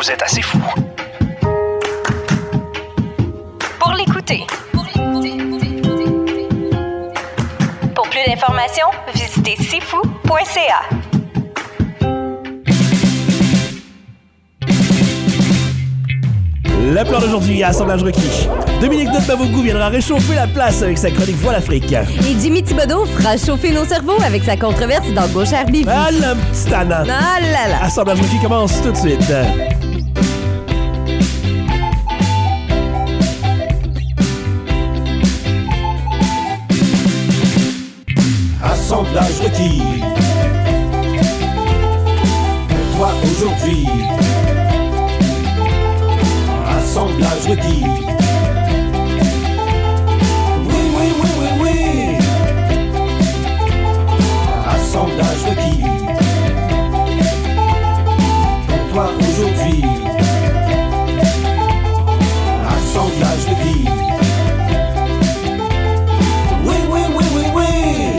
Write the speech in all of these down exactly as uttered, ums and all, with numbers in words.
Vous êtes assez fou. Pour l'écouter. Pour plus d'informations, visitez c'est fou point c a. Le plan d'aujourd'hui, assemblage requis. Dominique Notre-Mavogou viendra réchauffer la place avec sa chronique Voix l'Afrique. Et Jimmy Thibodeau fera chauffer nos cerveaux avec sa controverse dans Gauchère Bibi. Ah, le petit tannant. Ah là là. Assemblage requis commence tout de suite. Assemblage requis. Pour toi aujourd'hui. Assemblage requis. Oui, oui, oui, oui, oui. Assemblage requis. Pour toi aujourd'hui. Assemblage requis. Oui, oui, oui, oui, oui.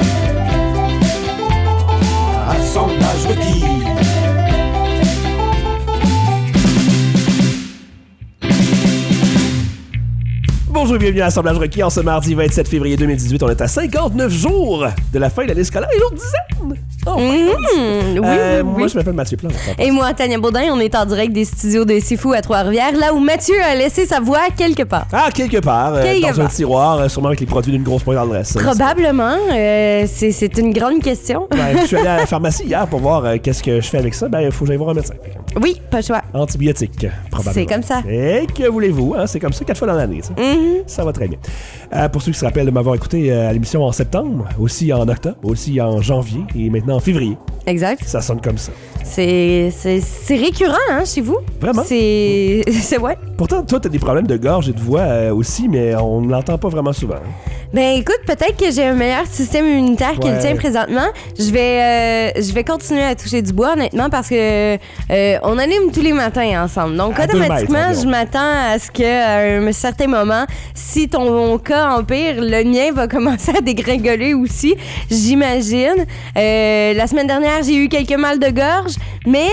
Assemblage requis. Bonjour et bienvenue à l'Assemblage requis en ce mardi vingt-sept février deux mille dix-huit. On est à cinquante-neuf jours de la fin de l'année scolaire et l'autre dizaine. Oh, mmh, oui, euh, oui, moi, oui. je m'appelle Mathieu Plante. Et moi, Tania Baudin, on est en direct des studios de C'est Fou à Trois-Rivières, là où Mathieu a laissé sa voix quelque part. Ah, quelque part, euh, Quelque dans part. un tiroir, euh, sûrement avec les produits d'une grosse pointe dans le reste. Probablement, euh, c'est, c'est une grande question. Ouais, je suis allé à la pharmacie hier pour voir euh, qu'est-ce que je fais avec ça. Ben, il faut que j'aille voir un médecin. Oui, pas le choix. Antibiotiques, probablement. C'est comme ça. Et que voulez-vous, hein? C'est comme ça quatre fois dans l'année. Ça, Mm-hmm. ça va très bien. Euh, pour ceux qui se rappellent de m'avoir écouté euh, à l'émission en septembre, aussi en octobre, aussi en janvier et maintenant en février, Exact. ça sonne comme ça. C'est, c'est, c'est récurrent, hein, chez vous? Vraiment? C'est, c'est ouais. Pourtant, toi, t'as des problèmes de gorge et de voix euh, aussi, mais on ne l'entend pas vraiment souvent. hein. Ben écoute, peut-être que j'ai un meilleur système immunitaire que Ouais. le tien présentement. Je vais, euh, je vais continuer à toucher du bois, honnêtement, parce que euh, on anime tous les matins ensemble. Donc, À deux automatiquement, mètres environ. je m'attends à ce qu'à un certain moment, si ton cas empire, le mien va commencer à dégringoler aussi, j'imagine. Euh, la semaine dernière, j'ai eu quelques mal de gorge, mais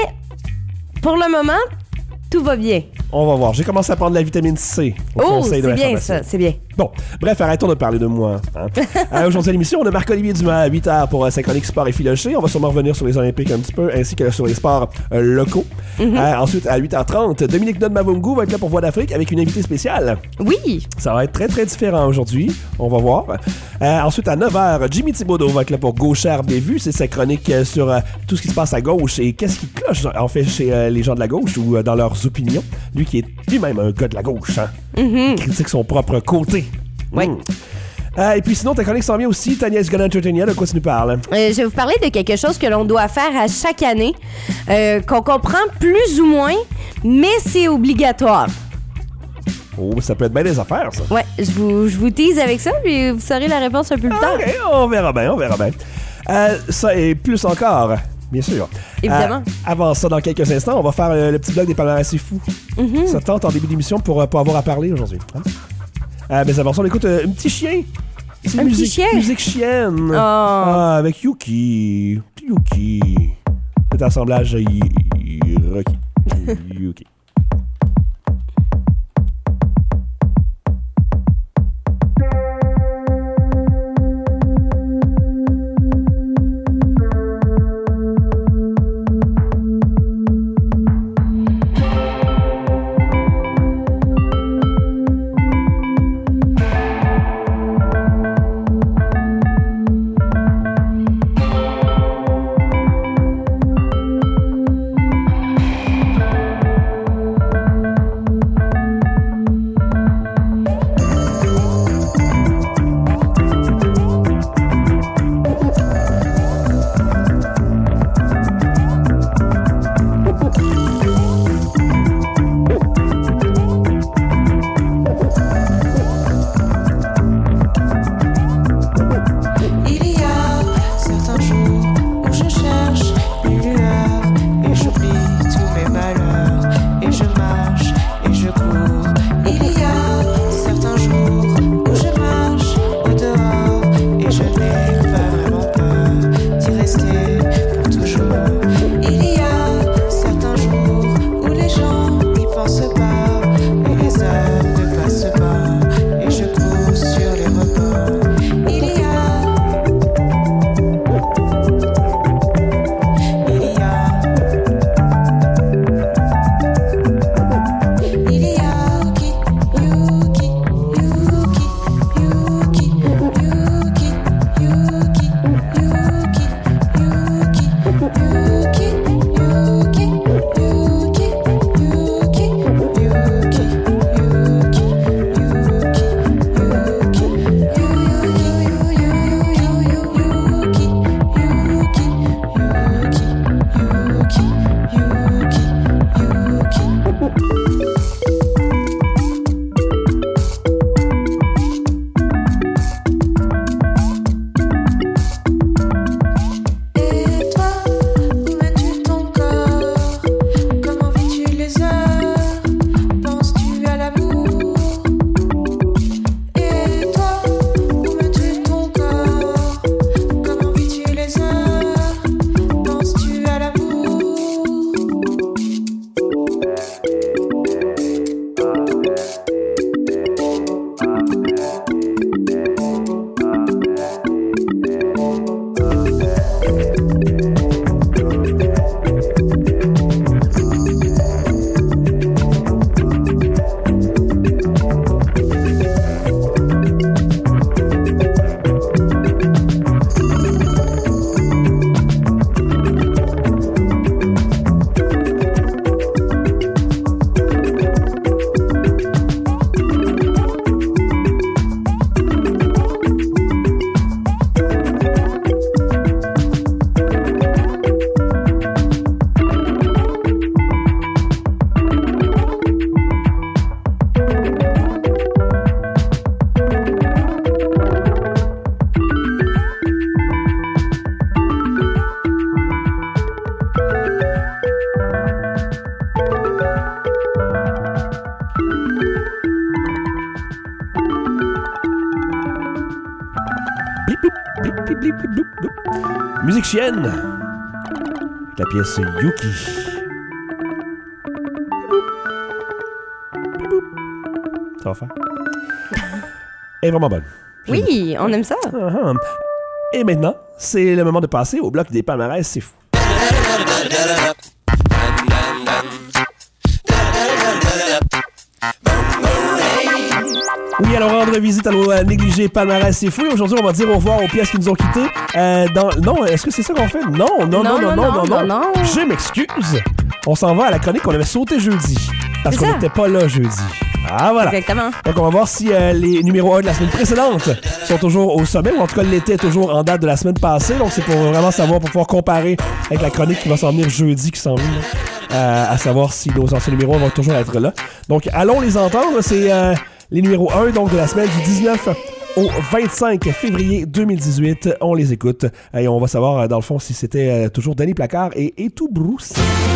pour le moment, tout va bien. On va voir. J'ai commencé à prendre la vitamine C au Oh, conseil de c'est la bien pharmacienne. ça, c'est bien. Bon, bref, arrêtons de parler de moi. Hein. euh, aujourd'hui à l'émission, on a Marc-Olivier Dumas à huit heures pour euh, sa chronique sport et filoché. On va sûrement revenir sur les Olympiques un petit peu, ainsi que sur les sports euh, locaux. Mm-hmm. Euh, ensuite, à huit heures trente, Dominique Notre-Mavogou va être là pour Voix d'Afrique avec une invitée spéciale. Oui, Ça va être très, très différent aujourd'hui. On va voir. Euh, ensuite, à neuf heures, Jimmy Thibodeau va être là pour Gauchère Bévue. C'est sa chronique euh, sur euh, tout ce qui se passe à gauche et qu'est-ce qui cloche, en fait, chez euh, les gens de la gauche ou euh, dans leurs opinions. Lui qui est lui-même un gars de la gauche, hein. Mm-hmm. Critique son propre côté. Oui. Mm. Euh, et puis sinon, ta chronique s'en vient aussi. Tania is gonna entertain you. De quoi tu nous parles? Euh, je vais vous parler de quelque chose que l'on doit faire à chaque année, euh, qu'on comprend plus ou moins, mais c'est obligatoire. Oh, ça peut être bien des affaires, ça. Ouais, je vous, je vous tease avec ça, puis vous saurez la réponse un peu plus tard. Ok, on verra bien, on verra bien. Euh, ça et plus encore, bien sûr. Évidemment. Euh, avant ça, dans quelques instants, on va faire euh, le petit blog des palmarès assez fous. Mm-hmm. Ça tente en début d'émission pour euh, pas avoir à parler aujourd'hui. Hein? Euh, mais avant ça, on écoute euh, un petit chien. C'est Un musique, petit chien? Musique chienne. Oh. Ah, avec Yuki. Petit Yuki. Cet assemblage y- y- Rocky. Yuki. Musique chienne. La pièce Yuki. Ça va faire. Elle est vraiment bonne. J'aime Oui, on aime ça. Uh-huh. Et maintenant, c'est le moment de passer au bloc des palmarès, c'est fou. Oui, alors rendre visite à nos euh, négligés palmarès, c'est fou. Et aujourd'hui, on va dire au revoir aux pièces qui nous ont quittés. Euh, dans... Non, est-ce que c'est ça qu'on fait? Non, non, non, non, non, non, non. non, non. Je m'excuse. On s'en va à la chronique qu'on avait sautée jeudi. Parce qu'on n'était pas là jeudi. Ah, voilà. Exactement. Donc, on va voir si euh, les numéros un de la semaine précédente sont toujours au sommet, ou en tout cas, l'étaient toujours en date de la semaine passée. Donc, c'est pour vraiment savoir, pour pouvoir comparer avec la chronique qui va s'en venir jeudi, qui s'en vient, euh, à savoir si nos anciens numéros vont toujours être là. Donc, allons les entendre. C'est euh, les numéros un, donc, de la semaine du dix-neuf au vingt-cinq février deux mille dix-huit. On les écoute et on va savoir, dans le fond, si c'était euh, toujours Danny Placard et Etou Bruce.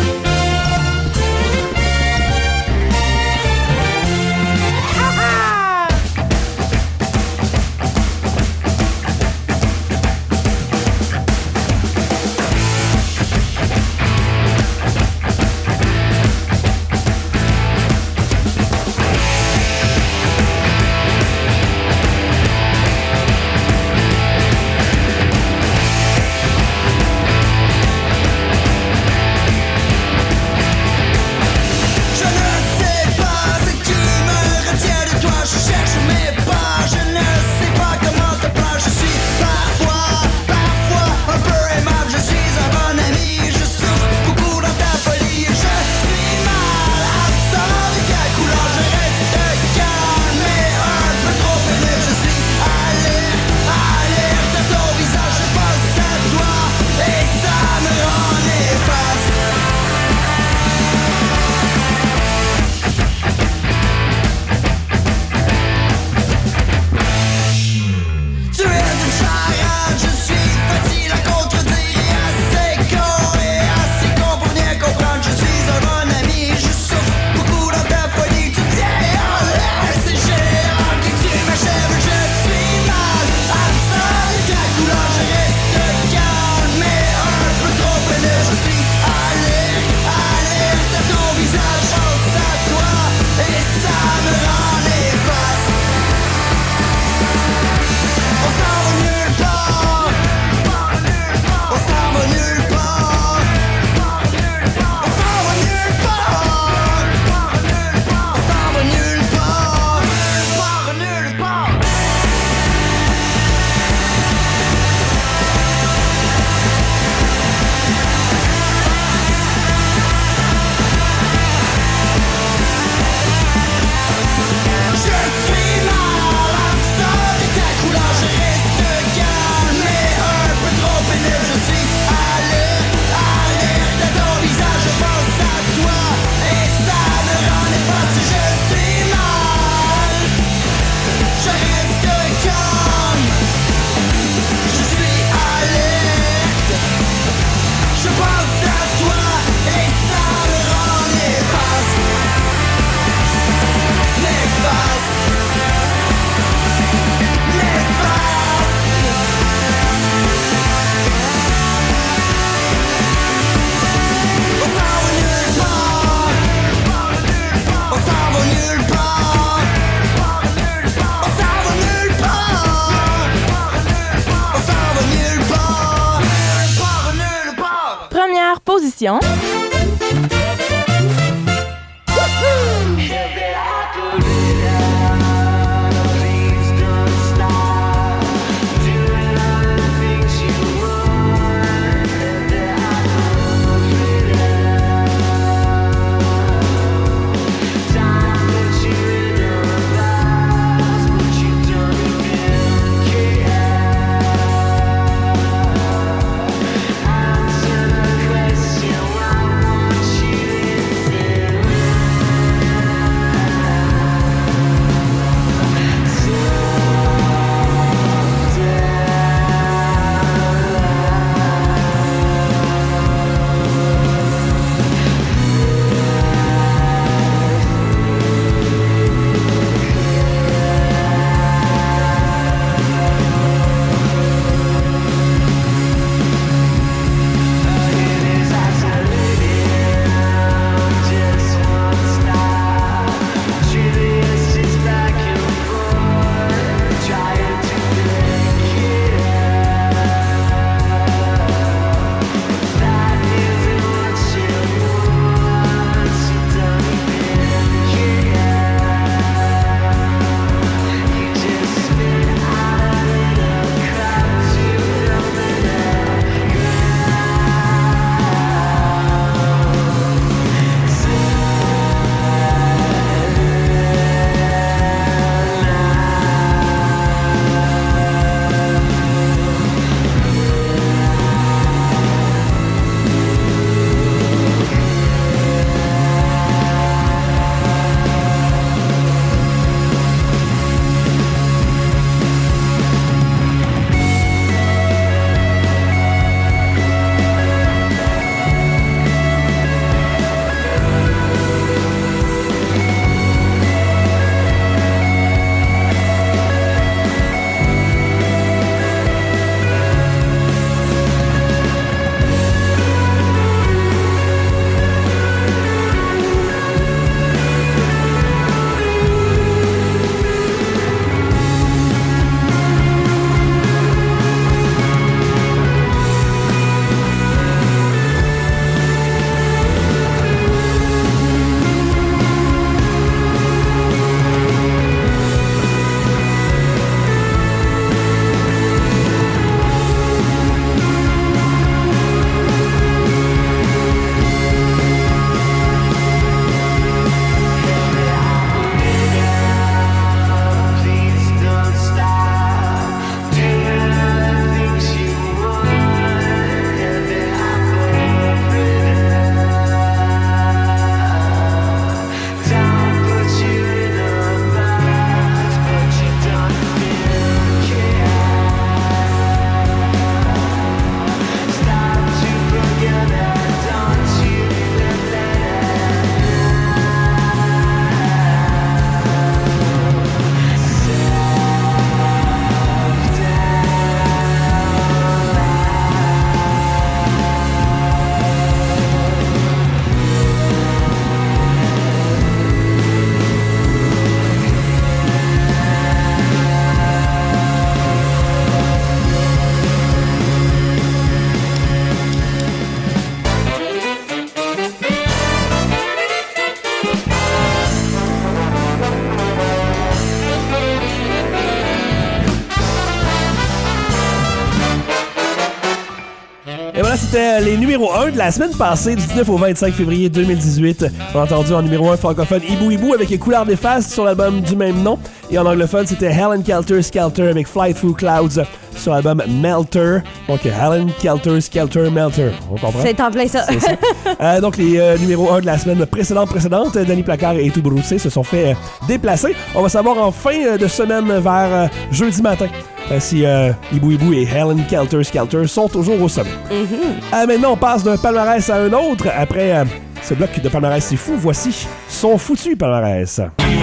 Position. Answer the question. C'était les numéros un de la semaine passée, du dix-neuf au vingt-cinq février deux mille dix-huit. On a entendu en numéro un francophone Hibou Hibou avec Couleur néfaste sur l'album du même nom. Et en anglophone, c'était Helen Kelter Skelter avec Fly Through Clouds sur l'album Melter. Donc Helen Kelter Skelter Melter. On comprend? C'est en plein ça. C'est ça. euh, donc les euh, numéros un de la semaine précédente, précédente, Danny Placard et Tout Broussé se sont fait euh, déplacer. On va savoir en fin euh, de semaine vers euh, jeudi matin euh, si euh, Hibou Hibou et Helen Kelter Skelter sont toujours au sommet. Mm-hmm. Euh, maintenant, on passe d'un palmarès à un autre. Après euh, ce bloc de palmarès c'est fou, voici son foutu palmarès.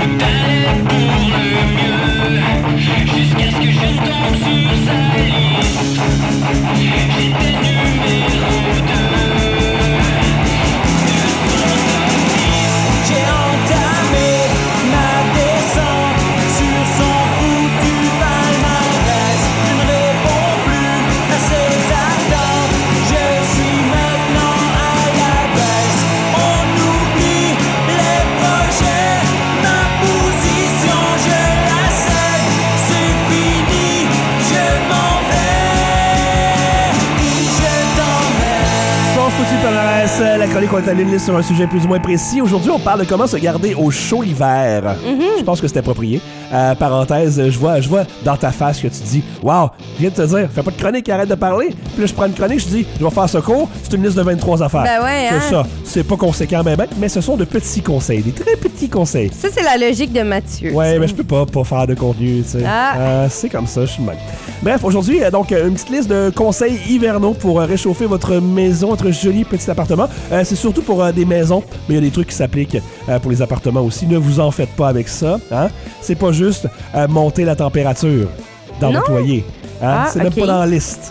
Jusqu'à ce que je tombe sur sa liste. J'étais numéro deux. J'ai entamé ma descente sur son foutu palmarès. Je ne réponds plus à ses attentes. Je suis maintenant à la baisse. On oublie les projets, ma position, je la cède. C'est fini, je m'en vais. Je t'emmène. Son foutu palmarès, la chronique on établit une liste sur un sujet plus ou moins précis. Aujourd'hui, on parle de comment se garder au chaud l'hiver. Mm-hmm. Je pense que c'est approprié. Euh, parenthèse, je vois, je vois dans ta face que tu dis « Wow, je viens de te dire, fais pas de chronique, arrête de parler. » Puis là, je prends une chronique, je dis « Je vais faire ce cours. » C'est une liste de vingt-trois affaires. Ben ouais, hein? C'est ça. C'est pas conséquent, ben ben, mais ce sont de petits conseils, des très petits conseils. Ça, c'est la logique de Mathieu. Ouais, ça. mais je peux pas pas faire de contenu, tu sais. Ah. Euh, c'est comme ça, je suis mal. Bref, aujourd'hui, euh, donc, une petite liste de conseils hivernaux pour euh, réchauffer votre maison, votre joli petit appartement. Euh, c'est surtout pour euh, des maisons, mais il y a des trucs qui s'appliquent euh, pour les appartements aussi. Ne vous en faites pas avec ça, hein. C'est pas juste euh, monter la température dans Non. votre loyer. Hein? Ah, c'est même ok. pas dans la liste.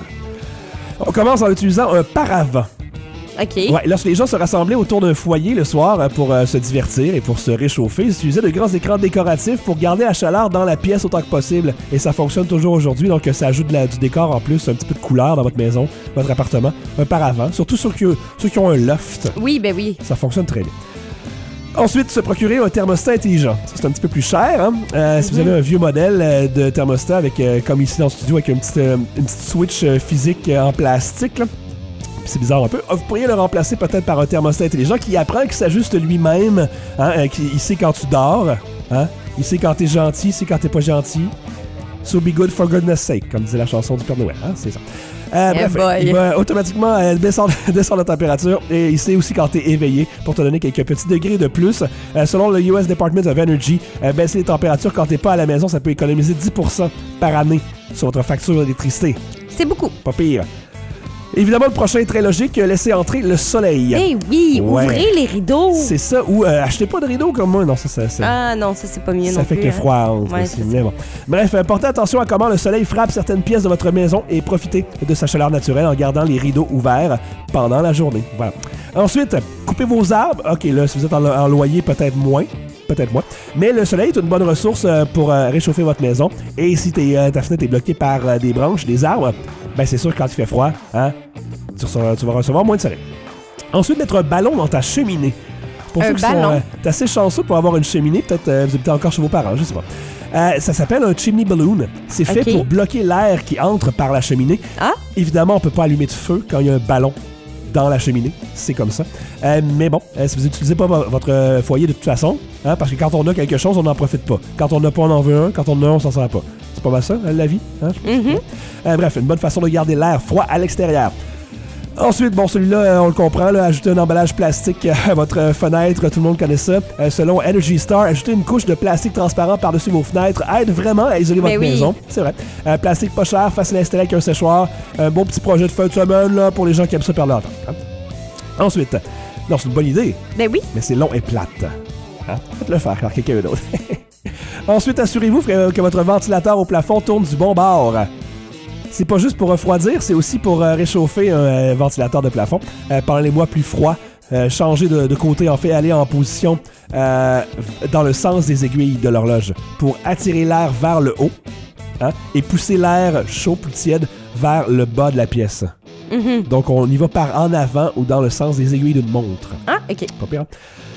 On commence en utilisant un paravent. OK. Ouais, lorsque les gens se rassemblaient autour d'un foyer le soir euh, pour euh, se divertir et pour se réchauffer, ils utilisaient de grands écrans décoratifs pour garder la chaleur dans la pièce autant que possible. Et ça fonctionne toujours aujourd'hui, donc euh, ça ajoute de la- du décor en plus, un petit peu de couleur dans votre maison, votre appartement. Un paravent, surtout ceux qui, ceux qui ont un loft, Oui, ben oui. ça fonctionne très bien. Ensuite, se procurer un thermostat intelligent. Ça, c'est un petit peu plus cher. Hein? Euh, si vous avez un vieux modèle euh, de thermostat, avec, euh, comme ici dans le studio, avec une petite, euh, une petite switch euh, physique euh, en plastique, là. Puis c'est bizarre un peu. Vous pourriez le remplacer peut-être par un thermostat intelligent qui apprend, qui s'ajuste lui-même. Hein? Euh, qui, il sait quand tu dors. Hein? Il sait quand t'es gentil, il sait quand t'es pas gentil. So be good for goodness sake, comme disait la chanson du Père Noël. Hein? C'est ça. Euh, Eh bref, boy. il va automatiquement euh, descendre, descendre la température et il sait aussi quand t'es éveillé pour te donner quelques petits degrés de plus. Euh, selon le U S Department of Energy, euh, baisser les températures quand t'es pas à la maison, ça peut économiser dix pour cent par année sur votre facture d'électricité. C'est beaucoup. Pas pire. Évidemment, le prochain est très logique, euh, laisser entrer le soleil. Eh oui, Ouais. ouvrez les rideaux. C'est ça, ou euh, achetez pas de rideaux comme moi. Non, ça, ça, ça, Ah non, ça, c'est pas mieux ça non fait plus. que le hein. froid entre Ouais, aussi, c'est mais bon. Bref, euh, portez attention à comment le soleil frappe certaines pièces de votre maison et profitez de sa chaleur naturelle en gardant les rideaux ouverts pendant la journée. Voilà. Ensuite, coupez vos arbres. OK, là, si vous êtes en, en loyer, peut-être moins. Peut-être moins. Mais le soleil est une bonne ressource euh, pour euh, réchauffer votre maison. Et si t'es, euh, ta fenêtre est bloquée par euh, des branches, des arbres, ben c'est sûr que quand il fait froid, hein, tu, recevras- tu vas recevoir moins de soleil. Ensuite, mettre un ballon dans ta cheminée. Pour Un ceux qui ballon? sont euh, t'es assez chanceux pour avoir une cheminée, peut-être euh, vous habitez encore chez vos parents, je sais pas. Euh, ça s'appelle un chimney balloon. C'est fait Ok. pour bloquer l'air qui entre par la cheminée. Ah? Évidemment, on peut pas allumer de feu quand il y a un ballon dans la cheminée. C'est comme ça. Euh, mais bon, euh, si vous n'utilisez pas vo- votre euh, foyer de toute façon, hein, parce que quand on a quelque chose, on n'en profite pas. Quand on n'a pas, on en veut un. Quand on en a un, on s'en sert pas. C'est pas mal ça, hein, la vie? Hein? Mhm. Euh, bref, une bonne façon de garder l'air froid à l'extérieur. Ensuite, bon, celui-là, euh, on le comprend, là, ajouter un emballage plastique à votre euh, fenêtre, tout le monde connaît ça. Euh, selon Energy Star, ajouter une couche de plastique transparent par-dessus vos fenêtres aide vraiment à isoler Mais votre oui. maison. C'est vrai. Euh, plastique pas cher, facile à installer avec un séchoir. Un bon petit projet de fin de semaine là, pour les gens qui aiment ça perdre leur temps. Hein. Ensuite, non, c'est une bonne idée, Ben oui. mais c'est long et plate. Hein? Faites-le faire par quelqu'un d'autre. Ensuite, assurez-vous que, que votre ventilateur au plafond tourne du bon bord. C'est pas juste pour refroidir, c'est aussi pour euh, réchauffer un euh, ventilateur de plafond. Euh, pendant les mois plus froids, euh, changer de, de côté, en fait, aller en position euh, dans le sens des aiguilles de l'horloge pour attirer l'air vers le haut, hein, et pousser l'air chaud, plus tiède, vers le bas de la pièce. Mhm. Donc, on y va par en avant ou dans le sens des aiguilles d'une montre. Ah, OK. Pas pire.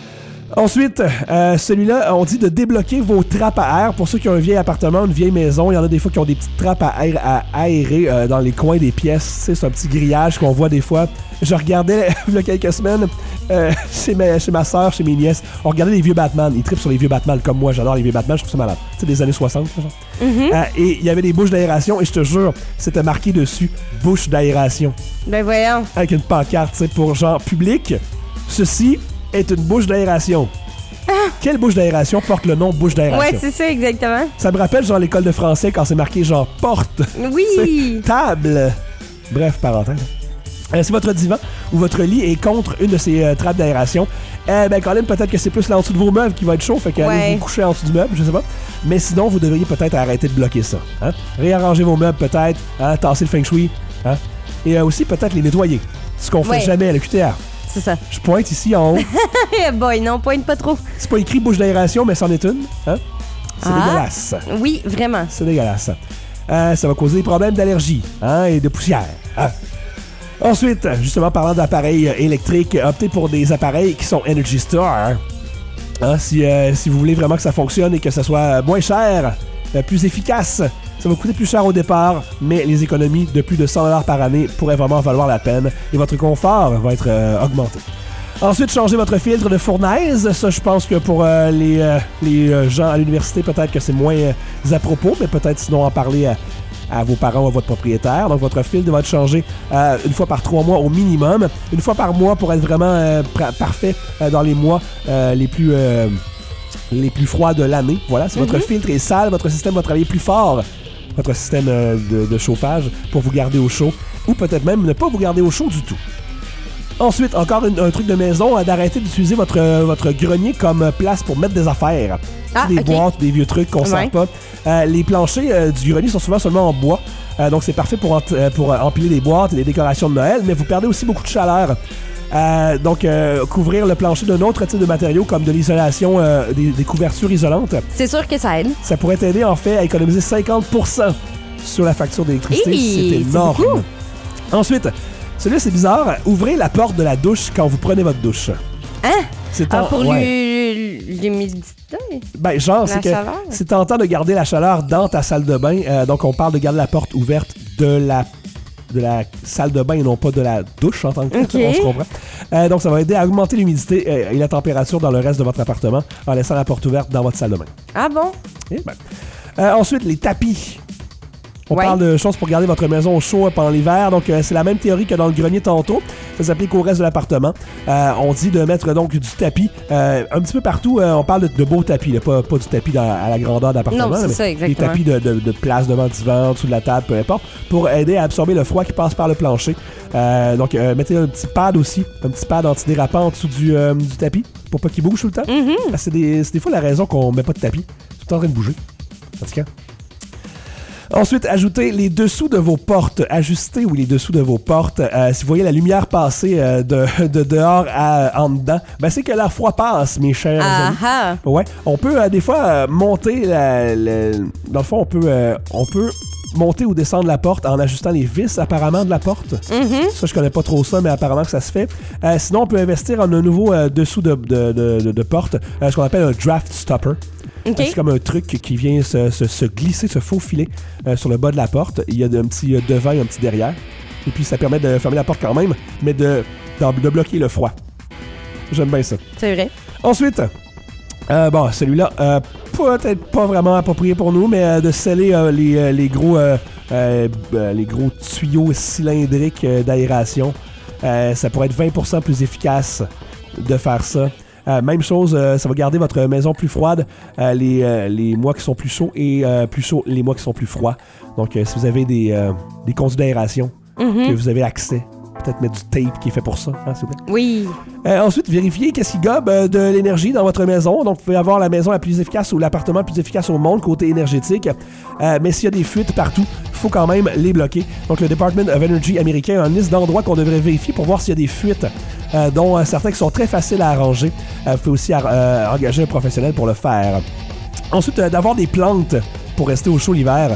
Ensuite, euh, celui-là, on dit de débloquer vos trappes à air. Pour ceux qui ont un vieil appartement, une vieille maison, il y en a des fois qui ont des petites trappes à, air, à aérer euh, dans les coins des pièces. Tu sais, c'est un petit grillage qu'on voit des fois. Je regardais il y a quelques semaines euh, chez, ma, chez ma soeur, chez mes nièces, on regardait les vieux Batman. Ils trippent sur les vieux Batman comme moi. J'adore les vieux Batman, je trouve ça malade. Tu sais, des années soixante, genre. Mm-hmm. Euh, et il y avait des bouches d'aération et je te jure, c'était marqué dessus « bouche d'aération ». Ben voyons. Avec une pancarte, tu sais, pour genre public. Ceci est une bouche d'aération. Ah. Quelle bouche d'aération porte le nom bouche d'aération? Ouais, c'est ça, exactement. Ça me rappelle genre l'école de français quand c'est marqué genre porte. Oui. Table. Bref, parenthèse. Euh, si votre divan ou votre lit est contre une de ces euh, trappes d'aération, euh, ben Colin, peut-être que c'est plus là en dessous de vos meubles qui va être chaud, fait que allez vous coucher en dessous du meuble, je sais pas. Mais sinon, vous devriez peut-être arrêter de bloquer ça. Hein? Réarranger vos meubles peut-être, hein? Tasser le feng shui, hein? Et euh, aussi peut-être les nettoyer. Ce qu'on ouais. fait jamais à la Q T R. C'est ça. Je pointe ici en haut. Boy, non, pointe pas trop. C'est pas écrit bouche d'aération, mais c'en est une. Hein? C'est ah. dégueulasse. Oui, vraiment. C'est dégueulasse. Euh, ça va causer des problèmes d'allergie, hein, et de poussière. Hein? Ensuite, justement, parlant d'appareils électriques, optez pour des appareils qui sont Energy Star. Hein, si, euh, si vous voulez vraiment que ça fonctionne et que ça soit moins cher, euh, plus efficace, ça va coûter plus cher au départ, mais les économies de plus de cent dollars par année pourraient vraiment valoir la peine et votre confort va être euh, augmenté. Ensuite, changez votre filtre de fournaise. Ça, je pense que pour euh, les, euh, les euh, gens à l'université, peut-être que c'est moins euh, à propos, mais peut-être sinon en parler à, à vos parents ou à votre propriétaire. Donc, votre filtre va être changé euh, une fois par trois mois au minimum. Une fois par mois pour être vraiment euh, pr- parfait euh, dans les mois euh, les plus... Euh, les plus froids de l'année. Voilà, si mm-hmm. votre filtre est sale, votre système va travailler plus fort, votre système euh, de, de chauffage, pour vous garder au chaud, ou peut-être même ne pas vous garder au chaud du tout. Ensuite, encore une, un truc de maison, euh, d'arrêter d'utiliser votre, euh, votre grenier comme place pour mettre des affaires. Ah, des okay. boîtes, des vieux trucs qu'on ne ouais. sert pas. Euh, les planchers euh, du grenier sont souvent seulement en bois, euh, donc c'est parfait pour, ent- pour euh, empiler des boîtes et des décorations de Noël, mais vous perdez aussi beaucoup de chaleur. Euh, donc, euh, couvrir le plancher d'un autre type de matériaux comme de l'isolation, euh, des, des couvertures isolantes. C'est sûr que ça aide. Ça pourrait t'aider en fait à économiser cinquante pour cent sur la facture d'électricité. Hey, c'est énorme. C'est Ensuite, celui-là c'est bizarre, ouvrez la porte de la douche quand vous prenez votre douche. Hein? C'est ah, en... pour ouais. l'humidité? Ben, genre, c'est que chaleur? c'est tentant de garder la chaleur dans ta salle de bain. Euh, donc, on parle de garder la porte ouverte de la de la salle de bain et non pas de la douche en tant que tel, okay. on se comprend. Euh, donc, ça va aider à augmenter l'humidité euh, et la température dans le reste de votre appartement en laissant la porte ouverte dans votre salle de bain. Ah bon? Et ben. euh, ensuite, les tapis. On ouais. parle de choses pour garder votre maison au chaud pendant l'hiver. Donc, euh, c'est la même théorie que dans le grenier tantôt. Ça s'applique au reste de l'appartement. Euh, on dit de mettre donc du tapis euh, un petit peu partout. Euh, on parle de, de beaux tapis, là, pas, pas du tapis dans, à la grandeur d'appartement. Non, c'est mais ça, exactement. des tapis de, de, de place devant le divan, dessous de la table, peu importe, pour aider à absorber le froid qui passe par le plancher. Euh, donc, euh, mettez un petit pad aussi, un petit pad antidérapant en dessous du, euh, du tapis pour pas qu'il bouge tout le temps. Mm-hmm. C'est, des, c'est des fois la raison qu'on met pas de tapis. C'est tout en train de bouger. En tout cas. Ensuite, ajoutez les dessous de vos portes. Ajustez, oui, les dessous de vos portes. Euh, si vous voyez la lumière passer euh, de, de dehors à en dedans, ben c'est que l'air froid passe, mes chers ah amis. Ah. Ouais, on peut euh, des fois euh, monter la, la, dans le fond, on peut euh, on peut monter ou descendre la porte en ajustant les vis apparemment de la porte. Mm-hmm. Ça, je connais pas trop ça, mais apparemment que ça se fait. Euh, sinon, on peut investir en un nouveau euh, dessous de, de, de, de, de porte, euh, ce qu'on appelle un draft stopper. Okay. C'est comme un truc qui vient se, se, se glisser, se faufiler euh, sur le bas de la porte. Il y a un petit euh, devant et un petit derrière. Et puis, ça permet de fermer la porte quand même, mais de, de, de bloquer le froid. J'aime bien ça. C'est vrai. Ensuite, euh, bon, celui-là, euh, peut-être pas vraiment approprié pour nous, mais euh, de sceller euh, les, euh, les, gros, euh, euh, les gros tuyaux cylindriques euh, d'aération. Euh, ça pourrait être vingt pour cent plus efficace de faire ça. Euh, même chose, euh, ça va garder votre maison plus froide euh, les, euh, les mois qui sont plus chauds et euh, plus chauds les mois qui sont plus froids. Donc, euh, si vous avez des, euh, des conduits d'aération mm-hmm. que vous avez accès, peut-être mettre du tape qui est fait pour ça, hein, s'il vous plaît. Oui. Euh, ensuite, vérifiez qu'est-ce qui gobe euh, de l'énergie dans votre maison. Donc, vous pouvez avoir la maison la plus efficace ou l'appartement le plus efficace au monde côté énergétique. Euh, mais s'il y a des fuites partout, il faut quand même les bloquer. Donc, le Department of Energy américain a une liste d'endroits qu'on devrait vérifier pour voir s'il y a des fuites, euh, dont euh, certains qui sont très faciles à arranger. Euh, vous pouvez aussi euh, engager un professionnel pour le faire. Ensuite, euh, d'avoir des plantes pour rester au chaud l'hiver.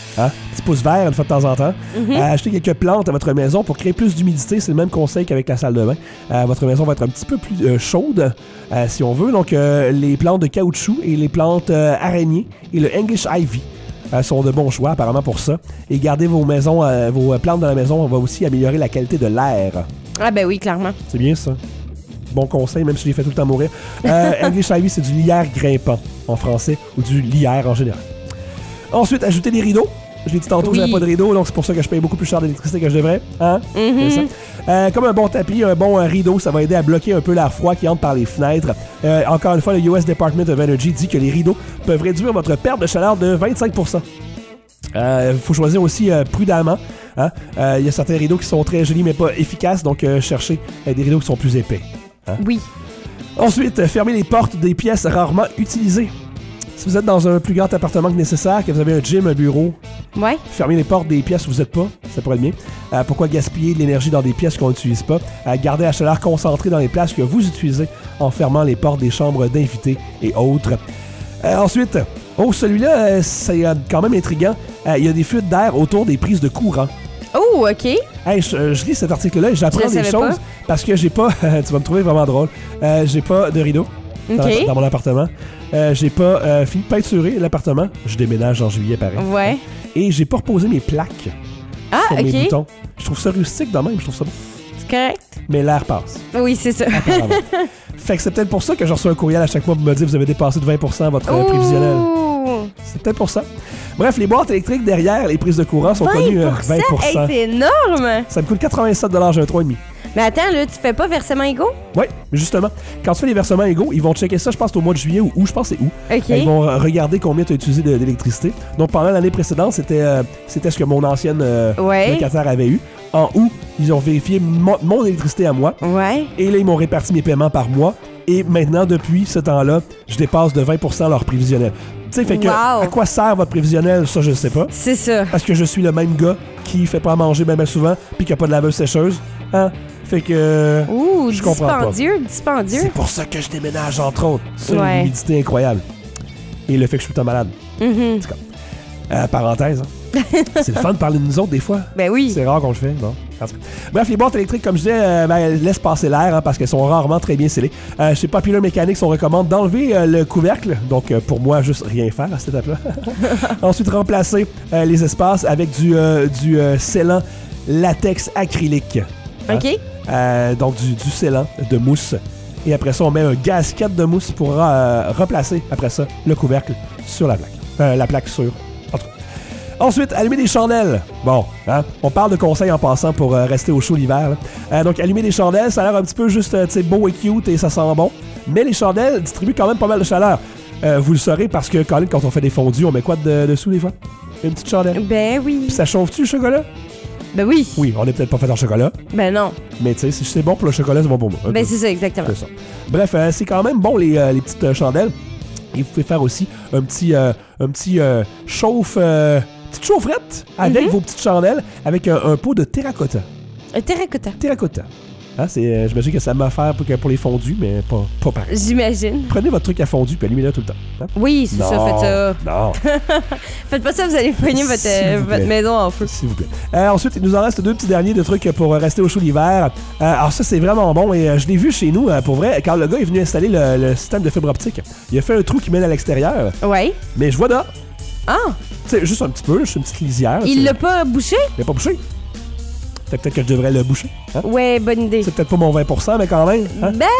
Hein? Petit pouce vert une fois de temps en temps. Mhm. Euh, achetez quelques plantes à votre maison pour créer plus d'humidité. C'est le même conseil qu'avec la salle de bain. Euh, votre maison va être un petit peu plus euh, chaude, euh, si on veut. Donc, euh, les plantes de caoutchouc et les plantes euh, araignées et le English Ivy euh, sont de bons choix, apparemment, pour ça. Et garder vos maisons, euh, vos plantes dans la maison va aussi améliorer la qualité de l'air. Ah ben oui, clairement. C'est bien ça. Bon conseil, même si je l'ai fait tout le temps mourir. Euh, English Ivy, c'est du lierre grimpant en français, ou du lierre en général. Ensuite, ajouter des rideaux. Je l'ai dit tantôt, Oui. j'avais pas de rideaux, donc c'est pour ça que je paye beaucoup plus cher d'électricité que je devrais. Hein? Mhm. C'est ça. Euh, comme un bon tapis, un bon euh, rideau, ça va aider à bloquer un peu l'air froid qui entre par les fenêtres. Euh, encore une fois, le U S Department of Energy dit que les rideaux peuvent réduire votre perte de chaleur de vingt-cinq pour cent. Il euh, faut choisir aussi euh, prudemment. Il hein? euh, y a certains rideaux qui sont très jolis mais pas efficaces, donc euh, cherchez euh, des rideaux qui sont plus épais. Hein? Oui. Ensuite, euh, fermez les portes des pièces rarement utilisées. Si vous êtes dans un plus grand appartement que nécessaire, que vous avez un gym, un bureau, Ouais. fermez les portes des pièces où vous n'êtes pas, ça pourrait être bien. Euh, pourquoi gaspiller de l'énergie dans des pièces qu'on n'utilise pas? Euh, gardez la chaleur concentrée dans les places que vous utilisez en fermant les portes des chambres d'invités et autres. Euh, ensuite, oh, celui-là, euh, c'est euh, quand même intriguant. Euh, Il y a des fuites d'air autour des prises de courant. Oh, OK. Hey, je, je lis cet article-là et j'apprends Je le des savais choses pas. parce que j'ai pas... tu vas me trouver vraiment drôle. Euh, j'ai pas de rideau dans, OK. dans mon appartement. Euh, j'ai pas euh, fini de peinturer l'appartement. Je déménage en juillet, pareil. Ouais. Et j'ai pas reposé mes plaques Ah, sur mes OK. boutons. Je trouve ça rustique de même, je trouve ça bon. C'est correct. Mais l'air passe, Oui, c'est ça. apparemment. Fait que c'est peut-être pour ça que je reçois un courriel à chaque mois pour me dire que vous avez dépassé de vingt pour cent votre euh, prévisionnel. Ouh. C'est peut-être pour ça. Bref, les boîtes électriques derrière les prises de courant sont connues euh, vingt pour cent. Hey, c'est énorme! Ça Ça me coûte quatre-vingt-sept dollars, j'ai un trois virgule cinq. Mais attends, là, tu fais pas versement égaux? Oui, mais justement, quand tu fais les versements égaux, ils vont checker ça, je pense, au mois de juillet ou août, je pense que c'est août. OK. Ils vont euh, regarder combien tu as utilisé de- d'électricité. Donc, pendant l'année précédente, c'était euh, c'était ce que mon ancienne euh, Ouais. locataire avait eu. En août, ils ont vérifié mon, mon électricité à moi. Ouais. Et là, ils m'ont réparti mes paiements par mois. Et maintenant, depuis ce temps-là, je dépasse de vingt pour cent leur prévisionnel. Tu sais, fait que, Wow. à quoi sert votre prévisionnel? Ça, je ne sais pas. C'est ça. Parce que je suis le même gars qui fait pas à manger bien, bien souvent, puis qui a pas de laveuse sécheuse. Hein? Fait que... Ouh, je comprends pas. dispendieux, dispendieux. C'est pour ça que je déménage, entre autres. Ça, Ouais. l'humidité incroyable. Et le fait que je suis tout le temps malade. Mhm. Euh, parenthèse, hein. C'est le fun de parler de nous autres, des fois. Ben oui. C'est rare qu'on le fait, non? En tout cas. Bref, les boîtes électriques, comme je disais, euh, ben, elles laissent passer l'air hein, parce qu'elles sont rarement très bien scellées. Euh, chez Popular Mechanics, on recommande d'enlever euh, le couvercle. Donc, euh, pour moi, juste rien faire à cette étape-là. Ensuite, remplacer euh, les espaces avec du, euh, du euh, scellant latex acrylique. Hein? OK. Euh, donc, du, du scellant de mousse. Et après ça, on met un gasket de mousse pour euh, replacer, après ça, le couvercle sur la plaque. Euh, la plaque sur... En tout cas. Ensuite, allumer des chandelles. Bon, hein, on parle de conseils en passant pour euh, rester au chaud l'hiver. là. Euh, donc, allumer des chandelles, ça a l'air un petit peu juste euh, tu sais, beau et cute et ça sent bon. Mais les chandelles distribuent quand même pas mal de chaleur. Euh, vous le saurez parce que quand, quand on fait des fondus, on met quoi de, dessous des fois? Une petite chandelle. Ben oui. Puis ça chauffe-tu le chocolat? Ben oui. Oui, on n'est peut-être pas fait en chocolat. Ben non. Mais tu sais, si c'est bon pour le chocolat, c'est bon pour moi. Un Ben peu. c'est ça, exactement. C'est ça. Bref, euh, c'est quand même bon les, euh, les petites euh, chandelles. Et vous pouvez faire aussi un petit, euh, un petit euh, chauffe, euh, petite chaufferette avec Mhm. vos petites chandelles avec un, un pot de terracotta. Un terracotta. Terracotta. Hein, c'est, euh, j'imagine que ça m'a fait pour, que- pour les fondus, mais pas, pas pareil. J'imagine. Prenez votre truc à fondu puis allumez-le tout le temps. Hein? Oui, c'est ça, faites ça. Non, Faites pas ça, vous allez poigner votre, S'il euh, vous plaît. votre maison en feu. s'il vous plaît. Euh, ensuite, il nous en reste deux petits derniers de trucs pour euh, rester au chaud l'hiver. Euh, alors ça, c'est vraiment bon et euh, je l'ai vu chez nous, euh, pour vrai, quand le gars est venu installer le, le système de fibre optique. Il a fait un trou qui mène à l'extérieur, Ouais. mais je vois dehors. Ah, Tu sais, juste un petit peu, juste une petite lisière. tu il sais. l'a pas bouché? Il l'a pas bouché. Fait que peut-être que je devrais le boucher. Hein? Ouais, bonne idée. C'est peut-être pas mon vingt pour cent, mais quand même. Hein? Ben,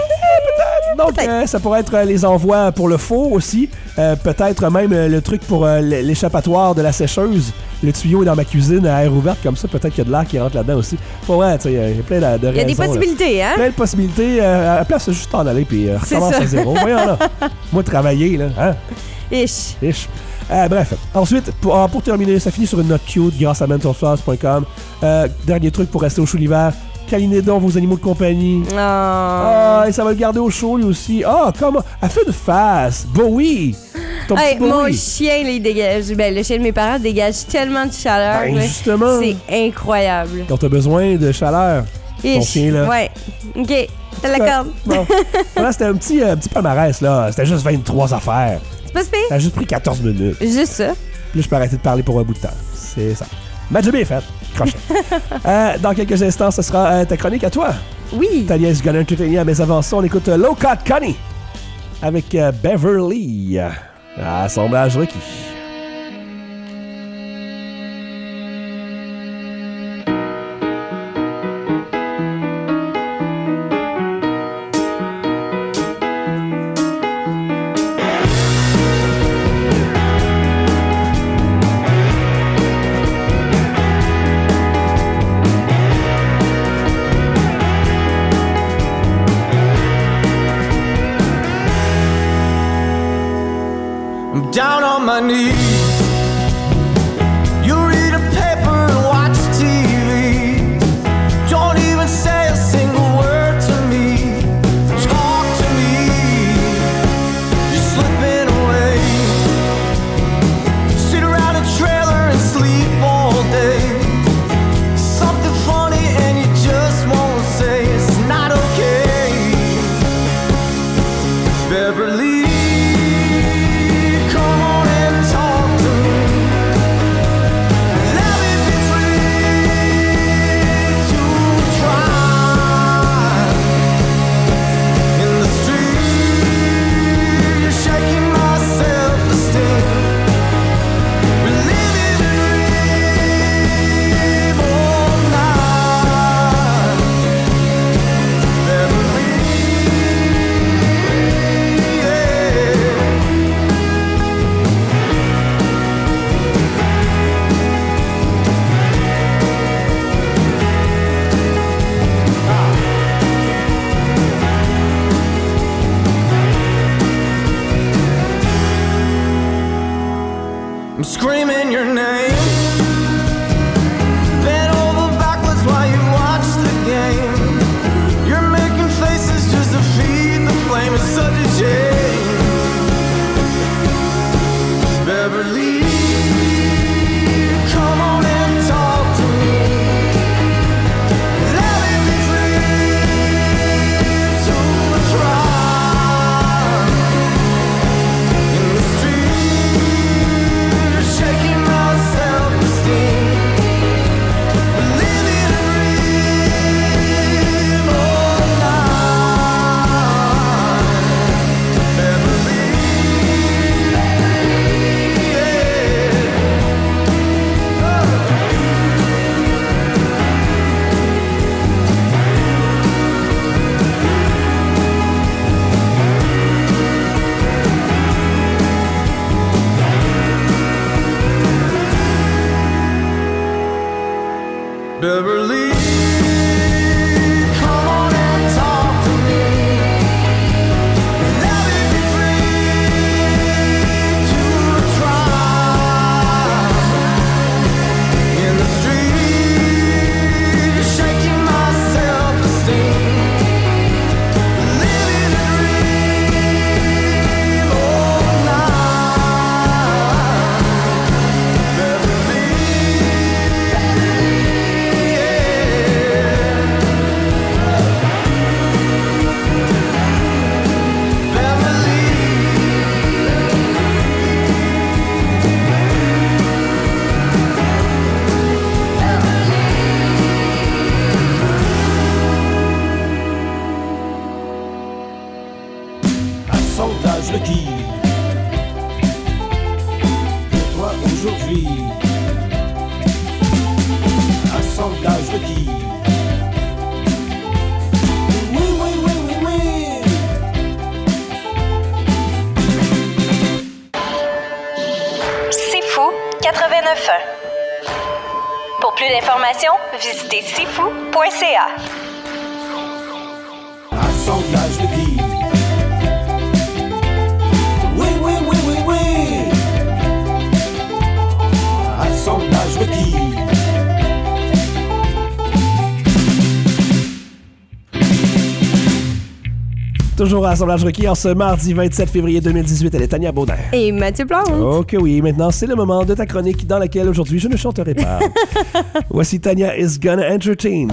Donc, peut-être. euh, ça pourrait être euh, les envois pour le four aussi. Euh, peut-être même euh, le truc pour euh, l- l'échappatoire de la sécheuse. Le tuyau est dans ma cuisine à air ouverte comme ça. Peut-être qu'il y a de l'air qui rentre là-dedans aussi. Pour vrai, tu sais, il y a plein de, de il y a des raisons, là. possibilités, hein? Plein de possibilités. Euh, à la place, c'est juste en aller puis euh, C'est recommence ça. à zéro. Voyons là. Moi, travailler, là. Hein? Ish. Ish. Euh, bref, ensuite, pour, euh, pour terminer, ça finit sur une note cute grâce à mental floss point com. Euh, dernier truc pour rester au chaud l'hiver, câlinez donc vos animaux de compagnie. Ah. Ah, et ça va le garder au chaud lui aussi. Ah, comment? Elle fait une face. Bowie! Ton Hey, petit mon Bowie. chien, là, il dégage. Ben, le chien de mes parents dégage tellement de chaleur. Ben, là. justement. C'est incroyable. Quand t'as besoin de chaleur. Ish. chien, là. Ouais. OK. T'as la corde. Bon. Voilà, c'était un petit, euh, petit palmarès, là. C'était juste vingt-trois affaires. C'est pas super. Ça a juste pris quatorze minutes. Juste ça. Puis là, je peux arrêter de parler pour un bout de temps. C'est ça. Ma job est faite. Crochet. euh, dans quelques instants, ce sera euh, ta chronique à toi. Oui. Tania is gonna entertain, mais avant ça, on écoute euh, Low Cut Connie avec euh, Beverly. Assemblage requis. Down on my knees, you read a paper and watch T V. Don't even say a single word to me. Talk to me, you're slipping away. Sit around a trailer and sleep all day. Something funny and you just won't say it's not okay. Beverly, I'm screaming your name, bent over backwards while you watch the game. You're making faces just to feed the flame. It's such a shame. Beverly, come on and talk to me. Let me be free to try. In the street, shaking my self-esteem. Living a dream all night. Beverly, Beverly, come on and talk to me. Let me be free to try. In the street, shaking my self-esteem. Living a dream all night. Beverly, Sondage requis pour toi aujourd'hui. Un sondage requis. Oui, oui, oui, oui, oui. C'est fou quatre-vingt-neuf point un. Pour plus d'informations, visitez c'est fou point c a. Un sondage requis. Oui, oui, oui, oui, oui. Un sondage requis. Toujours à Assemblage requis en ce mardi vingt-sept février deux mille dix-huit. Elle est Tania Baudin. Et Mathieu Plante. Ok, oui. Maintenant, c'est le moment de ta chronique dans laquelle aujourd'hui je ne chanterai pas. Voici Tania is gonna entertain.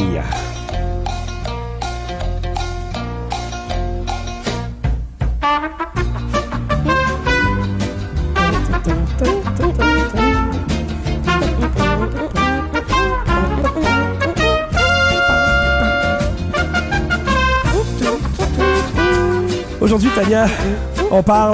Aujourd'hui, Tania, on parle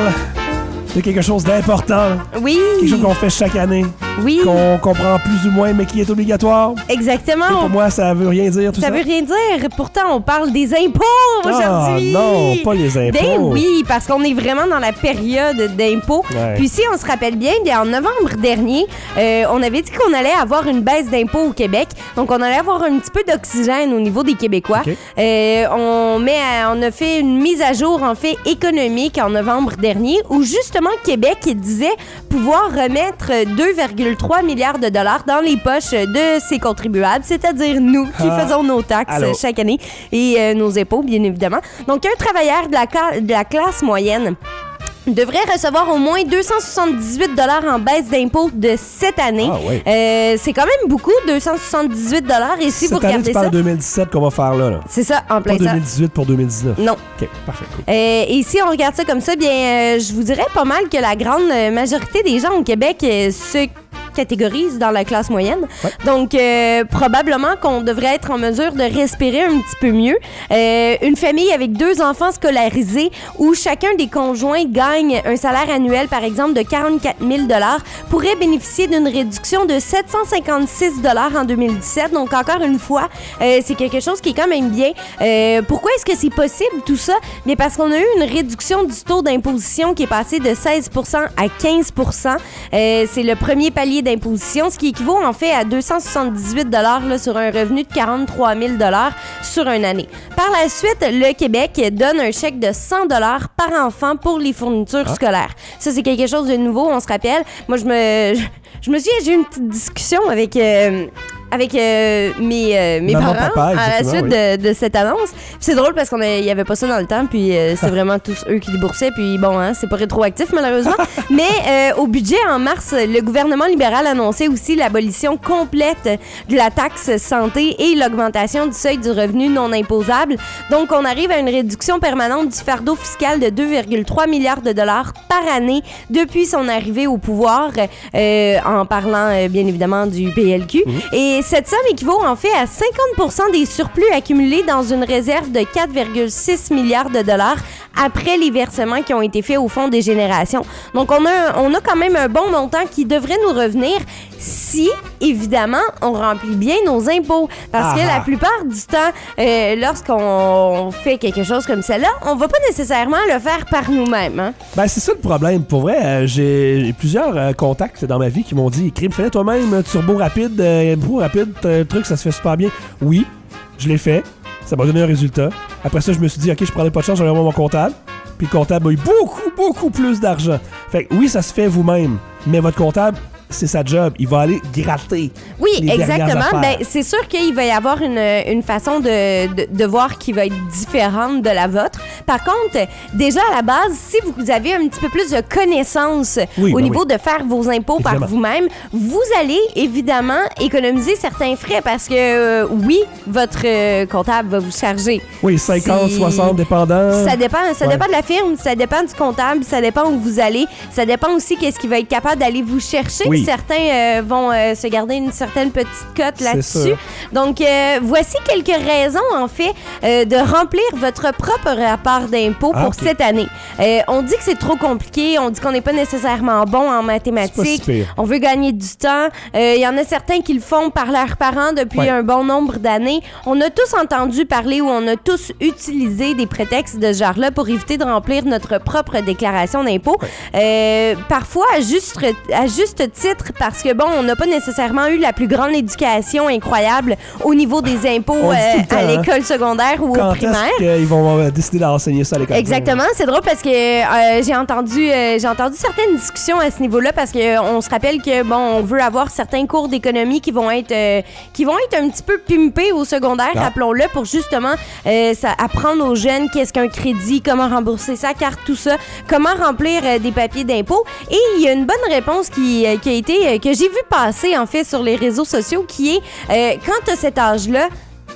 de quelque chose d'important. Oui. Quelque chose qu'on fait chaque année. Oui. Qu'on comprend plus ou moins, mais qui est obligatoire. Exactement. Et pour moi, ça veut rien dire, tout ça. Ça veut rien dire. Pourtant, on parle des impôts aujourd'hui. Ah non, pas les impôts. Ben oui, parce qu'on est vraiment dans la période d'impôts. Ouais. Puis si on se rappelle bien, bien en novembre dernier, euh, on avait dit qu'on allait avoir une baisse d'impôts au Québec. Donc, on allait avoir un petit peu d'oxygène au niveau des Québécois. Okay. Euh, on, met à- on a fait une mise à jour, en fait, économique en novembre dernier, où justement, Québec disait pouvoir remettre deux virgule trois milliards de dollars dans les poches de ses contribuables, c'est-à-dire nous qui Ah. faisons nos taxes Allô. chaque année et euh, nos impôts, bien évidemment. Donc, un travailleur de la, ca- de la classe moyenne devrait recevoir au moins deux cent soixante-dix-huit dollars en baisse d'impôts de cette année. Ah oui. Euh, c'est quand même beaucoup, deux cent soixante-dix-huit dollars. Et si Cette vous année, regardez tu parles ça, deux mille dix-sept qu'on va faire là. là. c'est ça, en Pas plein ça. deux mille dix-huit pour deux mille dix-neuf. Non. OK, parfait, cool. Euh, et si on regarde ça comme ça, bien, euh, je vous dirais pas mal que la grande euh, majorité des gens au Québec euh, se catégorisent dans la classe moyenne. Ouais. Donc, euh, probablement qu'on devrait être en mesure de respirer un petit peu mieux. Euh, une famille avec deux enfants scolarisés où chacun des conjoints gagne un salaire annuel, par exemple, de quarante-quatre mille dollars pourrait bénéficier d'une réduction de sept cent cinquante-six dollars en deux mille dix-sept. Donc, encore une fois, euh, c'est quelque chose qui est quand même bien. Euh, pourquoi est-ce que c'est possible, tout ça? Bien, parce qu'on a eu une réduction du taux d'imposition qui est passé de seize pour cent à quinze pour cent. Euh, c'est le premier palier d'imposition, ce qui équivaut en fait à deux cent soixante-dix-huit dollars là, sur un revenu de quarante-trois mille dollars sur une année. Par la suite, le Québec donne un chèque de cent dollars par enfant pour les fournitures Ah. scolaires. Ça, c'est quelque chose de nouveau, on se rappelle. Moi, je me, je, je me souviens, j'ai eu une petite discussion avec... euh, avec euh, mes, euh, mes Maman, parents papa, à la exactement, suite oui. de, de cette annonce. Puis c'est drôle parce qu'on a- il y avait pas ça dans le temps, puis euh, c'est vraiment tous eux qui déboursaient, puis bon, hein, c'est pas rétroactif malheureusement. Mais euh, au budget en mars, le gouvernement libéral annonçait aussi l'abolition complète de la taxe santé et l'augmentation du seuil du revenu non imposable. Donc on arrive à une réduction permanente du fardeau fiscal de deux virgule trois milliards de dollars par année depuis son arrivée au pouvoir, euh, en parlant euh, bien évidemment du P L Q. Et cette somme équivaut en fait à cinquante pour cent des surplus accumulés dans une réserve de quatre virgule six milliards de dollars après les versements qui ont été faits au Fonds des générations. Donc, on a, on a quand même un bon montant qui devrait nous revenir si, évidemment, on remplit bien nos impôts. Parce que Ah ah. la plupart du temps, euh, lorsqu'on fait quelque chose comme celle-là, on va pas nécessairement le faire par nous-mêmes. Hein? Ben, c'est ça le problème. Pour vrai, euh, j'ai j'ai plusieurs euh, contacts dans ma vie qui m'ont dit Crime, fais-le toi-même, euh, turbo rapide, euh, turbo rapide, un truc, ça se fait super bien. Oui, je l'ai fait. Ça m'a donné un résultat. Après ça, je me suis dit, OK, je prendrai pas de chance, j'allais voir mon comptable. Puis le comptable a eu beaucoup, beaucoup plus d'argent. Fait que oui, ça se fait vous-même. Mais votre comptable, c'est sa job. Il va aller gratter. Oui, les dernières exactement. affaires. Ben, c'est sûr qu'il va y avoir une, une façon de, de, de voir qui va être différente de la vôtre. Par contre, déjà à la base, si vous avez un petit peu plus de connaissances Oui, au ben niveau oui. de faire vos impôts Évidemment. par vous-même, vous allez évidemment économiser certains frais parce que, euh, oui, votre euh, comptable va vous charger. Oui, cinquante, Si- soixante, dépendant. Ça dépend, ça Ouais. dépend de la firme, ça dépend du comptable, ça dépend où vous allez, ça dépend aussi qu'est-ce qu'il va être capable d'aller vous chercher. Oui. Certains euh, vont euh, se garder une certaine petite cote C'est là-dessus. sûr. Donc, euh, voici quelques raisons, en fait, euh, de remplir votre propre rapport d'impôt Ah, pour ok. cette année. Euh, on dit que c'est trop compliqué, on dit qu'on n'est pas nécessairement bon en C'est mathématiques, pas si pire. on veut gagner du temps. Euh, Il y en a certains qui le font par leurs parents depuis Ouais. un bon nombre d'années. On a tous entendu parler ou on a tous utilisé des prétextes de ce genre-là pour éviter de remplir notre propre déclaration d'impôt. Euh, parfois, à juste, à juste titre, parce que, bon, on n'a pas nécessairement eu la plus grande éducation incroyable au niveau des impôts On dit euh, tout le temps, à hein. l'école secondaire ou Quand au est-ce primaire. qu'ils vont euh, décider d'enseigner ça à l'école? Exactement, c'est drôle parce que euh, j'ai entendu euh, j'ai entendu certaines discussions à ce niveau-là parce que euh, on se rappelle que bon, on veut avoir certains cours d'économie qui vont être euh, qui vont être un petit peu pimpés au secondaire, Ah. rappelons-le, pour justement euh, ça, apprendre aux jeunes qu'est-ce qu'un crédit, comment rembourser sa carte, tout ça, comment remplir euh, des papiers d'impôt. Et il y a une bonne réponse qui, euh, qui a été euh, que j'ai vu passer en fait sur les réseaux sociaux qui est euh, quand tu as cet âge-là,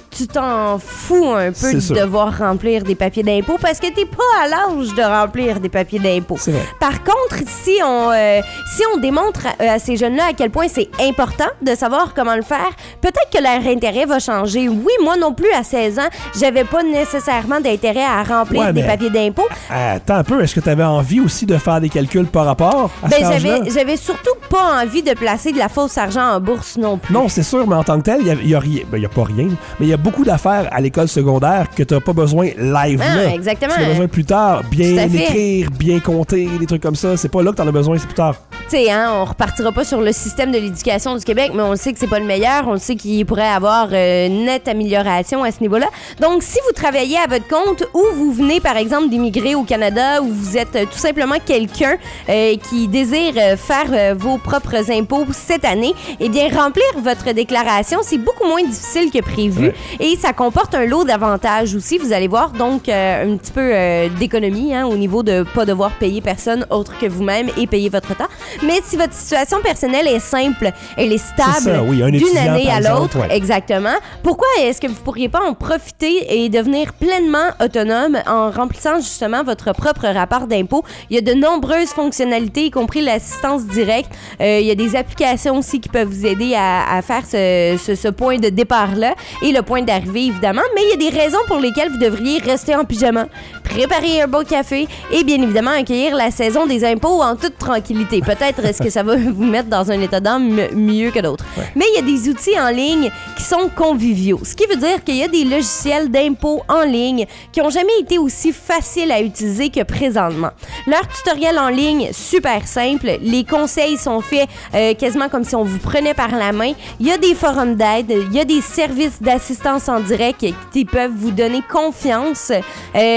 tu t'en fous un peu C'est de sûr. devoir remplir des papiers d'impôt parce que t'es pas à l'âge de remplir des papiers d'impôt. C'est vrai. Par contre, si on, euh, si on démontre à, à ces jeunes-là à quel point c'est important de savoir comment le faire, peut-être que leur intérêt va changer. Oui, moi non plus, à seize ans, j'avais pas nécessairement d'intérêt à remplir Ouais, des mais- papiers d'impôt. Attends un peu, est-ce que tu avais envie aussi de faire des calculs par rapport à Ben, cet âge-là? j'avais, j'avais surtout pas envie de placer de la fausse argent en bourse non plus. Non, c'est sûr, mais en tant que tel, il y a, il y a rien. Ben, il y a pas rien, mais il y a beaucoup d'affaires à l'école secondaire que tu n'as pas besoin live Ah, là. exactement. Tu as besoin plus tard, bien Tout à fait. écrire, bien compter, des trucs comme ça. C'est pas là que tu en as besoin, c'est plus tard. Tu sais, hein, on repartira pas sur le système de l'éducation du Québec, mais on le sait que c'est pas le meilleur. On le sait qu'il pourrait avoir euh, une nette amélioration à ce niveau-là. Donc, si vous travaillez à votre compte ou vous venez, par exemple, d'immigrer au Canada ou vous êtes euh, tout simplement quelqu'un euh, qui désire euh, faire euh, vos propres impôts cette année, eh bien, remplir votre déclaration, c'est beaucoup moins difficile que prévu Ouais. et ça comporte un lot d'avantages aussi. Vous allez voir, donc, euh, un petit peu euh, d'économie hein, au niveau de pas devoir payer personne autre que vous-même et payer votre temps. Mais si votre situation personnelle est simple, elle est stable C'est ça, oui, un d'une étudiant, année par à exemple, l'autre, ouais. exactement, pourquoi est-ce que vous pourriez pas en profiter et devenir pleinement autonome en remplissant justement votre propre rapport d'impôt? Il y a de nombreuses fonctionnalités, y compris l'assistance directe. Euh, il y a des applications aussi qui peuvent vous aider à, à faire ce, ce, ce point de départ-là et le point d'arrivée, évidemment. Mais il y a des raisons pour lesquelles vous devriez rester en pyjama, préparer un bon café et bien évidemment accueillir la saison des impôts en toute tranquillité. Peut-être est-ce que ça va vous mettre dans un état d'âme m- mieux que d'autres. Ouais. Mais il y a des outils en ligne qui sont conviviaux. Ce qui veut dire qu'il y a des logiciels d'impôts en ligne qui n'ont jamais été aussi faciles à utiliser que présentement. Leur tutoriel en ligne, super simple. Les conseils sont faits euh, quasiment comme si on vous prenait par la main. Il y a des forums d'aide, il y a des services d'assistance en direct qui peuvent vous donner confiance euh,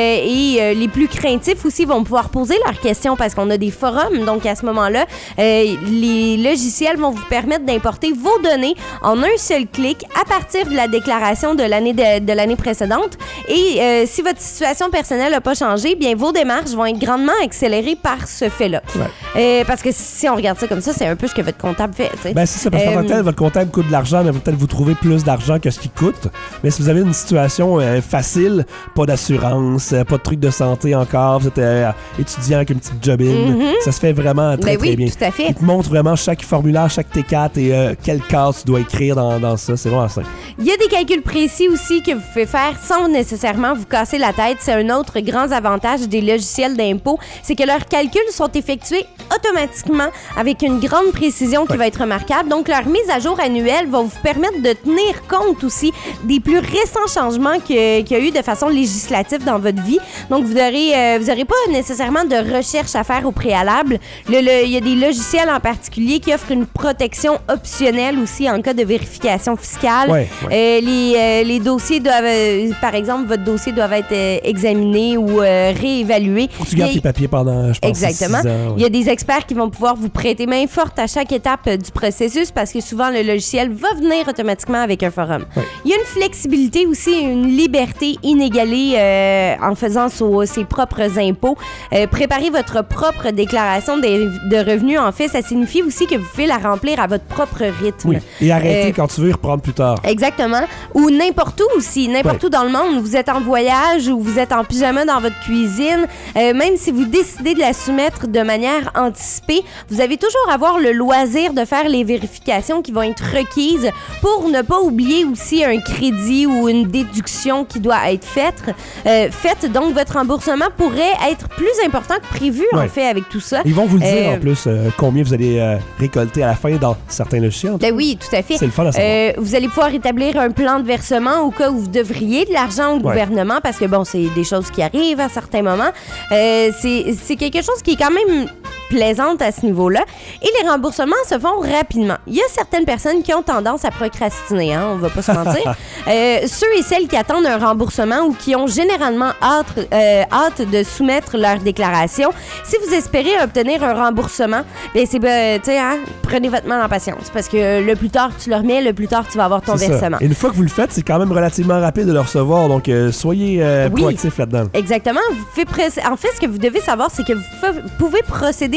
et euh, les plus craintifs aussi vont pouvoir poser leurs questions parce qu'on a des forums. Donc à ce moment-là, euh, les logiciels vont vous permettre d'importer vos données en un seul clic à partir de la déclaration de l'année de, de l'année précédente. Et euh, si votre situation personnelle n'a pas changé, bien vos démarches vont être grandement accélérées par ce fait-là. Ouais. Euh, parce que si on regarde ça comme ça, c'est un peu ce que votre comptable fait. tu sais. Ben, c'est ça, parce qu'en Euh, tant que tel, votre comptable coûte de l'argent, mais peut-être vous trouvez plus d'argent que ce qu'il coûte. Mais si vous avez une situation euh, facile, pas d'assurance, euh, pas de truc de santé encore, vous êtes euh, étudiant avec une petite job-in, ça se fait vraiment très, Ben très oui, bien. tout à fait. Il te montre vraiment chaque formulaire, chaque T quatre et euh, quelle case tu dois écrire dans, dans ça. C'est vraiment simple. Il y a des calculs précis aussi que vous pouvez faire sans nécessairement vous casser la tête. C'est un autre grand avantage des logiciels d'impôt, c'est que leurs calculs sont effectués automatiquement avec une grande précision qui Ouais. va être remarquable. Donc, leur mise à jour annuelle va vous permettre de tenir compte aussi des plus récents changements que- qu'il y a eu de façon législative dans votre vie. Donc, vous n'aurez euh, vous aurez pas nécessairement de recherche à faire au préalable. Le- le- Il y a des logiciels en particulier qui offrent une protection optionnelle aussi en cas de vérification fiscale. Ouais, Euh, les, euh, les dossiers doivent, euh, par exemple, votre dossier doit être euh, examiné ou euh, réévalué. Faut que tu gardes Il y tes a- papiers pendant, je pense, Exactement. six ans. Ouais. Il y a des experts qui vont pouvoir vous prêter main forte à chaque étape euh, du processus parce que souvent le logiciel va venir automatiquement avec un forum. Ouais. Il y a une flexibilité aussi, une liberté inégalée euh, en faisant so- ses propres impôts. Euh, préparer votre propre déclaration de, de revenus, en fait, ça signifie aussi que vous pouvez la remplir à votre propre rythme. Oui. Et arrêter Euh, quand tu veux reprendre plus tard. Exactement. Ou n'importe où aussi, n'importe Ouais. où dans le monde. Vous êtes en voyage ou vous êtes en pyjama dans votre cuisine. Euh, même si vous décidez de la soumettre de manière anticipée, vous avez toujours à avoir le loisir de faire les vérifications qui vont être requises pour ne pas oublier aussi un crédit ou une déduction qui doit être faite. Euh, faite. Donc, votre remboursement pourrait être plus important que prévu, en Ouais. fait, avec tout ça. Ils vont vous le dire Euh, en plus euh, combien vous allez euh, récolter à la fin dans certains logiciels. Ben oui, tout à fait. C'est le fun à savoir. Euh, vous allez pouvoir établir un plan de versement au cas où vous devriez de l'argent au Ouais. gouvernement parce que, bon, c'est des choses qui arrivent à certains moments. Euh, c'est c'est quelque chose qui est quand même plaisante à ce niveau-là. Et les remboursements se font rapidement. Il y a certaines personnes qui ont tendance à procrastiner, hein, on va pas se mentir. Euh, ceux et celles qui attendent un remboursement ou qui ont généralement hâte, euh, hâte de soumettre leur déclaration, si vous espérez obtenir un remboursement, bien, c'est, ben, tu sais, hein, prenez votre mal en patience parce que le plus tard que tu le remets, le plus tard tu vas avoir ton C'est ça. versement. Et une fois que vous le faites, c'est quand même relativement rapide de le recevoir. Donc, euh, soyez euh, Oui. proactifs là-dedans. Exactement. Vous pouvez pré- en fait, ce que vous devez savoir, c'est que vous fa- pouvez procéder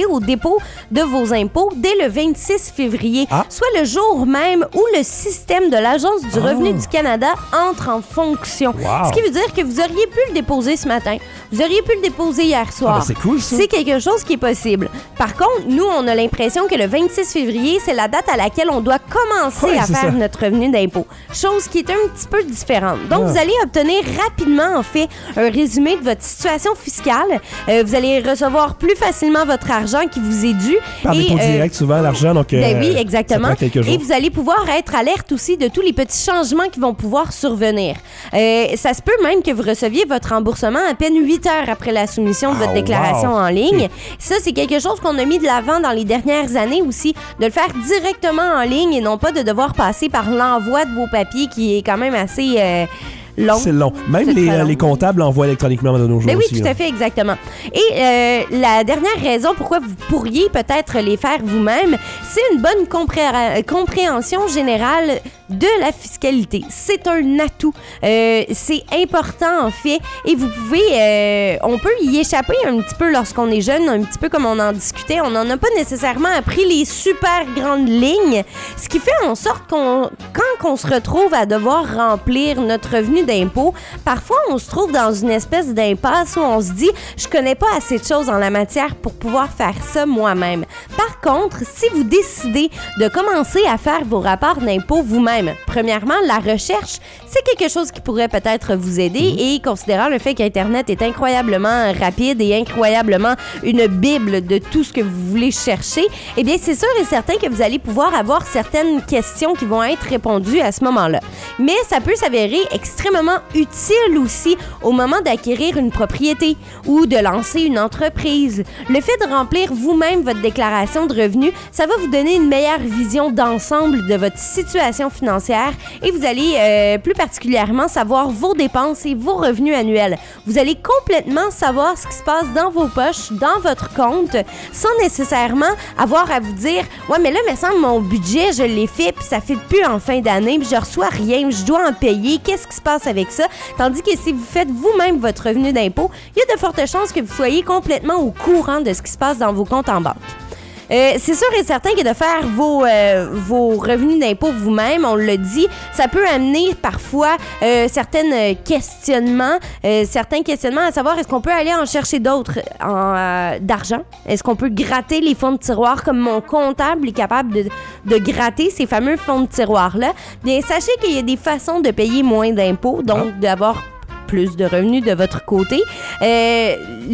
au dépôt de vos impôts dès le vingt-six février, ah. soit le jour même où le système de l'Agence du ah. revenu du Canada entre en fonction. Wow. Ce qui veut dire que vous auriez pu le déposer ce matin, vous auriez pu le déposer hier soir. Ah, ben c'est cool, ça. C'est quelque chose qui est possible. Par contre, nous, on a l'impression que le vingt-six février, c'est la date à laquelle on doit commencer ouais, à faire ça. notre revenu d'impôt. Chose qui est un petit peu différente. Donc, ah. vous allez obtenir rapidement, en fait, un résumé de votre situation fiscale. Euh, vous allez recevoir plus facilement votre argent qui vous est dû. Par et, dépôt euh, direct, souvent, l'argent, donc... Euh, ben oui, exactement. Ça prend quelques jours. Et vous allez pouvoir être alerte aussi de tous les petits changements qui vont pouvoir survenir. Euh, ça se peut même que vous receviez votre remboursement à peine huit heures après la soumission de votre Ah, déclaration wow. en ligne. Ça, c'est quelque chose qu'on a mis de l'avant dans les dernières années aussi, de le faire directement en ligne et non pas de devoir passer par l'envoi de vos papiers qui est quand même assez... Euh, long. C'est long. Même C'est les, très euh, long. les comptables l'envoient électroniquement de nos jours Ben oui, aussi. tout là. à fait, exactement. Et euh, la dernière raison pourquoi vous pourriez peut-être les faire vous-même, c'est une bonne compré- compréhension générale de la fiscalité. C'est un atout. Euh, c'est important, en fait. Et vous pouvez... Euh, on peut y échapper un petit peu lorsqu'on est jeune, un petit peu comme on en discutait. On n'en a pas nécessairement appris les super grandes lignes, ce qui fait en sorte qu'on... Quand on se retrouve à devoir remplir notre revenu d'impôt, parfois on se trouve dans une espèce d'impasse où on se dit « je connais pas assez de choses en la matière pour pouvoir faire ça moi-même ». Par contre, si vous décidez de commencer à faire vos rapports d'impôt vous-même, premièrement, la recherche, c'est quelque chose qui pourrait peut-être vous aider et considérant le fait qu'Internet est incroyablement rapide et incroyablement une bible de tout ce que vous voulez chercher, eh bien c'est sûr et certain que vous allez pouvoir avoir certaines questions qui vont être répondues à ce moment-là. Mais ça peut s'avérer extrêmement utile aussi au moment d'acquérir une propriété ou de lancer une entreprise. Le fait de remplir vous-même votre déclaration de revenus, ça va vous donner une meilleure vision d'ensemble de votre situation financière et vous allez euh, plus particulièrement savoir vos dépenses et vos revenus annuels. Vous allez complètement savoir ce qui se passe dans vos poches, dans votre compte, sans nécessairement avoir à vous dire « Ouais, mais là, il me semble mon budget, je l'ai fait, puis ça fait plus en fin d'année, puis je reçois rien, je dois en payer, qu'est-ce qui se passe avec ça? » Tandis que si vous faites vous-même votre revenu d'impôt, il y a de fortes chances que vous soyez complètement au courant de ce qui se passe dans vos comptes en banque. Euh, c'est sûr et certain que de faire vos, euh, vos revenus d'impôt vous-même, on le dit, ça peut amener parfois euh, certains questionnements, euh, certains questionnements à savoir est-ce qu'on peut aller en chercher d'autres en, euh, d'argent? Est-ce qu'on peut gratter les fonds de tiroir comme mon comptable est capable de, de gratter ces fameux fonds de tiroir-là? Bien, sachez qu'il y a des façons de payer moins d'impôts, donc ah. d'avoir plus de revenus de votre côté. Euh,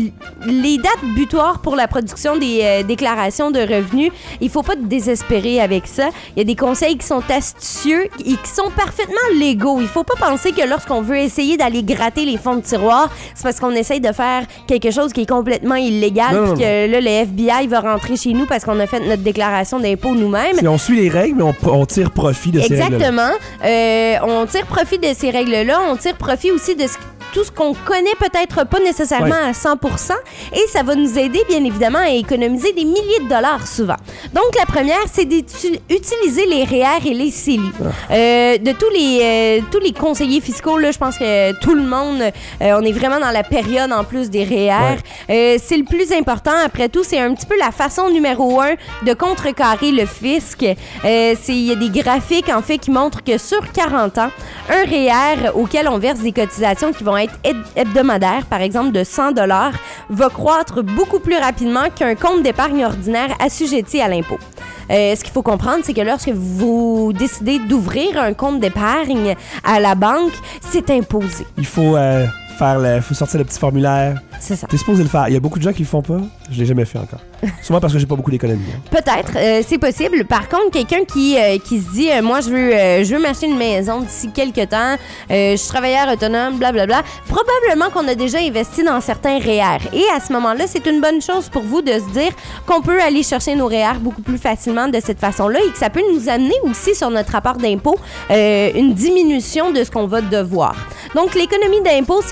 les dates butoirs pour la production des euh, déclarations de revenus, il faut pas désespérer avec ça. Il y a des conseils qui sont astucieux et qui sont parfaitement légaux. Il faut pas penser que lorsqu'on veut essayer d'aller gratter les fonds de tiroir, c'est parce qu'on essaye de faire quelque chose qui est complètement illégal non, puis que là, le F B I va rentrer chez nous parce qu'on a fait notre déclaration d'impôt nous-mêmes. Si on suit les règles, mais on, on tire profit de ces règles-là. Exactement. Euh, on tire profit de ces règles-là. On tire profit aussi de ce tout ce qu'on connaît peut-être pas nécessairement ouais. à cent pour cent et ça va nous aider bien évidemment à économiser des milliers de dollars souvent. Donc la première, c'est d'utiliser les R E E R et les C E L I. Ah. Euh, de tous les, euh, tous les conseillers fiscaux, là, je pense que tout le monde, euh, on est vraiment dans la période en plus des R E E R. Ouais. Euh, c'est le plus important. Après tout, c'est un petit peu la façon numéro un de contrecarrer le fisc. Euh, il y a des graphiques en fait qui montrent que sur quarante ans, un R E E R auquel on verse des cotisations qui vont être hebdomadaire, par exemple de cent dollars, va croître beaucoup plus rapidement qu'un compte d'épargne ordinaire assujetti à l'impôt. Euh, ce qu'il faut comprendre, c'est que lorsque vous décidez d'ouvrir un compte d'épargne à la banque, c'est imposé. Il faut, euh, faire le, faut sortir le petit formulaire. C'est ça. T'es supposé le faire. Il y a beaucoup de gens qui le font pas. Je l'ai jamais fait encore. Souvent parce que j'ai pas beaucoup d'économie. Hein. Peut-être, euh, c'est possible. Par contre, quelqu'un qui, euh, qui se dit euh, moi je veux euh, je veux m'acheter une maison d'ici quelques temps, euh, je suis travailleur autonome, blablabla, probablement qu'on a déjà investi dans certains R E E R. Et à ce moment-là, c'est une bonne chose pour vous de se dire qu'on peut aller chercher nos R E E R beaucoup plus facilement de cette façon-là et que ça peut nous amener aussi sur notre rapport d'impôt euh, une diminution de ce qu'on va devoir. Donc, l'économie d'impôt, c'est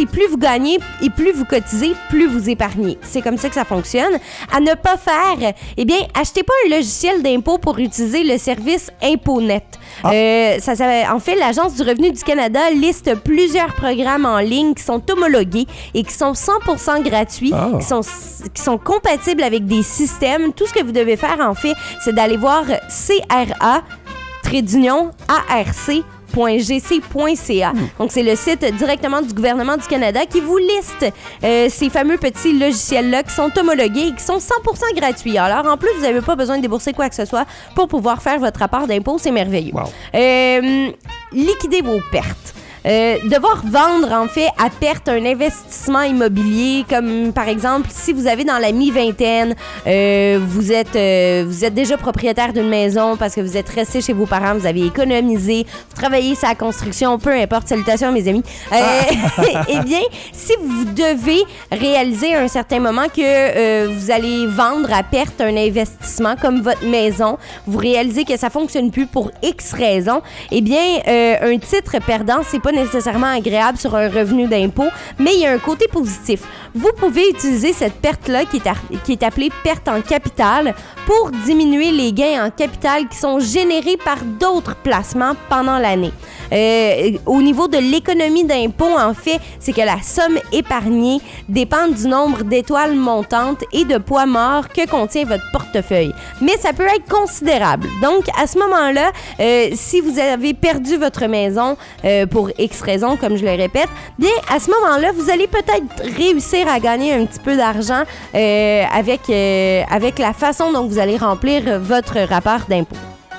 plus vous gagnez et plus vous cotisez, plus vous épargnez. C'est comme ça que ça fonctionne. À ne pas faire, eh bien, achetez pas un logiciel d'impôt pour utiliser le service ImpoNet. Ah. Euh, ça, ça, en fait, l'Agence du revenu du Canada liste plusieurs programmes en ligne qui sont homologués et qui sont cent pour cent gratuits, ah. qui, sont, qui sont compatibles avec des systèmes. Tout ce que vous devez faire, en fait, c'est d'aller voir C R A trait d'union A R C point g c point c a. Donc, c'est le site directement du gouvernement du Canada qui vous liste euh, ces fameux petits logiciels-là qui sont homologués et qui sont cent pour cent gratuits. Alors, en plus, vous n'avez pas besoin de débourser quoi que ce soit pour pouvoir faire votre rapport d'impôt. C'est merveilleux. Wow. Euh, liquidez vos pertes. Euh, devoir vendre, en fait, à perte un investissement immobilier, comme par exemple, si vous avez dans la mi-vingtaine, euh, vous êtes euh, vous êtes déjà propriétaire d'une maison parce que vous êtes resté chez vos parents, vous avez économisé, vous travaillez sur la construction, peu importe, salutations mes amis. Euh, ah. Eh bien, si vous devez réaliser à un certain moment que euh, vous allez vendre à perte un investissement comme votre maison, vous réalisez que ça fonctionne plus pour X raisons, eh bien, euh, un titre perdant, c'est pas nécessairement agréable sur un revenu d'impôt, mais il y a un côté positif. Vous pouvez utiliser cette perte-là, qui est, à, qui est appelée perte en capital, pour diminuer les gains en capital qui sont générés par d'autres placements pendant l'année. Euh, au niveau de l'économie d'impôt, en fait, c'est que la somme épargnée dépend du nombre d'étoiles montantes et de poids morts que contient votre portefeuille. Mais ça peut être considérable. Donc, à ce moment-là, euh, si vous avez perdu votre maison euh, pour X raisons, comme je le répète, bien, à ce moment-là, vous allez peut-être réussir à gagner un petit peu d'argent euh, avec, euh, avec la façon dont vous allez remplir votre rapport d'impôt.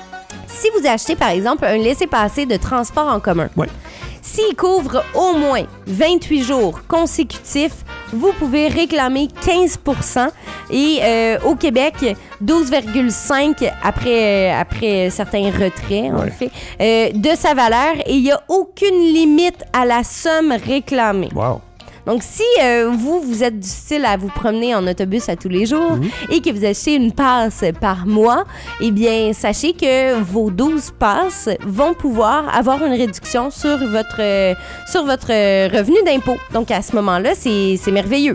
Si vous achetez, par exemple, un laissez-passer de transport en commun, ouais. S'il couvre au moins vingt-huit jours consécutifs, vous pouvez réclamer quinze pour cent et euh, au Québec, douze virgule cinq pour cent après, euh, après certains retraits, en ouais. fait, euh, de sa valeur et il n'y a aucune limite à la somme réclamée. Wow. Donc, si euh, vous, vous êtes du style à vous promener en autobus à tous les jours mmh. et que vous achetez une passe par mois, eh bien, sachez que vos douze passes vont pouvoir avoir une réduction sur votre, euh, sur votre revenu d'impôt. Donc, à ce moment-là, c'est, c'est merveilleux.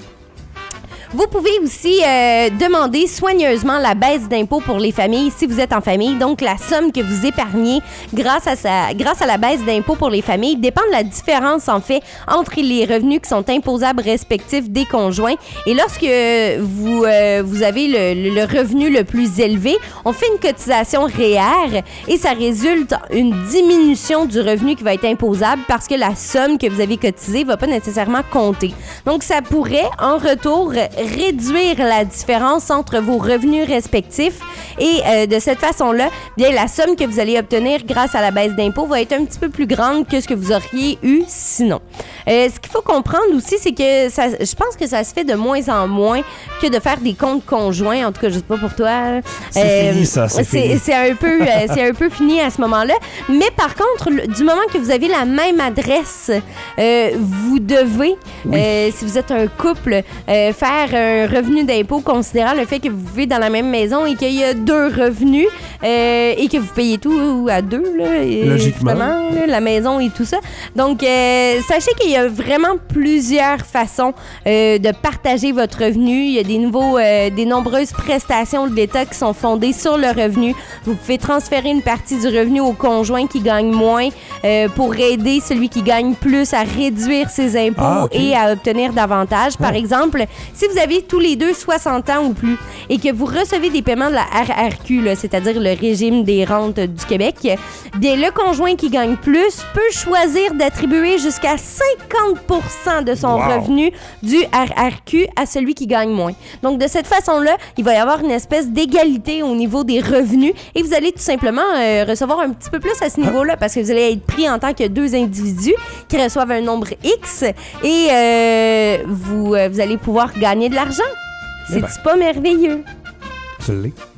Vous pouvez aussi euh, demander soigneusement la baisse d'impôt pour les familles si vous êtes en famille. Donc, la somme que vous épargnez grâce à, sa, grâce à la baisse d'impôt pour les familles dépend de la différence, en fait, entre les revenus qui sont imposables respectifs des conjoints. Et lorsque vous, euh, vous avez le, le revenu le plus élevé, on fait une cotisation R E E R et ça résulte une diminution du revenu qui va être imposable parce que la somme que vous avez cotisée ne va pas nécessairement compter. Donc, ça pourrait, en retour, réduire la différence entre vos revenus respectifs et euh, de cette façon-là, bien la somme que vous allez obtenir grâce à la baisse d'impôt va être un petit peu plus grande que ce que vous auriez eu sinon. Euh, ce qu'il faut comprendre aussi, c'est que ça, je pense que ça se fait de moins en moins que de faire des comptes conjoints. En tout cas, je sais pas pour toi. C'est euh, fini ça, c'est, c'est fini. C'est un peu, euh, c'est un peu fini à ce moment-là. Mais par contre, le, du moment que vous avez la même adresse, euh, vous devez, oui. euh, si vous êtes un couple, euh, faire un revenu d'impôt considérant le fait que vous vivez dans la même maison et qu'il y a deux revenus euh, et que vous payez tout à deux, là, logiquement, là, la maison et tout ça. Donc, euh, sachez qu'il y a vraiment plusieurs façons euh, de partager votre revenu. Il y a des nouveaux, euh, des nombreuses prestations de l'État qui sont fondées sur le revenu. Vous pouvez transférer une partie du revenu au conjoint qui gagne moins euh, pour aider celui qui gagne plus à réduire ses impôts ah, okay. et à obtenir davantage. Par oh. exemple, si vous avez tous les deux soixante ans ou plus et que vous recevez des paiements de la R R Q, là, c'est-à-dire le régime des rentes du Québec, bien, le conjoint qui gagne plus peut choisir d'attribuer jusqu'à cinquante pour cent de son wow. revenu du R R Q à celui qui gagne moins. Donc, de cette façon-là, il va y avoir une espèce d'égalité au niveau des revenus et vous allez tout simplement euh, recevoir un petit peu plus à ce niveau-là parce que vous allez être pris en tant que deux individus qui reçoivent un nombre X et euh, vous, euh, vous allez pouvoir gagner de l'argent. C'est ben. pas merveilleux? Je l'ai.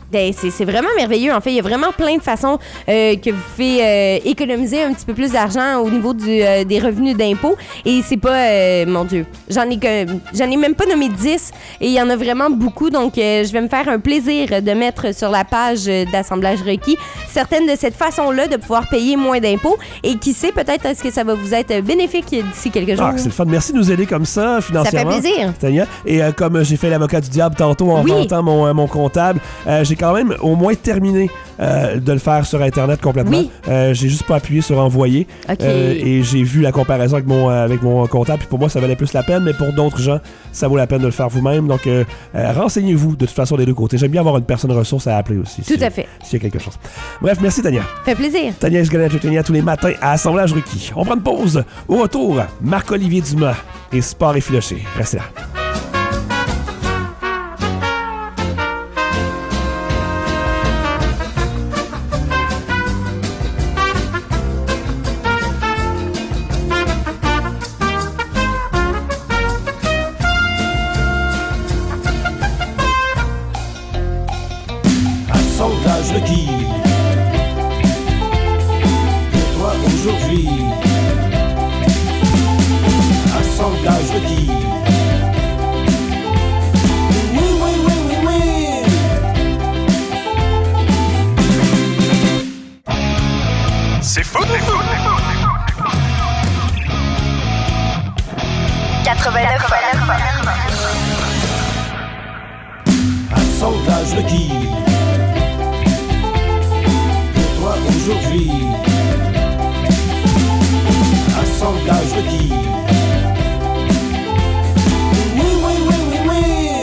Ben, c'est, c'est vraiment merveilleux. En fait, il y a vraiment plein de façons euh, que vous pouvez euh, économiser un petit peu plus d'argent au niveau du, euh, des revenus d'impôt. Et c'est pas... Euh, mon Dieu, j'en ai, que, j'en ai même pas nommé dix. Et il y en a vraiment beaucoup. Donc, euh, je vais me faire un plaisir de mettre sur la page d'Assemblage requis certaines de cette façon-là de pouvoir payer moins d'impôts. Et qui sait, peut-être est-ce que ça va vous être bénéfique d'ici quelques jours. Ah, c'est le fun. Merci de nous aider comme ça, financièrement. Ça fait plaisir. Tania. Et euh, comme j'ai fait l'avocat du diable tantôt en Oui. vantant mon, euh, mon comptable, euh, j'ai quand même au moins terminé euh, de le faire sur Internet complètement. Oui. Euh, j'ai juste pas appuyé sur envoyer. OK. Euh, et j'ai vu la comparaison avec mon, euh, avec mon comptable. Puis pour moi, ça valait plus la peine, mais pour d'autres gens, ça vaut la peine de le faire vous-même. Donc, euh, euh, renseignez-vous de toute façon des deux côtés. J'aime bien avoir une personne ressource à appeler aussi. Tout si, à fait. S'il y a quelque chose. Bref, merci Tania. Fait plaisir. Tania X-Galet tous les matins à Assemblage requis. On prend une pause. Au retour, Marc-Olivier Dumas et Sport effiloché. Restez là. Assemblage requis. Pour toi aujourd'hui. Assemblage requis. Oui, oui, oui, oui, oui. C'est fou, c'est fou, c'est fou. quatre-vingt-neuf Assemblage requis. Pour toi aujourd'hui. Assemblage requis. Oui, oui, oui, oui, oui.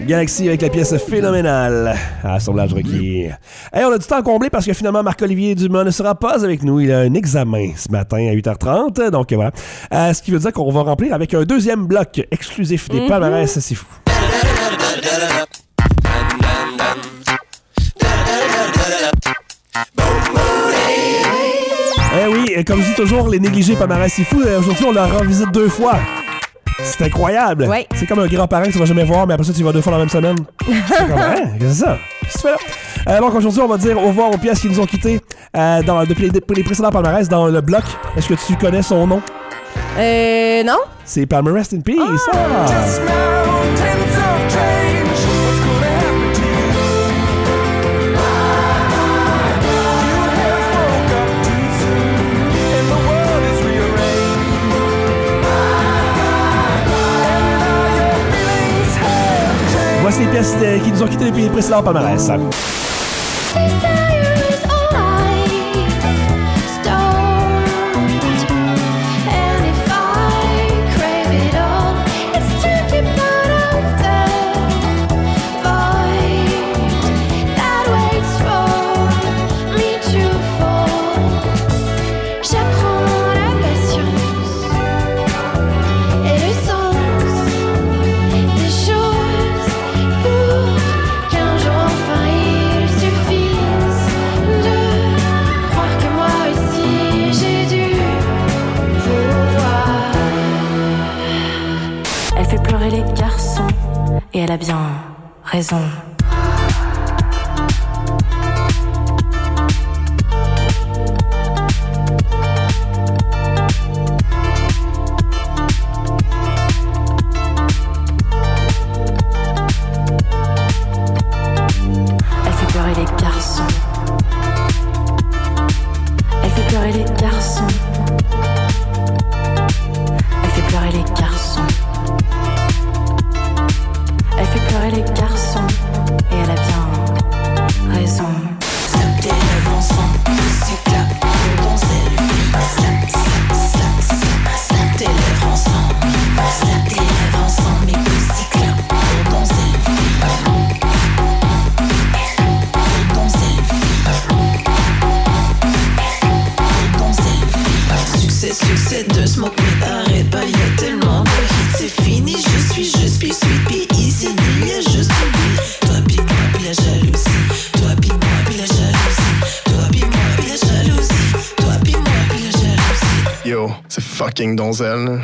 Galaxy avec la pièce phénoménale. Assemblage requis. Hey, on a du temps à combler parce que finalement, Marc-Olivier Dumas ne sera pas avec nous. Il a un examen ce matin à huit heures trente. Donc voilà. Euh, ce qui veut dire qu'on va remplir avec un deuxième bloc exclusif des mm-hmm. palmarès. C'est fou. Eh oui, comme je dis toujours, les négligés palmarès, c'est fou. Aujourd'hui, on leur rend visite deux fois. C'est incroyable. Ouais. C'est comme un grand-parent que tu vas jamais voir, mais après ça, tu y vas deux fois dans la même semaine. C'est comme, hein? Qu'est-ce que c'est ça? Qu'est-ce que tu fais là? Euh, donc, aujourd'hui, on va dire au revoir aux pièces qui nous ont quittés euh, dans, depuis les, les précédents palmarès dans le bloc. Est-ce que tu connais son nom? Euh, non. C'est Palmer Rest in Peace. Ah. Ah. Voici les pièces de, qui nous ont quittés depuis les précédents palmarès. Et elle a bien raison. Elle fait pleurer les garçons. Elle fait pleurer les garçons. Elle fait pleurer les garçons. Elle fait pleurer les garçons et elle a bien raison. Snap tes lèvres ensemble, c'est là, dans selfie. Snap, snap, snap, snap, snap tes lèvres ensemble. Snap tes lèvres ensemble, mes petits claps, dans selfie. Dans selfie. Dans selfie. Succès, succès de smoke, mais t'arrêtes pas, y'a tellement de hits, c'est fini, je suis, je suis, suis, puis ici, il y a juste lui. Toi, pis moi, pis la jalousie. Toi, pis moi, pis la jalousie. Toi, pis moi, pis la jalousie. Toi, pis moi, pis la jalousie. Yo, c'est fucking Donzel.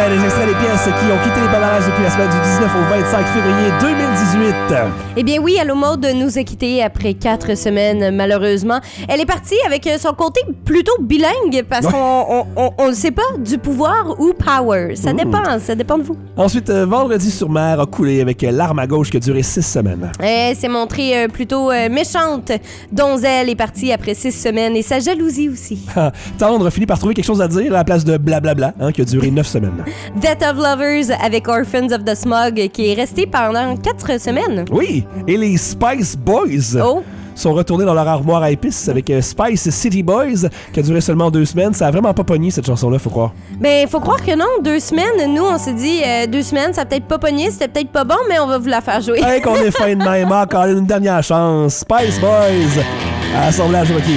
C'était les extraits des pièces qui ont quitté les palmarès depuis la semaine du dix-neuf au vingt-cinq février deux mille dix-huit. Eh bien oui, Allo Mode nous a quittés après quatre semaines, malheureusement. Elle est partie avec son côté plutôt bilingue parce Ouais. qu'on on ne sait pas du pouvoir ou power. Ça Mmh. dépend, ça dépend de vous. Ensuite, euh, Vendredi sur mer a coulé avec euh, L'arme à gauche qui a duré six semaines. Elle s'est montrée euh, plutôt euh, méchante. Donzelle est partie après six semaines et sa jalousie aussi. Tendre finit par trouver quelque chose à dire à la place de blablabla, hein, qui a duré neuf semaines. Death of Lovers avec Orphans of the Smog qui est resté pendant quatre semaines. Oui, et les Spice Boys Oh. sont retournés dans leur armoire à épices avec euh, Spice City Boys qui a duré seulement deux semaines. Ça a vraiment pas pogné cette chanson-là, faut croire. Ben, faut croire que non. Deux semaines, nous, on s'est dit, euh, deux semaines, ça a peut-être pas pogné, c'était peut-être pas bon, mais on va vous la faire jouer. Hey, qu'on est fin de même, encore une dernière chance. Spice Boys, assemblage requis.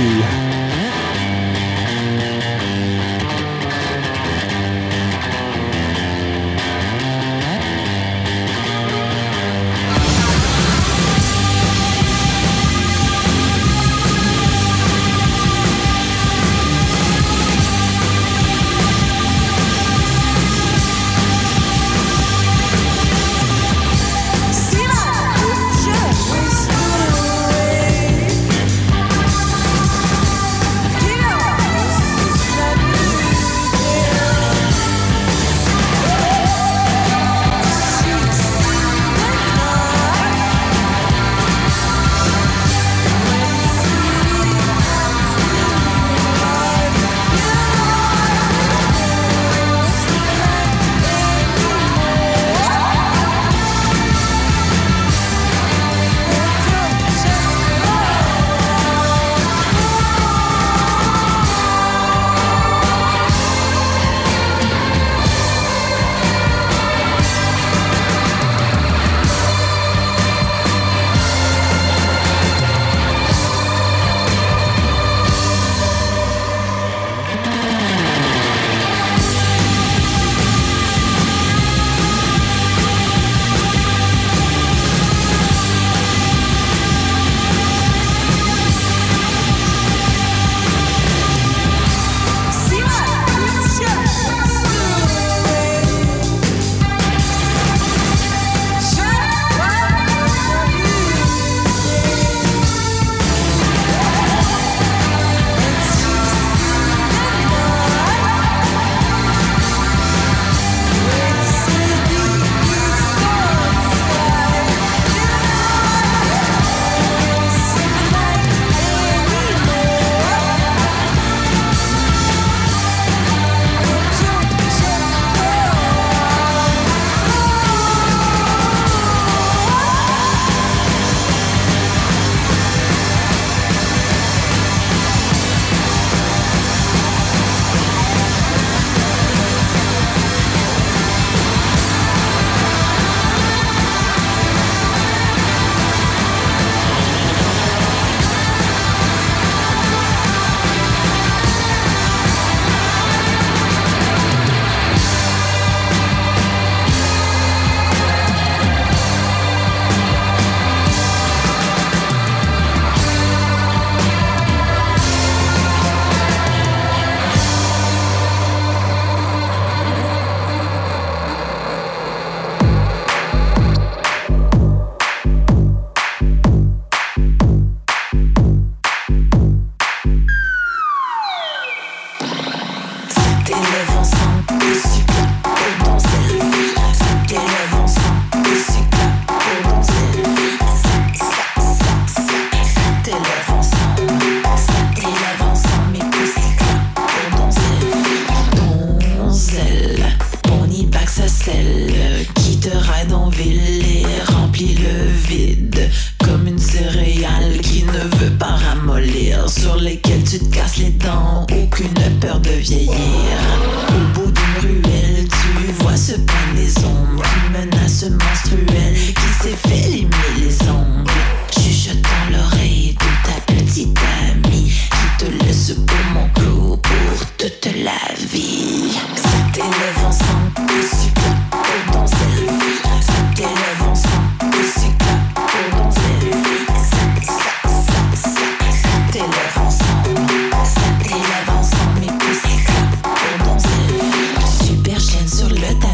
Super chaîne sur le tapis.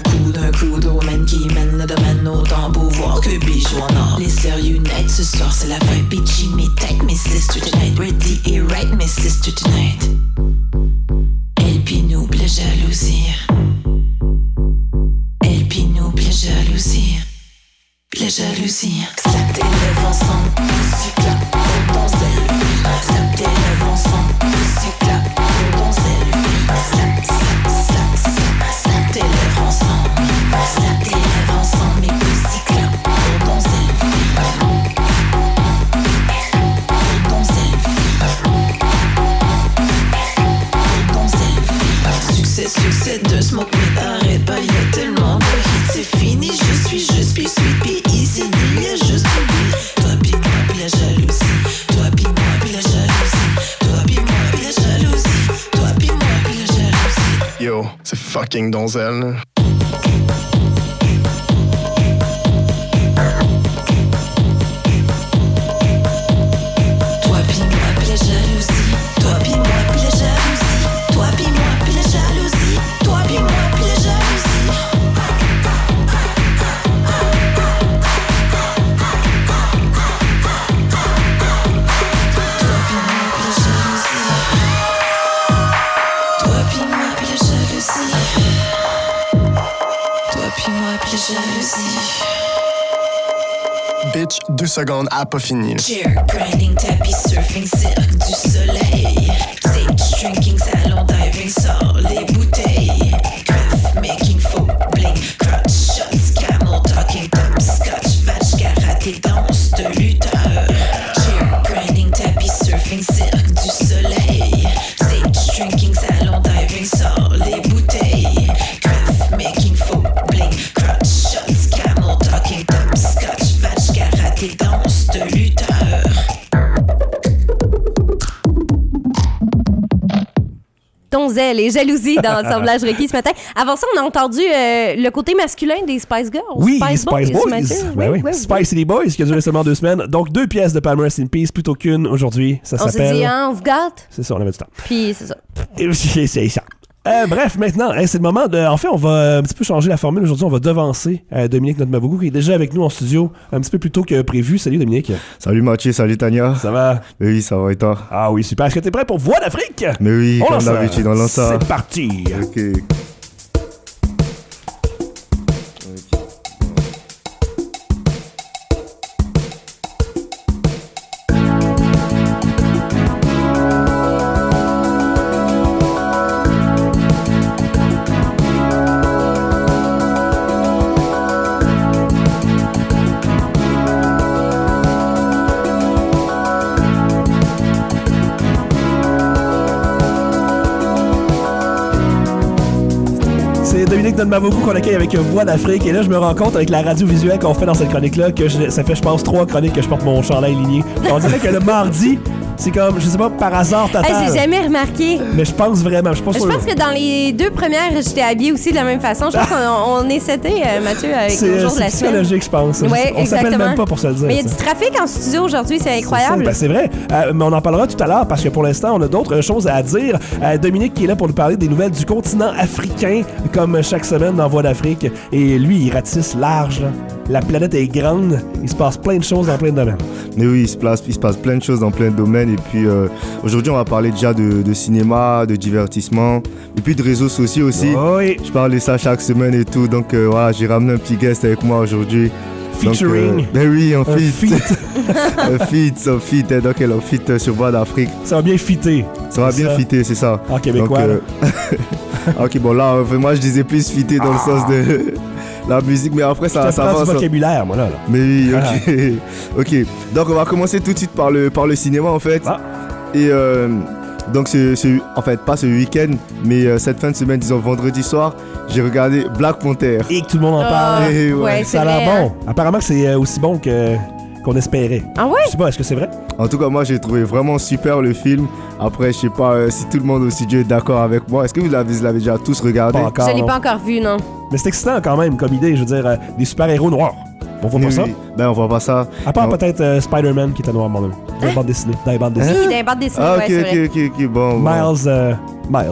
coup d'un crew de women qui mène le domaine autant pouvoir que bijoux en or. Les sœurs unite ce soir, c'est la vibe bitchy, mes têtes, mes sisters tonight. Ready et right, mes sisters tonight. Elle pis nous, la jalousie. Elle pis nous, la jalousie. La jalousie. Slap tes lèvres ensemble, ici clap, on danse selfie. Slap tes lèvres ensemble, ici clap, on danse selfie. Slap, slap, slap, slap, slap tes lèvres ensemble. Slap tes lèvres ensemble, mais ici clap, on danse selfie. On danse selfie. On danse selfie. Succès, succès de smoke, mais arrête pas, y'a tellement de hits. C'est fini, je suis, je suis, suis, puis ici, il y a juste lui. Toi pis moi, pis la jalousie. Toi pis moi, pis la jalousie. Toi pis moi, pis la jalousie. Toi pis moi, pis la jalousie. Yo, c'est fucking donzelle. Toi pis moi, pis la jalousie. Toi pis moi, pis la jalousie. Toi pis moi, pis la jalousie. Toi pis moi, pis la jalousie. Bitch, deux secondes, a pas fini. Chair, grinding, tapis, surfing, cirque du soleil. Stage, drinking, salon, diving, sort les bouteilles. Craft, making, faux, bling, crotch, shots, camel, talking, top, scotch, vache, karaté, danse de lutteur. Chair, grinding, tapis, surfing, cirque du soleil. Stage, drinking, salon, diving, sort les bouteilles. Craft, making, faux, bling, crotch, shots, camel, talking, top, scotch, vache, karaté, danse de lutteur. Donzelle et jalousie dans Assemblage requis ce matin. Avant ça, on a entendu euh, le côté masculin des Spice Girls. Oui, Spice Spice Boys. Boys. Ben oui, oui, Spice City Boys qui a duré seulement deux semaines. Donc deux pièces de Palmer Rest in Peace plutôt qu'une aujourd'hui. Ça On s'est s'appelle. dit, hein, on vous gâte. C'est ça, on avait du temps. Puis c'est ça. Et c'est c'est ça. Euh, bref, maintenant, hein, c'est le moment de. En fait, on va un petit peu changer la formule. Aujourd'hui, on va devancer euh, Dominique Notre-Maboukou qui est déjà avec nous en studio un petit peu plus tôt que prévu. Salut Dominique. Salut Mathieu, salut Tania. Ça va? Mais oui, ça va et toi? Ah oui, super. Est-ce que t'es prêt pour Voix d'Afrique? Mais oui, on comme lance ça. d'habitude, on lance ça. C'est parti. Ok. Dominique Notre-Maboukou qu'on accueille avec Voix d'Afrique. Et là, je me rends compte avec la radio visuelle qu'on fait dans cette chronique-là que je, ça fait, je pense, trois chroniques que je porte mon chandail ligné. On dirait que le mardi, c'est comme, je sais pas, par hasard total. Hey, j'ai jamais remarqué. Mais je pense vraiment, je pense Je pense que dans les deux premières, j'étais habillée aussi de la même façon. Je pense qu'on on est seté, euh, Mathieu, avec c'est, nos jours c'est de la semaine. C'est logique, je pense. Ouais, on s'appelle exactement. même pas pour se le dire. Mais il y a ça. du trafic en studio aujourd'hui, c'est incroyable. C'est, ben, c'est vrai. Euh, mais on en parlera tout à l'heure parce que pour l'instant, on a d'autres choses à dire. Euh, Dominique qui est là pour nous parler des nouvelles du continent africain, comme chaque semaine dans Voix d'Afrique. Et lui, il ratisse large. Là. La planète est grande. Il se passe plein de choses dans plein de domaines. Mais oui, il se, place, il se passe plein de choses dans plein de domaines. Et puis euh, aujourd'hui, on va parler déjà de, de cinéma, de divertissement, et puis de réseaux sociaux aussi. Oh oui. Je parle de ça chaque semaine et tout. Donc euh, voilà, j'ai ramené un petit guest avec moi aujourd'hui. Featuring. Donc, euh, ben oui, un, un feat. feat. un feat, un feat. Donc elle a un feat sur Voix d'Afrique. Ça va bien fitter. Ça va bien ça. fitter, c'est ça. En québécois. Donc, euh... ok, bon là, euh, moi je disais plus fitter dans ah. le sens de la musique, mais après ça, je te ça prends va. du Ça... vocabulaire, moi là. là. Mais oui, ok. ok. Donc on va commencer tout de suite par le, par le cinéma en fait. Ah. Et euh, donc c'est, c'est, en fait pas ce week-end, mais euh, cette fin de semaine, disons vendredi soir, j'ai regardé Black Panther. Et que tout le monde en Ah. parle. Et ouais. Ouais, Ça a c'est l'air vrai, bon. Apparemment que c'est euh, aussi bon que qu'on espérait. Ah ouais? Je sais pas, est-ce que c'est vrai? En tout cas, moi j'ai trouvé vraiment super le film. Après, je sais pas euh, si tout le monde au studio est d'accord avec moi. Est-ce que vous l'avez, vous l'avez déjà tous regardé? Pas encore. Je l'ai non. pas encore vu, non. Mais c'est excitant quand même comme idée. Je veux dire, euh, des super-héros noirs. On voit pas Oui, ça? oui. Ben on voit pas ça. À part Non. peut-être euh, Spider-Man qui était noir, mon ami. Dans les bandes dessinées. Dans les bandes dessinées. Oui, dans les bandes dessinées, Ah ouais, ok c'est ok vrai. ok ok bon. bon. Miles, euh, Miles. Hein?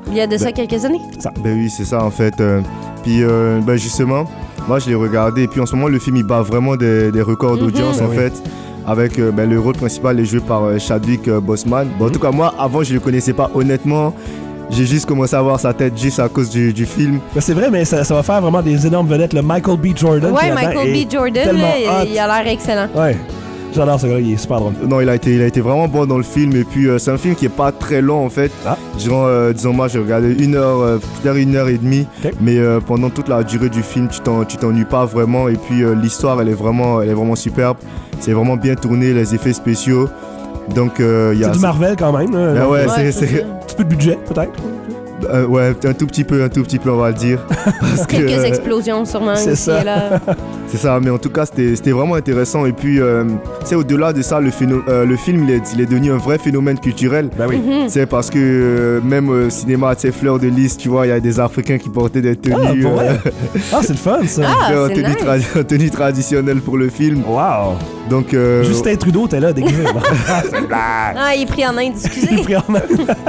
Il y a de ça Ben, quelques années. Ça. Ben oui, c'est ça en fait. Euh, puis euh, ben justement, moi je l'ai regardé et puis en ce moment le film il bat vraiment des, des records d'audience Mhm. en Oui. fait. Avec euh, ben, le rôle principal est joué par euh, Chadwick euh, Boseman. Bon, en tout cas moi avant je le connaissais pas honnêtement. J'ai juste commencé à voir sa tête juste à cause du, du film. Ben, c'est vrai, mais ça, ça va faire vraiment des énormes vedettes. Le Michael B. Jordan. qui Ouais, là-dedans Michael est B. Jordan, tellement là, il, hot. il a l'air excellent. Ouais, j'adore ce gars, il est super drôle. Non, il a été, il a été vraiment bon dans le film et puis euh, c'est un film qui est pas très long en fait. Ah. Disons, euh, disons moi j'ai regardé une heure, euh, peut-être une heure et demie, Ok. mais euh, pendant toute la durée du film tu t'en, tu t'ennuies pas vraiment et puis euh, l'histoire elle est vraiment, elle est vraiment superbe. C'est vraiment bien tourné, les effets spéciaux. Donc euh, il y C'est a du Marvel quand même. Là. Ah ouais, Ouais, c'est, c'est c'est- ça. Un petit peu de budget, peut-être. euh, ouais, un tout petit peu, un tout petit peu on va le dire. Parce que, Quelques euh, explosions sûrement c'est ici ça. et là. C'est ça, mais en tout cas, c'était c'était vraiment intéressant. Et puis, euh, tu sais, au-delà de ça, le, phéno- euh, le film, il est, il est devenu un vrai phénomène culturel. Ben oui. C'est parce que euh, même au cinéma, tu sais, Fleur de Lys, tu vois, il y a des Africains qui portaient des tenues, Ah, pour vrai? euh, Ah, c'est le fun, ça. Ah, en c'est tenue, nice. tradi- en tenue traditionnelle pour le film. Wow. Donc, euh, Justin Trudeau, t'es là, déguisé. C'est une blague. Ah, il est pris en Inde, Il est excusez. pris en main.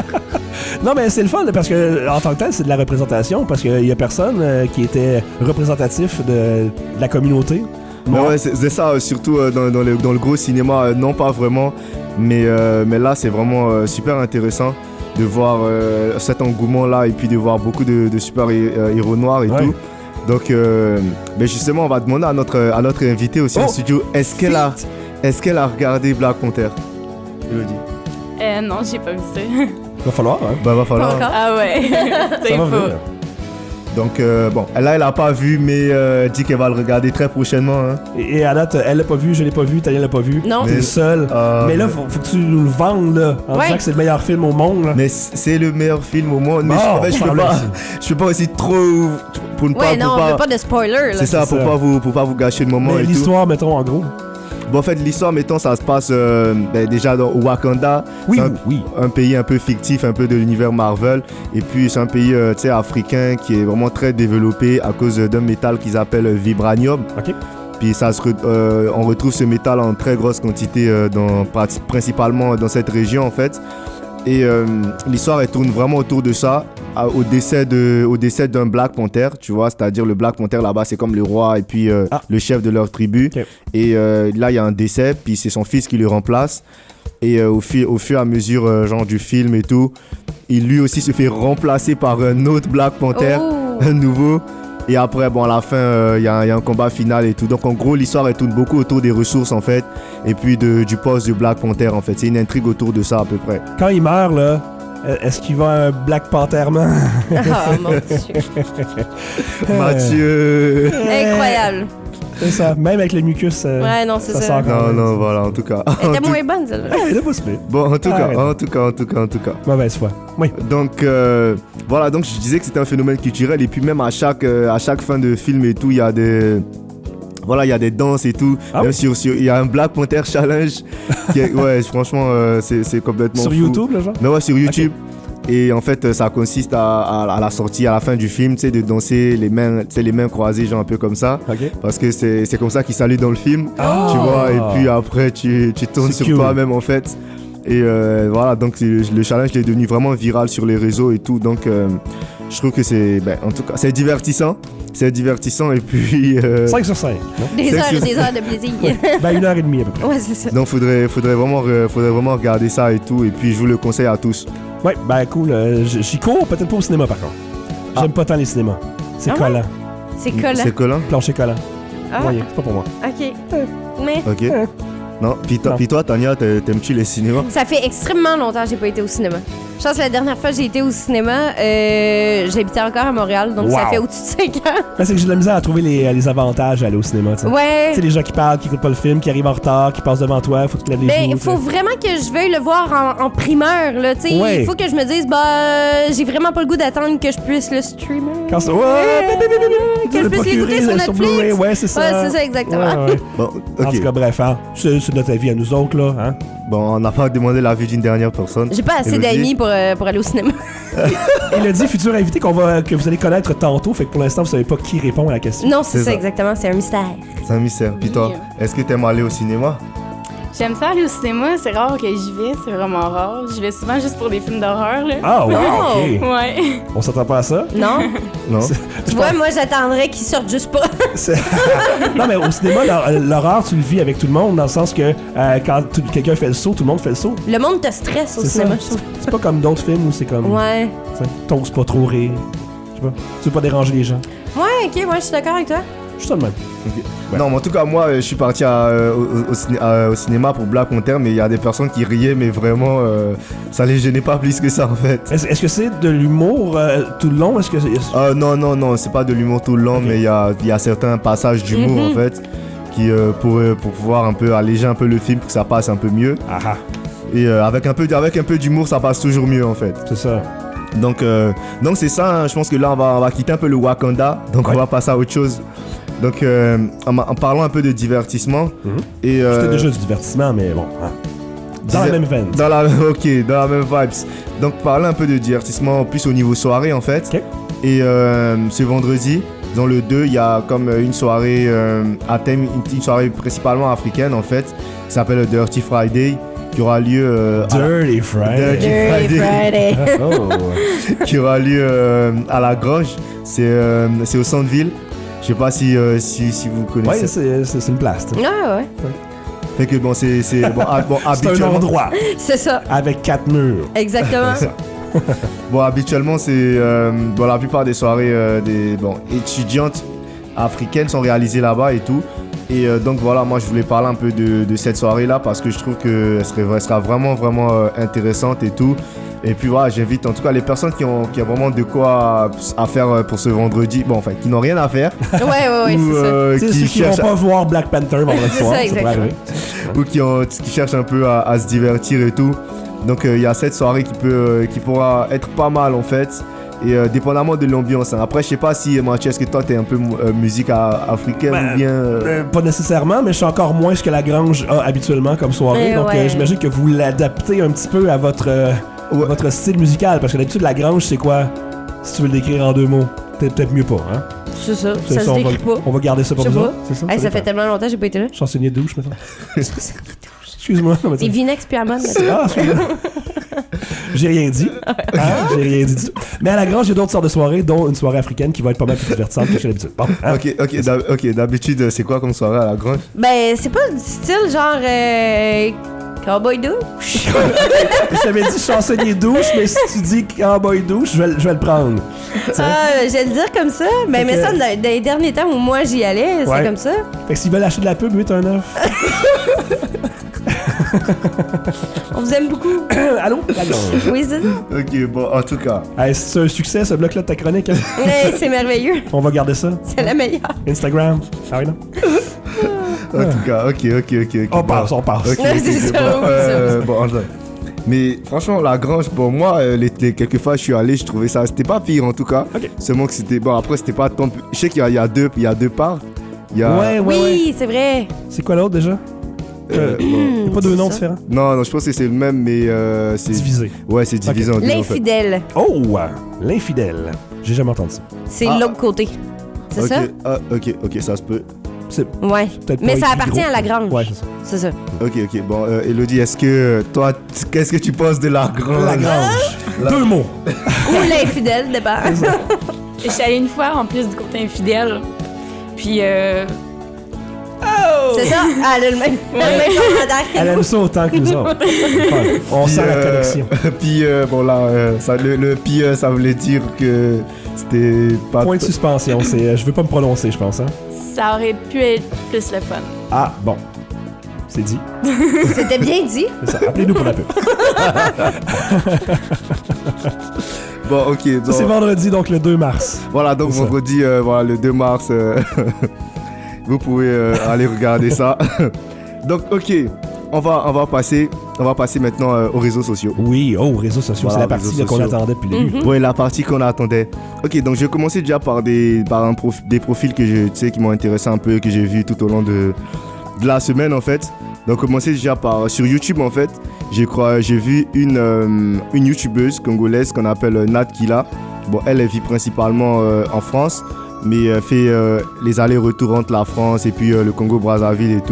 Non, mais c'est le fun parce que, en tant que tel, c'est de la représentation parce qu'il y a personne euh, qui était représentatif de, de la communauté. mais Non. ouais, c'est c'est ça, euh, surtout euh, dans, dans le, dans le gros cinéma, euh, non pas vraiment, mais, euh, mais là, c'est vraiment euh, super intéressant de voir euh, cet engouement-là et puis de voir beaucoup de, de super-héros noirs et Ouais. tout. Donc, euh, ben justement, on va demander à notre, à notre invité aussi Oh, en studio, est-ce qu'elle a, est-ce qu'elle a regardé Black Panther? Elodie. Euh, non, j'ai pas vu ça. Il va falloir, hein. Ben, va Pas falloir. encore. Ah ouais. C'est Ça va faux. venir. Donc, euh, bon, là, elle a pas vu, mais euh, elle dit qu'elle va le regarder très prochainement. Hein. Et, et Anna, elle l'a pas vu, je l'ai pas vu, Tania l'a pas vu. Non. T'es Mais- seul. Euh, mais là, faut, faut que tu nous le vendes, là. En Ouais. disant que c'est le meilleur film au monde, là. Mais c'est le meilleur film au monde. Mais Bon, je, en fait, je peux parle-en pas, aussi. je peux pas aussi trop pour ne pas, Ouais, non, pour on pas- veut pas de spoiler, là. c'est ça, C'est pour ça. pas vous, pour pas vous gâcher le moment Mais et tout. l'histoire, mettons, en gros. Bon, en fait, l'histoire, mettons, ça se passe euh, ben, déjà dans, au Wakanda. Oui, C'est un, oui. un pays un peu fictif, un peu de l'univers Marvel. Et puis, c'est un pays, euh, tu sais, africain qui est vraiment très développé à cause d'un métal qu'ils appellent vibranium. OK. Puis, ça se re- euh, on retrouve ce métal en très grosse quantité, euh, dans, prati- principalement dans cette région, en fait. Et euh, l'histoire, elle tourne vraiment autour de ça, à- au décès de, au décès d'un Black Panther, tu vois, c'est-à-dire le Black Panther là-bas, c'est comme le roi et puis euh, Ah. le chef de leur tribu. Ok. Et euh, là, il y a un décès, puis c'est son fils qui le remplace. Et euh, au, fi- au fur et à mesure, euh, genre du film et tout, il lui aussi se fait remplacer par un autre Black Panther, Oh. un nouveau. Et après, bon, à la fin, euh, il y, a- il y a un combat final et tout. Donc, en gros, l'histoire, elle tourne beaucoup autour des ressources, en fait, et puis de, du poste du Black Panther, en fait. C'est une intrigue autour de ça, à peu près. Quand il meurt, là, est-ce qu'il va un Black Pantherman? Ah, mon Dieu. Mathieu! Incroyable. C'est ça. Même avec le mucus, euh, Ouais, non, c'est ça ça. sort quand Non, même. non, voilà, en tout cas. Elle En était tout- moins bonne, celle-là. Ouais, il est pas super. Bon, en tout Ah, cas, ouais. en tout cas, en tout cas, en tout cas. Mauvaise foi. Oui. Donc euh, voilà, donc je disais que c'était un phénomène culturel et puis même à chaque, euh, à chaque fin de film et tout, il y a des... Voilà, il y a des danses et tout. Ah Même ouais? sur- sur- il y a un Black Panther Challenge. Qui est- ouais, franchement, euh, c'est c'est complètement Sur fou. YouTube, là, genre? Mais ouais, sur YouTube. Et en fait, euh, ça consiste à, à- à la sortie, à la fin du film, tu sais, de danser les mains, tu sais, les mains croisées, genre un peu comme ça. OK. Parce que c'est c'est comme ça qu'ils saluent dans le film. Ah. Tu vois, et puis après, tu, tu tournes C'est sur cute. toi-même, en fait. Et euh, voilà, donc c'est- le challenge il est devenu vraiment viral sur les réseaux et tout. Donc, euh, je trouve que c'est, ben, en tout cas, c'est divertissant. C'est divertissant et puis... euh, cinq sur cinq. Non? Des C'est heures et que- des heures de plaisir. Ben, une heure et demie, à peu près. Ouais, c'est ça. donc, faudrait, faudrait, vraiment, re- faudrait vraiment regarder ça et tout. Et puis, je vous le conseille à tous. Ouais, ben, cool. euh, j- J'y cours, peut-être pas au cinéma, par contre. J'aime pas tant les cinémas. C'est Ah ouais? collant. C'est collant. C'est collant? Plancher collant. Ah, Moyen. C'est pas pour moi. ok. Mais Ok. Non. Puis toi, Non. puis toi, Tania, t'a- t'aimes-tu les cinémas? ça fait extrêmement longtemps que j'ai pas été au cinéma. Je pense que la dernière fois que j'ai été au cinéma, euh, j'habitais encore à Montréal, donc ça Wow. fait au-dessus de cinq ans. Ben, c'est que j'ai de la misère à trouver les, les avantages à aller au cinéma, tu sais. Ouais. Tu sais, les gens qui parlent, qui écoutent pas le film, qui arrivent en retard, qui passent devant toi, faut que tu te lèves les Ben, genoux. il faut tu sais. vraiment que je veuille le voir en, en primeur, là, tu sais. Ouais. Il faut que je me dise, bah, j'ai vraiment pas le goût d'attendre que je puisse le streamer. Quand c'est. Ouais! Que je le puisse l'écouter procurer sur Blu-ray, Netflix. ouais, c'est ça. Ouais, c'est ça, exactement. Ouais, ouais. Bon, En ok. tout cas, bref, hein, c'est c'est notre avis à nous autres, là. Hein? Bon, on n'a pas demandé l'avis d'une dernière personne. J'ai pas assez Elodie? d'amis pour, euh, pour aller au cinéma. Il a dit futur invité qu'on va, que vous allez connaître tantôt, fait que pour l'instant, vous savez pas qui répond à la question. Non, c'est C'est ça, ça. exactement. C'est un mystère. C'est un mystère. Puis toi, est-ce que t'aimes aller au cinéma? J'aime ça aller au cinéma, c'est rare que j'y vais, c'est vraiment rare. J'y vais souvent juste pour des films d'horreur, là. Ah, ouais, ok. Ouais. On s'attend pas à ça? Non? Non. Tu vois, moi, j'attendrais qu'ils sortent juste pas. C'est- non, mais au cinéma, l'hor- l'horreur, tu le vis avec tout le monde, dans le sens que euh, quand tout- quelqu'un fait le saut, tout le monde fait le saut. Le monde te stresse au C'est cinéma, ça. je trouve. C'est pas comme d'autres films où c'est comme. Ouais. tu sais, T'oses pas trop rire. Je sais pas. Tu veux pas déranger les gens. Ouais, ok, moi, je suis d'accord avec toi. Juste ça de même. Ouais. Non, mais en tout cas, moi, euh, je suis parti à, euh, au, au ciné- à- au cinéma pour Black Panther, mais il y a des personnes qui riaient, mais vraiment, euh, ça les gênait pas plus que ça, en fait. Est-ce, est-ce que c'est de l'humour euh, tout le long? Est-ce que c'est. Euh, non, non, non, c'est pas de l'humour tout le long, Ok. mais il y a, il y a certains passages d'humour, Mhm. en fait, qui, euh, pour, euh, pour pouvoir un peu alléger un peu le film, pour que ça passe un peu mieux. Ah ah, Et euh, avec un peu, avec un peu d'humour, ça passe toujours mieux, en fait. c'est ça. Donc, euh, donc c'est ça, hein. Je pense que là, on va, on va quitter un peu le Wakanda, donc Ouais. on va passer à autre chose. Donc, euh, en, en parlant un peu de divertissement, Mhm. et... euh, C'était déjà du divertissement, mais bon. hein. Dans la Diver- même veine. Dans la, ok, dans la même vibes. Donc, parler un peu de divertissement, plus au niveau soirée, en fait. Ok. Et euh, ce vendredi, dans le deux, il y a comme une soirée euh, à thème, une, une soirée principalement africaine, en fait, qui s'appelle Dirty Friday, qui aura lieu... euh, à la- Dirty Friday. Dirty Dirty Friday. Friday. Oh. qui aura lieu euh, à la Grange. C'est euh, c'est au centre-ville. Je sais pas si, euh, si, si vous connaissez. Ouais, c'est, c'est, c'est une place. tu sais. Ah, ouais. Fait que bon, c'est c'est- bon, ah, bon, C'est un habituellement. endroit C'est ça. avec quatre murs. Exactement. Bon, habituellement, c'est euh, bon, la plupart des soirées euh, des bon, étudiantes africaines sont réalisées là-bas et tout. Et euh, donc voilà, moi je voulais parler un peu de, de cette soirée-là parce que je trouve qu'elle serait, elle sera vraiment, vraiment euh, intéressante et tout. Et puis voilà, j'invite en tout cas les personnes qui ont, qui ont vraiment de quoi à faire pour ce vendredi, bon, enfin, qui n'ont rien à faire. Ouais, ouais, ouais, ou c'est ça. euh, Tu sais, qui ceux qui vont cherchent pas voir Black Panther vendredi C'est soir, ça, ça pourrait exactement. arriver. ou qui, ont, qui cherchent un peu à, à se divertir et tout. Donc il y a cette soirée qui, peut, euh, qui pourra être pas mal en fait. Et euh, dépendamment de l'ambiance. Hein. Après, je sais pas si Mathieu, est-ce que toi t'es un peu euh, musique à- africaine Ben, ou bien. euh, Euh, pas nécessairement, mais je suis encore moins ce que la Grange a habituellement comme soirée. Eh donc ouais. euh, j'imagine que vous l'adaptez un petit peu à votre, euh, Ouais. votre style musical. Parce que d'habitude, la Grange, c'est quoi? Si tu veux le décrire en deux mots, peut-être, peut-être mieux pas. Hein? C'est ça. C'est Ça se on, va, décrit pas. on va garder ça pour Je sais nous pas. autres. C'est ça? Hey, ça fait dépend. tellement longtemps que j'ai pas été là. Chansonnier de douche, maintenant. Excuse-moi. non, mais Des tu- Vinex puis Amon. Ah, excuse-moi. J'ai rien dit. Hein? J'ai rien dit du tout. Mais à la Grange, il y a d'autres sortes de soirées, dont une soirée africaine qui va être pas mal plus divertissante que chez l'habitude. Bon, hein? Ok, ok, d'hab- ok, d'habitude, c'est quoi comme soirée à la Grange? Ben, c'est pas du style genre. Euh, Cowboy douche. Je t'avais dit chansonnier douche, mais si tu dis cowboy douche, je vais, le- je vais le prendre. Tu sais? Ah, je vais le dire comme ça. Ben, Fait mais que- ça, dans, dans les derniers temps où moi j'y allais, Ouais. c'est comme ça. Fait que s'ils veulent acheter de la pub, huit un neuf. On vous aime beaucoup. Allô? La Grange. Oui, c'est ça. Ok, bon, en tout cas. Hey, c'est un succès, ce bloc-là de ta chronique. hein? Ouais, c'est merveilleux. On va garder ça. C'est la meilleure. Instagram. Ah oui, non? En tout cas, ok, ok, ok. ok, On bon. passe, on passe. Ok, Ouais, ok, c'est ok, ça, bon, oui, euh, bon, enfin. Mais franchement, la Grange, pour moi, euh, les, les quelques fois je suis allé, je trouvais ça, c'était pas pire en tout cas. Ok. Seulement que c'était, bon après c'était pas tant, je sais qu'il y a, il y a deux, il y a deux parts. Il y a, Ouais, ouais, ouais. Oui, c'est vrai. C'est quoi l'autre déjà? euh, bon. Il y a pas deux c'est noms ça. différents? Non, non, je pense que c'est le même, mais euh, c'est Divisé. Ouais, c'est divisé en deux en fait. L'infidèle. Oh! L'infidèle. J'ai jamais entendu ça. C'est Ah. l'autre côté. C'est Ok, ça? ah, ok, ok, ça se peut. C'est Ouais. peut-être Mais pas ça écrit appartient gros. à la Grange. Ouais, c'est ça. C'est ça. Ok, ok, bon, euh, Elodie, est-ce que euh, toi, t- qu'est-ce que tu penses de la Grange? La Grange. Deux mots. Ou l'infidèle, dépend. Je suis allée une fois en plus du côté infidèle. Puis, euh, C'est ça? Ah, elle a le même, le même commentaire que Elle nous. aime ça autant que nous autres. Fun. On Puis, sent la euh, connexion. puis euh, bon là, euh, ça, le, le puis euh, ça voulait dire que c'était pas. Point de suspension, c'est. euh, je veux pas me prononcer, je pense. Hein? ça aurait pu être plus le fun. Ah, bon. C'est dit. C'était bien dit. C'est ça. Appelez-nous pour la pub. Bon, ok. Ça, bon. c'est vendredi, donc le deux mars. Voilà, donc C'est ça. vendredi, euh, voilà, le deux mars, euh, vous pouvez euh, aller regarder ça. Donc, ok, on va, on va passer, on va passer maintenant euh, aux réseaux sociaux. Oui, oh, réseaux sociaux, Voilà, c'est la partie réseaux là, qu'on sociaux. attendait depuis le début. Ouais, la partie qu'on attendait. Ok, donc je vais commencer déjà par des, par un prof- des profils que je, tu sais, qui m'ont intéressé un peu, que j'ai vu tout au long de, de la semaine en fait. Donc commencer déjà par sur YouTube en fait. J'ai crois, j'ai vu une, euh, une youtubeuse congolaise qu'on appelle euh, Nat Kila. Bon, elle, elle vit principalement euh, en France, mais euh, fait euh, les allers-retours entre la France et puis euh, le Congo Brazzaville et tout.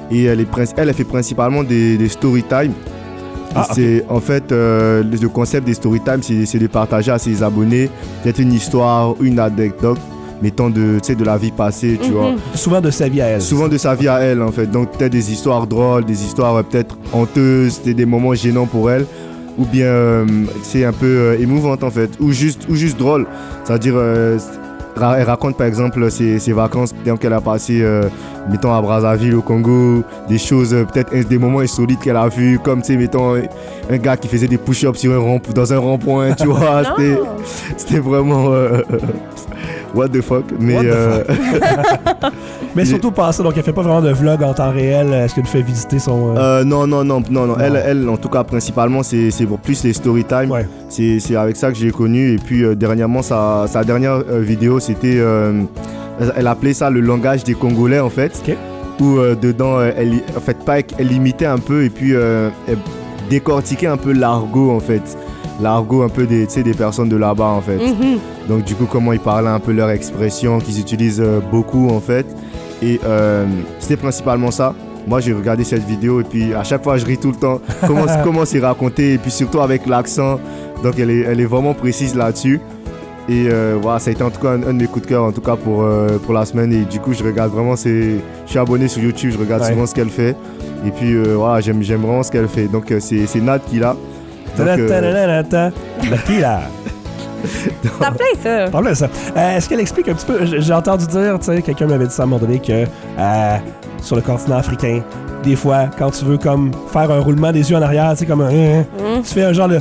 Et elle, est, elle, elle fait principalement des, des story time. Ah, c'est okay. En fait euh, le concept des story time, c'est, c'est de partager à ses abonnés peut-être une histoire, une anecdote, mettant de, de la vie passée, tu mm-hmm. vois. Souvent de sa vie à elle. Souvent de sa vie à elle, en fait. Donc peut-être des histoires drôles, des histoires euh, peut-être honteuses, des moments gênants pour elle, ou bien euh, c'est un peu euh, émouvante en fait, ou juste, ou juste drôle. C'est-à-dire euh, elle raconte par exemple ses, ses vacances qu'elle a passées, euh, mettons à Brazzaville au Congo, des choses, euh, peut-être des moments insolites qu'elle a vus, comme tu sais, mettons un gars qui faisait des push-ups sur un rond, dans un rond-point, tu vois, c'était, c'était vraiment euh, what the fuck, mais... What the euh, fuck. Mais surtout pas ça, donc elle fait pas vraiment de vlog en temps réel, est-ce qu'elle fait visiter son... Euh... Euh, non, non, non, non, non, elle, elle, en tout cas, principalement, c'est, c'est pour plus les story time, ouais. c'est, c'est avec ça que j'ai connu, et puis euh, dernièrement, sa, sa dernière euh, vidéo, c'était, euh, elle appelait ça le langage des Congolais, en fait, okay. où euh, dedans, euh, elle, en fait, pas, elle imitait un peu, et puis euh, elle décortiquait un peu l'argot, en fait, l'argot un peu des, des personnes de là-bas, en fait. Mm-hmm. Donc, du coup, comment ils parlaient un peu leur expression, qu'ils utilisent euh, beaucoup, en fait. Et euh, c'était principalement ça. Moi, j'ai regardé cette vidéo et puis à chaque fois, je ris tout le temps. Comment, comment c'est raconté et puis surtout avec l'accent. Donc, elle est, elle est vraiment précise là-dessus. Et euh, voilà, ça a été en tout cas un, un de mes coups de cœur en tout cas pour, euh, pour la semaine. Et du coup, je regarde vraiment, c'est... je suis abonné sur YouTube, je regarde ouais. souvent ce qu'elle fait. Et puis euh, voilà, j'aime, j'aime vraiment ce qu'elle fait. Donc, euh, c'est, c'est Nat qui l'a. Donc, euh... qui là? T'en plein ça. T'en plein ça. Euh, est-ce qu'elle explique un petit peu, j'ai entendu dire, tu sais, quelqu'un m'avait dit ça à un moment donné que euh, sur le continent africain, des fois, quand tu veux comme faire un roulement des yeux en arrière, tu sais, comme un... Euh, mm. Tu fais un genre de...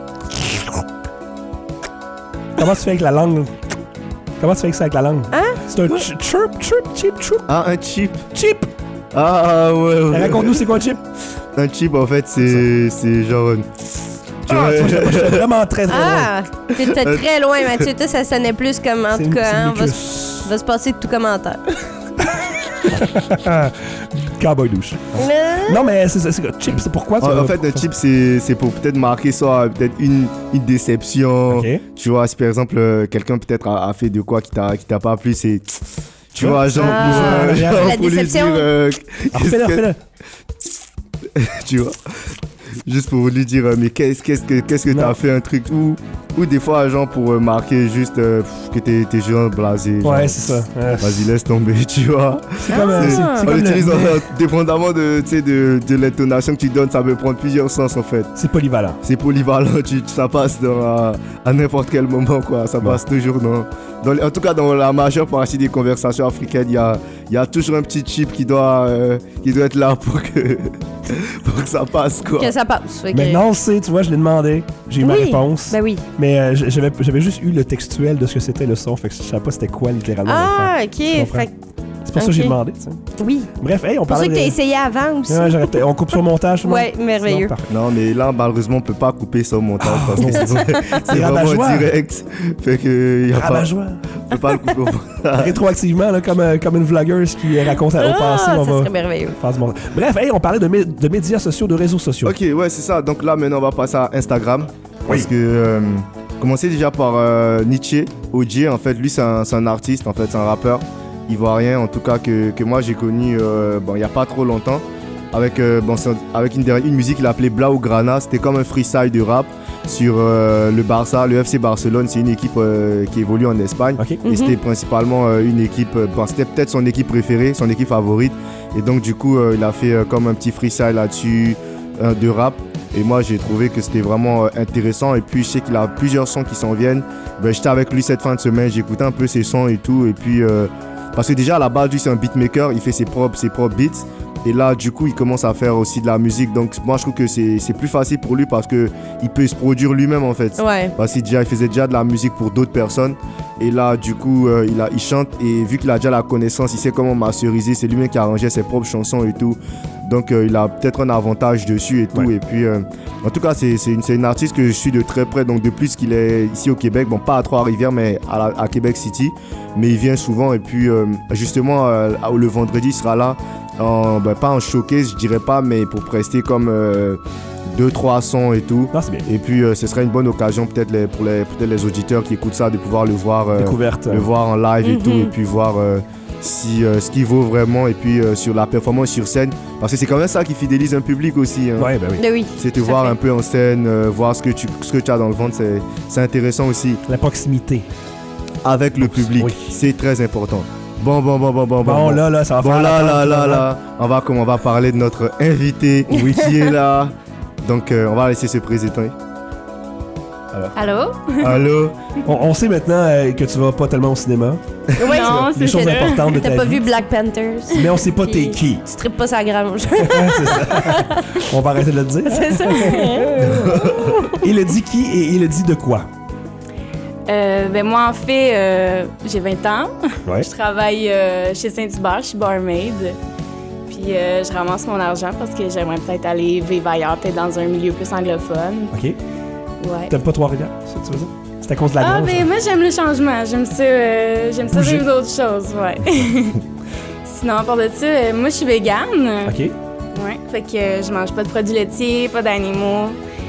Comment tu fais avec la langue? Comment tu fais avec ça avec la langue? Hein? C'est un ch- chirp, chirp, chip, chirp. Ah, un chip. Chip! Ah, ouais, ouais. Raconte-nous, c'est quoi un chip? Un chip, en fait, c'est, c'est genre... Une... Ah, tu vois, j'étais, j'étais vraiment très très ah, loin. Ah, t'étais très loin, Mathieu. Toi, ça sonnait plus comme, en c'est tout cas, hein, on va, s- va se passer de tout commentaire. Cowboy douche. Non, mais c'est, c'est, c'est chip, c'est pourquoi tu En, en fait, un chip, c'est, c'est pour peut-être marquer soit peut-être une, une déception. Okay. Tu vois, si par exemple, euh, quelqu'un peut-être a, a fait de quoi qui t'a, qui t'a pas plu, c'est... Tu vois, genre, ah, pour, euh, genre la pour lui dire... Euh, refais-le, refais-le. Tu vois, juste pour lui dire euh, mais qu'est-ce, qu'est-ce que, qu'est-ce que t'as fait un truc ou, ou des fois genre pour euh, marquer juste euh, que t'es, t'es genre blasé. Genre, ouais, c'est ça. Ouais. Vas-y, laisse tomber, tu vois. C'est comme, c'est, c'est, c'est on comme l'utilise le... en, dépendamment de, de, de l'intonation que tu donnes, ça peut prendre plusieurs sens en fait. C'est polyvalent. C'est polyvalent, tu, ça passe dans, à, à n'importe quel moment quoi. Ça passe ouais. toujours dans, dans... En tout cas, dans la majeure partie des conversations africaines, il y a, y a toujours un petit chip qui doit, euh, qui doit être là pour que... pour que ça passe quoi. Que ça passe. Okay. Maintenant, c'est, tu vois, je l'ai demandé, j'ai eu oui, ma réponse. Ben oui. Mais euh, j'avais, j'avais juste eu le textuel de ce que c'était le son, fait que je savais pas c'était quoi littéralement. Ah, ok. Fait... C'est pour okay. ça que j'ai demandé, tu sais. Oui. Bref, hey, on C'est parlait. pour ça que t'as essayé avant aussi. Ouais, j'aurais on coupe sur le montage, tout le monde. Ouais, merveilleux. Non, non, mais là, malheureusement, on peut pas couper sur le montage oh, parce que c'est, c'est vraiment direct. Fait que y a pas. On peut pas le couper. Rétroactivement, là, comme, euh, comme une vloggeuse qui raconte ah, au passé, on ça va serait merveilleux. Faire du montage. Bref, hey, on parlait de, mé- de médias sociaux, de réseaux sociaux. Ok, ouais, c'est ça. Donc là, maintenant, on va passer à Instagram. Oui. Parce que. Euh, commencer déjà par euh, Nietzsche, O J, en fait, lui, c'est un, c'est un artiste, en fait, c'est un rappeur ivoirien, en tout cas, que, que moi j'ai connu euh, bon, il n'y a pas trop longtemps, avec, euh, bon, avec une, une musique qu'il appelait Blaugrana. C'était comme un freestyle de rap sur euh, le Barça, le F C Barcelone. C'est une équipe euh, qui évolue en Espagne. Okay. Et mm-hmm. c'était principalement euh, une équipe, euh, bon, c'était peut-être son équipe préférée, son équipe favorite. Et donc, du coup, euh, il a fait euh, comme un petit freestyle là-dessus euh, de rap. Et moi, j'ai trouvé que c'était vraiment euh, intéressant. Et puis, je sais qu'il a plusieurs sons qui s'en viennent. Ben, j'étais avec lui cette fin de semaine, j'ai écouté un peu ses sons et tout. Et puis, euh, parce que déjà, à la base, lui, c'est un beatmaker. Il fait ses propres, ses propres beats. Et là, du coup, il commence à faire aussi de la musique. Donc, moi, je trouve que c'est, c'est plus facile pour lui parce qu'il peut se produire lui-même, en fait. Ouais. Parce qu'il déjà, il faisait déjà de la musique pour d'autres personnes. Et là, du coup, euh, il, a, il chante. Et vu qu'il a déjà la connaissance, il sait comment masteriser. C'est lui-même qui a arrangé ses propres chansons et tout. Donc, euh, il a peut-être un avantage dessus et tout. Ouais. Et puis, euh, en tout cas, c'est, c'est, une, c'est une artiste que je suis de très près. Donc, depuis qu'il est ici au Québec, bon, pas à Trois-Rivières, mais à, la, à Québec City. Mais il vient souvent. Et puis, euh, justement, euh, le vendredi, il sera là. En, ben, pas en showcase, je dirais pas, mais pour prester comme euh, deux trois sons et tout. Ah, c'est bien. Et puis, euh, ce serait une bonne occasion peut-être les, pour les, peut-être les auditeurs qui écoutent ça, de pouvoir le voir, euh, Découverte, le hein. voir en live mm-hmm. et tout. Et puis voir... Euh, si euh, ce qui vaut vraiment et puis euh, sur la performance sur scène, parce que c'est quand même ça qui fidélise un public aussi. Hein. Ouais, ben oui. Ben oui. C'est te tout à voir fait. un peu en scène, euh, voir ce que tu ce que tu as dans le ventre, c'est c'est intéressant aussi. La proximité. Avec le public, Oui. c'est très important. Bon, bon, bon, bon, bon, Bon, là, là, ça va Bon, faire là, l'attente, là, là, là. là, on va, on va parler de notre invité oui. qui est là. Donc, euh, on va laisser se présenter. Allô? Allô? On, on sait maintenant euh, que tu vas pas tellement au cinéma. Oui. Non, Les c'est choses ça. importantes de ta T'as pas vie. vu Black Panthers? Mais on sait pas t'es Puis qui. Tu tripes pas sa grange. C'est ça. On va arrêter de le dire. C'est ça. Il a dit qui et il a dit de quoi? Euh, ben moi, en fait, euh, j'ai vingt ans. Ouais. Je travaille euh, chez Saint-Hubert, je suis barmaid. Puis euh, je ramasse mon argent parce que j'aimerais peut-être aller vivre ailleurs, peut-être dans un milieu plus anglophone. OK. Ouais. T'aimes pas Trois-Rivières, c'est ça que tu veux dire? C'est à cause de la Ah, grange? ben moi, j'aime le changement. J'aime ça, euh, j'aime ça Bouger. vivre d'autres choses, ouais. Sinon, à part de ça, euh, moi, je suis végane. OK. Ouais. Fait que euh, je mange pas de produits laitiers, pas d'animaux.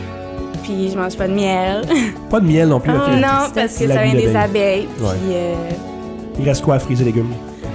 Puis je mange pas de miel. Pas de miel non plus, OK. Ah, non, parce que La ça vie vient des d'abeille. abeilles. Ouais. Puis, euh, Il reste quoi à friser légumes?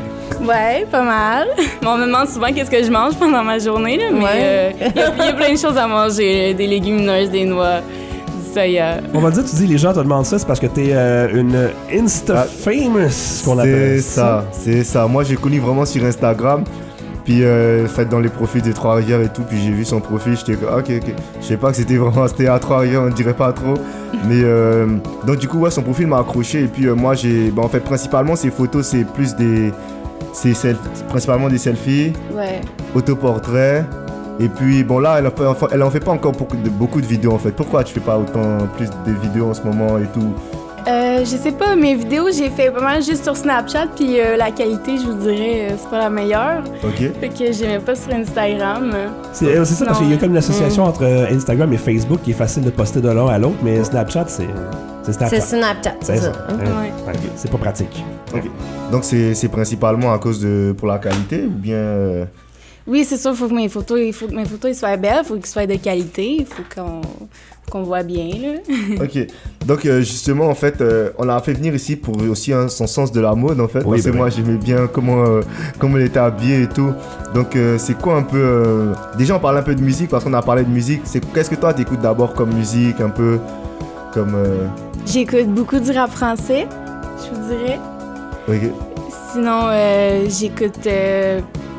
ouais, pas mal. Mais on me demande souvent qu'est-ce que je mange pendant ma journée, là, mais Ouais. euh, il y, a- il y a plein de choses à manger. Des légumineuses, des noix, du soya. On va dire, tu dis, les gens te demandent ça, c'est parce que t'es euh, une Insta-famous, qu'on appelle C'est ça, c'est ça. Moi, j'ai connu vraiment sur Instagram. Puis, euh, fait dans les profils de Trois-Rivières et tout. Puis, j'ai vu son profil. J'étais comme, ok, ok. Je sais pas que c'était vraiment, c'était à Trois-Rivières, on ne dirait pas trop. Mais, euh, donc, du coup, ouais, son profil m'a accroché. Et puis, euh, moi, j'ai, ben, en fait, principalement, ses photos, c'est plus des, c'est self- principalement des selfies, Ouais. autoportraits. Et puis, bon, là, elle en fait, enfin, elle en fait pas encore beaucoup de, beaucoup de vidéos, en fait. Pourquoi tu fais pas autant plus de vidéos en ce moment et tout? Euh, je sais pas, mes vidéos, j'ai fait pas mal juste sur Snapchat, puis euh, la qualité, je vous dirais, euh, c'est pas la meilleure. Ok. Fait que j'aimais pas sur Instagram. C'est euh, c'est ça, parce Non. qu'il y a comme une association Mm. entre euh, Instagram et Facebook qui est facile de poster de l'un à l'autre, mais Snapchat, c'est c'est Snapchat. C'est Snapchat, c'est ça. Hein? Ouais. Ouais, c'est pas pratique. Ok. Donc, c'est c'est principalement à cause de, pour la qualité ou bien... euh, Oui, c'est sûr, il faut que mes photos, il faut que mes photos ils soient belles, il faut qu'ils soient de qualité, il faut qu'on qu'on voit bien, là. Ok, donc euh, justement en fait euh, on l'a fait venir ici pour aussi hein, son sens de la mode en fait, Oui, parce que ben moi oui. j'aimais bien comment, euh, comment elle était habillée et tout. Donc euh, c'est quoi un peu... euh, Déjà on parle un peu de musique parce qu'on a parlé de musique, c'est qu'est-ce que toi t'écoutes d'abord comme musique un peu comme... euh, J'écoute beaucoup du rap français, je vous dirais. Ok, Sinon, euh, j'écoute euh,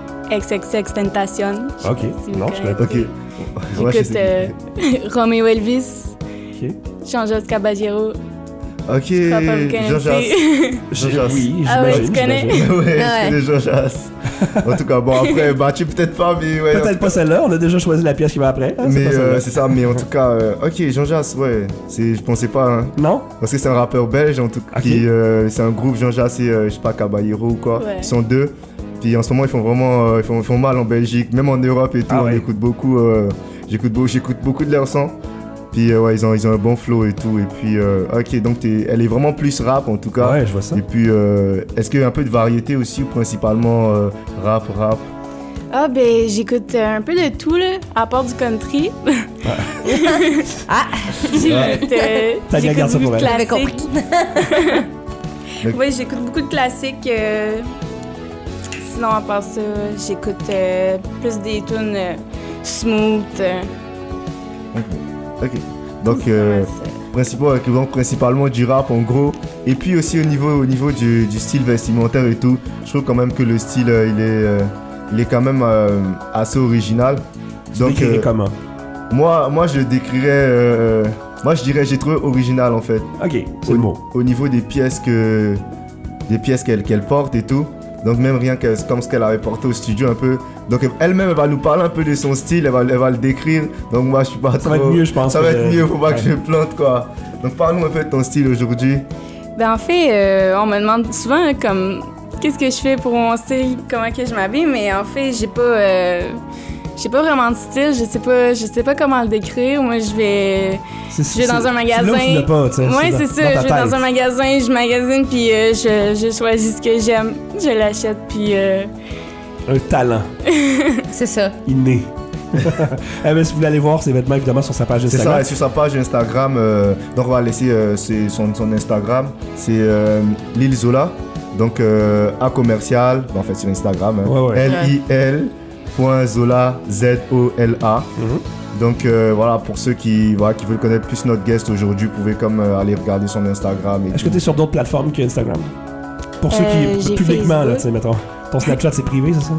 X X X Tentation. Je sais Ok, pas si vous non, je connaissez. connais ok. Ouais, je J'écoute sais. euh, Romeo Elvis, Ok. Jean-Jacques Caballero. Ok, Je crois pas vous Jean-Jacques. connaissez. Jean-Jacques. Oui, Ah ouais, j'imagine, tu connais? j'imagine. Ouais, Ouais. je connais Jean-Jacques. En tout cas, bon après, battu peut-être pas, mais ouais. Peut-être pas celle-là, on a déjà choisi la pièce qui va après. hein, c'est Mais pas euh, celle-là. c'est ça, mais en tout cas, euh, ok, Jean-Jacques, ouais, c'est, je pensais pas, hein. Non? Parce que c'est un rappeur belge, en tout cas, Ok. qui, euh, c'est un groupe Jean-Jacques et euh, je sais pas, Caballero ou quoi. Ouais. Ils sont deux. Puis en ce moment, ils font vraiment, euh, ils font, ils font mal en Belgique, même en Europe et tout. Ah on ouais. écoute beaucoup, euh, j'écoute beaucoup, j'écoute beaucoup de leurs sons. Puis euh, ouais, ils ont, ils ont un bon flow et tout. Et puis, euh, ok, donc t'es- elle est vraiment plus rap en tout cas. Ouais, je vois ça. Et puis, euh, est-ce qu'il y a un peu de variété aussi ou principalement euh, rap, rap? Ah, ben, j'écoute euh, un peu de tout, là, à part du country. Ah! J'écoute euh, Tania j'écoute garde ça beaucoup pour de elle. J'avais classiques. Mais- Oui, j'écoute beaucoup de classiques. euh, Sinon, à part ça, j'écoute euh, plus des tunes euh, smooth. euh, Ok. Donc, euh, ouais, c'est- principal- donc, principalement du rap en gros. Et puis aussi au niveau, au niveau du, du style vestimentaire et tout, je trouve quand même que le style euh, il, est, euh, il est quand même euh, assez original. Tu décrirais euh, comment? moi, moi je le décrirais, euh, moi je dirais j'ai trouvé original en fait. Ok, c'est Au, le mot. au niveau des pièces que, des pièces qu'elle qu'elle porte et tout. Donc même rien que comme ce qu'elle avait porté au studio un peu. Donc elle-même elle va nous parler un peu de son style, elle va, elle va le décrire. Donc moi je suis pas Ça trop... va être mieux, je pense. Ça va que- être mieux, faut pas que Ouais. je me plante quoi. Donc parle-nous un peu de ton style aujourd'hui. Ben, en fait, euh, on me demande souvent, hein, comme, qu'est-ce que je fais pour mon style, comment que je m'habille, mais en fait, j'ai pas... euh, J'ai pas vraiment de style, je sais pas, je sais pas comment le décrire. Moi, je vais, C'est- je vais c'est- dans un c'est magasin. là où tu l'as pas, tu sais, Ouais, dans- c'est dans ça. ta Je vais dans tête. un magasin, je magasine, puis euh, je, je choisis ce que j'aime, je l'achète, puis. Euh... Un talent C'est ça. inné. Eh ben, si vous voulez aller voir ses vêtements, évidemment, sur sa page C'est Instagram. ça, et sur sa page Instagram, euh, donc on va laisser euh, ses- son, son Instagram, c'est euh, Lil Zola. Donc, euh, A commercial, en fait, sur Instagram, hein, Ouais, ouais. L I L point Zola, Z O L A. Mhm. Donc, euh, voilà, pour ceux qui, voilà, qui veulent connaître plus notre guest aujourd'hui, vous pouvez comme euh, aller regarder son Instagram. et Est-ce que tout. tu es sur d'autres plateformes que Instagram? Pour ceux Euh, qui, j'ai publiquement, là, Facebook. tu sais, mettons. Ton Snapchat, c'est privé, c'est ça?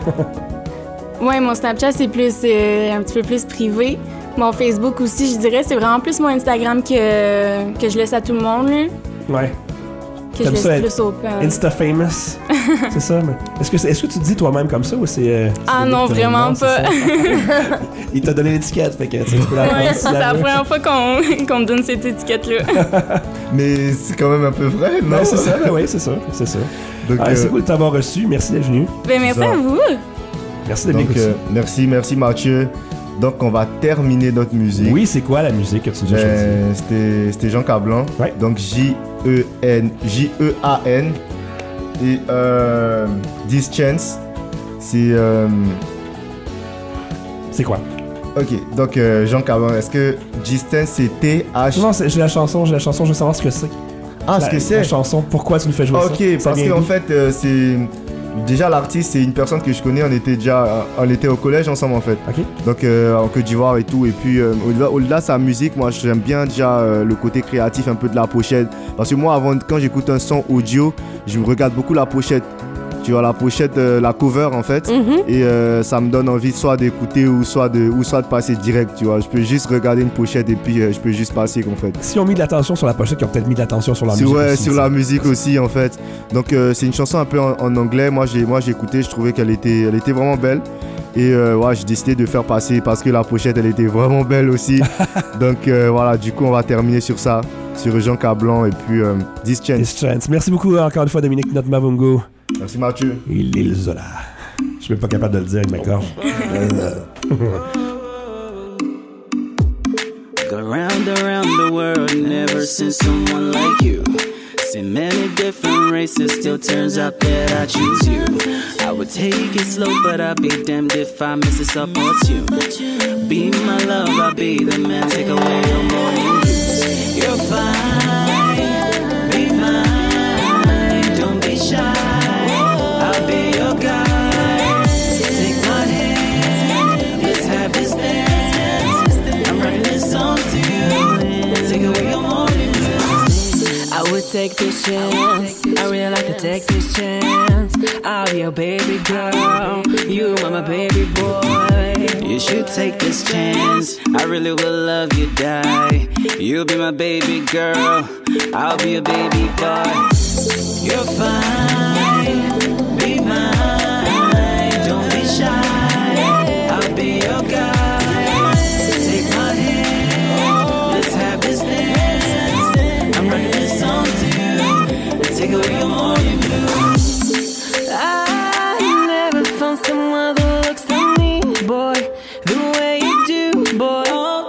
Ouais, mon Snapchat, c'est plus euh, un petit peu plus privé. Mon Facebook aussi, je dirais, c'est vraiment plus mon Instagram que, que je laisse à tout le monde, là. Ouais. Que je T'aimes laisse ça être plus open. Insta famous. C'est ça, mais. Est-ce que, c'est- est-ce que tu te dis toi-même comme ça ou c'est. euh, Ah c'est non, Nick, vraiment non, c'est pas. ça? Il t'a donné l'étiquette, fait que tu sais, tu peux la prendre Ouais, si c'est la la veux. première fois qu'on qu'on me donne cette étiquette-là. Mais c'est quand même un peu vrai, non? Ben, c'est ça, ben oui, c'est ça, c'est ça. Donc, Ah, c'est euh, cool de t'avoir reçu. Merci d'être venu. Ben, merci Ça. à vous. Merci de donc, m'écouter. euh, merci, merci Mathieu. Donc, on va terminer notre musique. Oui, c'est quoi la musique que tu nous as choisie? Ben, c'était c'était Jean Cablan. Ouais. Donc J E N J E A N. Et euh, This Chance, c'est. euh, C'est quoi? ok, donc euh, Jean Cablan, est-ce que Distance c'est T H. Non, c'est- j'ai la chanson, j'ai la chanson, je veux savoir ce que c'est. Ah, La- ce que La c'est. chanson, pourquoi tu nous fais jouer ça? Ok, Ça parce vient qu'en d'où? fait, euh, c'est. Déjà, l'artiste, c'est une personne que je connais. On était déjà. On était au collège ensemble, en fait. Ok. Donc, euh, en Côte d'Ivoire et tout. Et puis, euh, au-delà, au-delà de sa musique, moi, j'aime bien déjà euh, le côté créatif un peu de la pochette. Parce que moi, avant, quand j'écoute un son audio, je regarde beaucoup la pochette. Tu vois, la pochette, euh, la cover, en fait. Mhm. Et euh, ça me donne envie soit d'écouter ou soit de, ou soit de passer direct, tu vois. Je peux juste regarder une pochette et puis euh, je peux juste passer, en fait. Si on met de l'attention sur la pochette, ils ont peut-être mis de l'attention sur la Sur, musique. ouais, aussi, sur tu la sais. musique aussi en fait. Donc euh, c'est une chanson un peu en, en anglais. Moi j'ai moi j'ai écouté, je trouvais qu'elle était elle était vraiment belle. Et euh, ouais, j'ai décidé de faire passer parce que la pochette elle était vraiment belle aussi. Donc euh, voilà, du coup on va terminer sur ça, sur Jean Cablan et puis euh, This Chance. This Chance. Merci beaucoup encore une fois, Dominique Notre Mavungo. Merci Mathieu. Et l'île Zola. Je suis même pas capable de le dire avec ma gorge. Go round around the world, never seen someone like you. Seen many different races, still turns out that I choose you. I would take it slow, but I'd be damned if I miss this opportune. Be my love, I'll be the man, take away your morning blues. You're fine, be mine, don't be shy. I'll be your guy. Take my hand, let's have this dance. I'm writing this song to you, take away your morning blues. I would take this chance, I really like to take this chance. I'll be your baby girl, you are my baby boy. You should take this chance, I really will love you, die. You'll be my baby girl, I'll be your baby boy. You're fine, be mine, don't be shy. I'll be your guy. Take my hand, let's have this dance. I'm writing this song to you, take away your morning blues. I never found someone that looks like me, boy, the way you do, boy.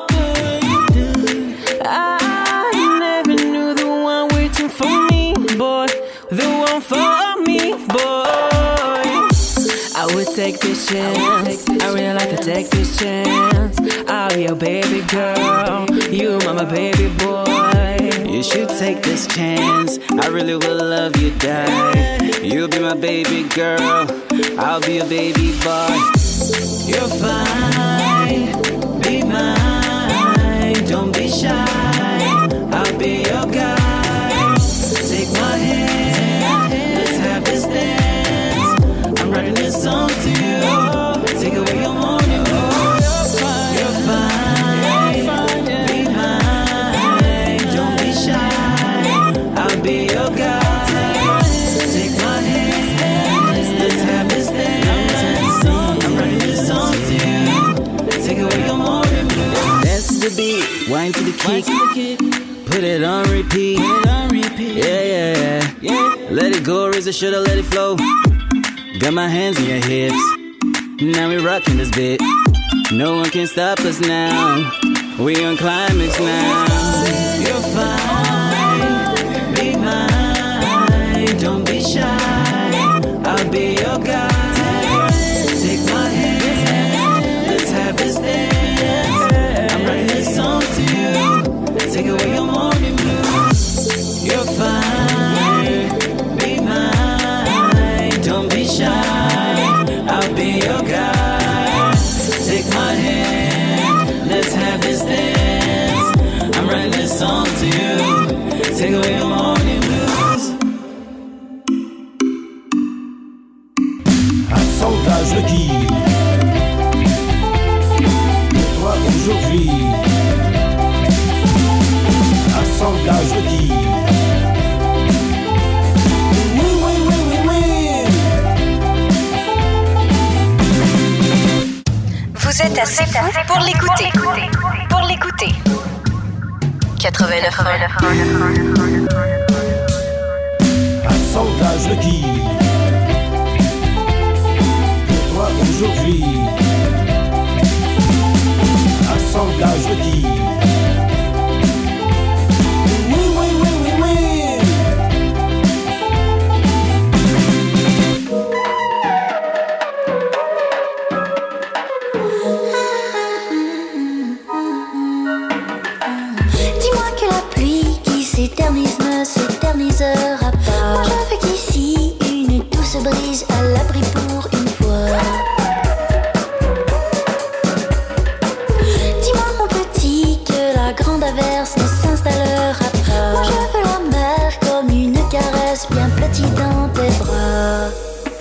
I never knew the one waiting for me, boy, the one for me, boy. I would take this chance, I really like to take this chance. I'll be your baby girl, you are my baby boy. You should take this chance, I really will love you, die. You'll be my baby girl, I'll be your baby boy. You're fine, be mine, don't be shy. I'll be your guy. Take my hand, let's have this dance. I'm writing this song to you, take away your morning blues. You're fine, be mine, don't be shy. I'll be your guy. Take my hand, let's have this dance. I'm writing this song to you, take away your morning blues. Dance to the beat, wine to the kick, put it on repeat. Yeah, yeah, yeah. Let it go, raise the shoulder, let it flow. Got my hands on your hips, now we rockin' this bit. No one can stop us now, we on climax now. You're fine, be mine, don't be shy. I'll be your guy. Take my hand, let's have this dance. I'm writing this song to you, take away your morning blues. You're fine, be mine. be your guide. Take my hand, let's have this dance. I'm writing this song to you. Take away your morning blues. Un sondage requis. Pour toi aujourd'hui. Un sondage requis. Oui, oui, oui, oui, oui. Vous êtes assez fou pour l'écouter. Pour l'écouter. quatre-vingt-neuf Un sondage requis. Pour toi aujourd'hui. Un sondage requis. Oui, oui, oui, oui, oui. Dis-moi que la pluie qui s'éternise ne s'éternisera pas. Moi je veux qu'ici une douce brise à l'abri pour une fois. Dis-moi mon petit que la grande averse ne s'installera pas. Moi je veux la mer comme une caresse bien blottie dans tes bras.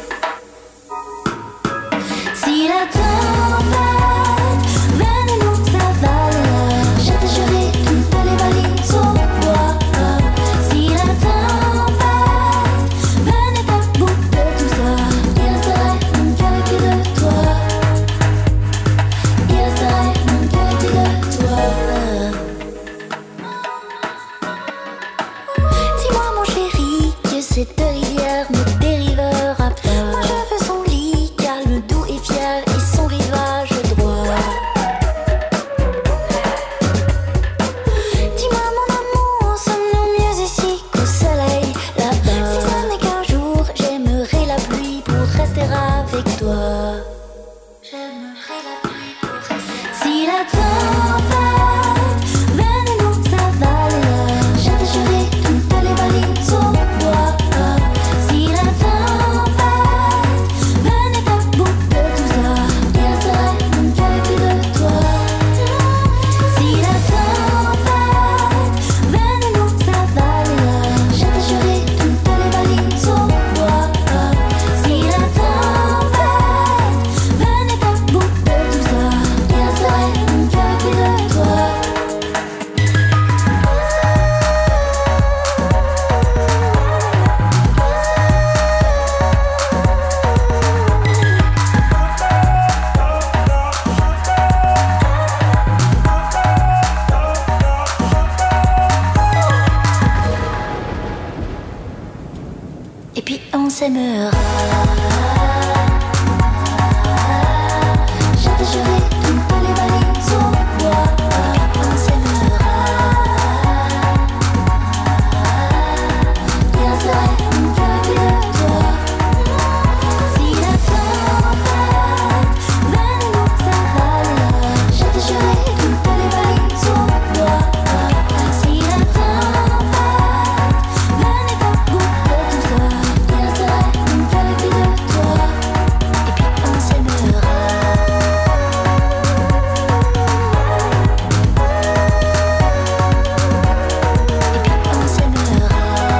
Si la tempête venait nous avaler, je te jurerai toutes les valises au bois. Si la tempête venait à bout de tout ça, il resterait mon cœur que de toi. Il resterait mon cœur que de toi. Dis-moi mon chéri que cette rivière ne dérivera pas. Moi je veux son lit calme, doux et fier et son rivage droit. Dis-moi mon amour, sommes-nous mieux ici qu'au soleil là-bas? Si ce n'est qu'un jour, j'aimerais la pluie pour rester avec toi. J'aimerais la pluie pour rester. Si la tempête venait nous avaler, je te jurerai toutes les valises au bois. Si la tempête venait à bout de tout ça, il resterait mon cœur que de toi. Si la tempête venait nous avaler, je te jurerai toutes les valises au bois. Si la tempête venait à bout de tout ça, il resterait mon cœur que de toi. Et puis on s'aimera. Je te jurerai toutes les valises au bois. On s'aimera. Il resterait mon cœur que de toi. Si la tempête venait nous avaler, je te jurerai toutes les valises au bois. Si la tempête venait à bout de tout ça, il resterait mon cœur que de toi. Et puis on s'aimera. Et puis on s'aimera.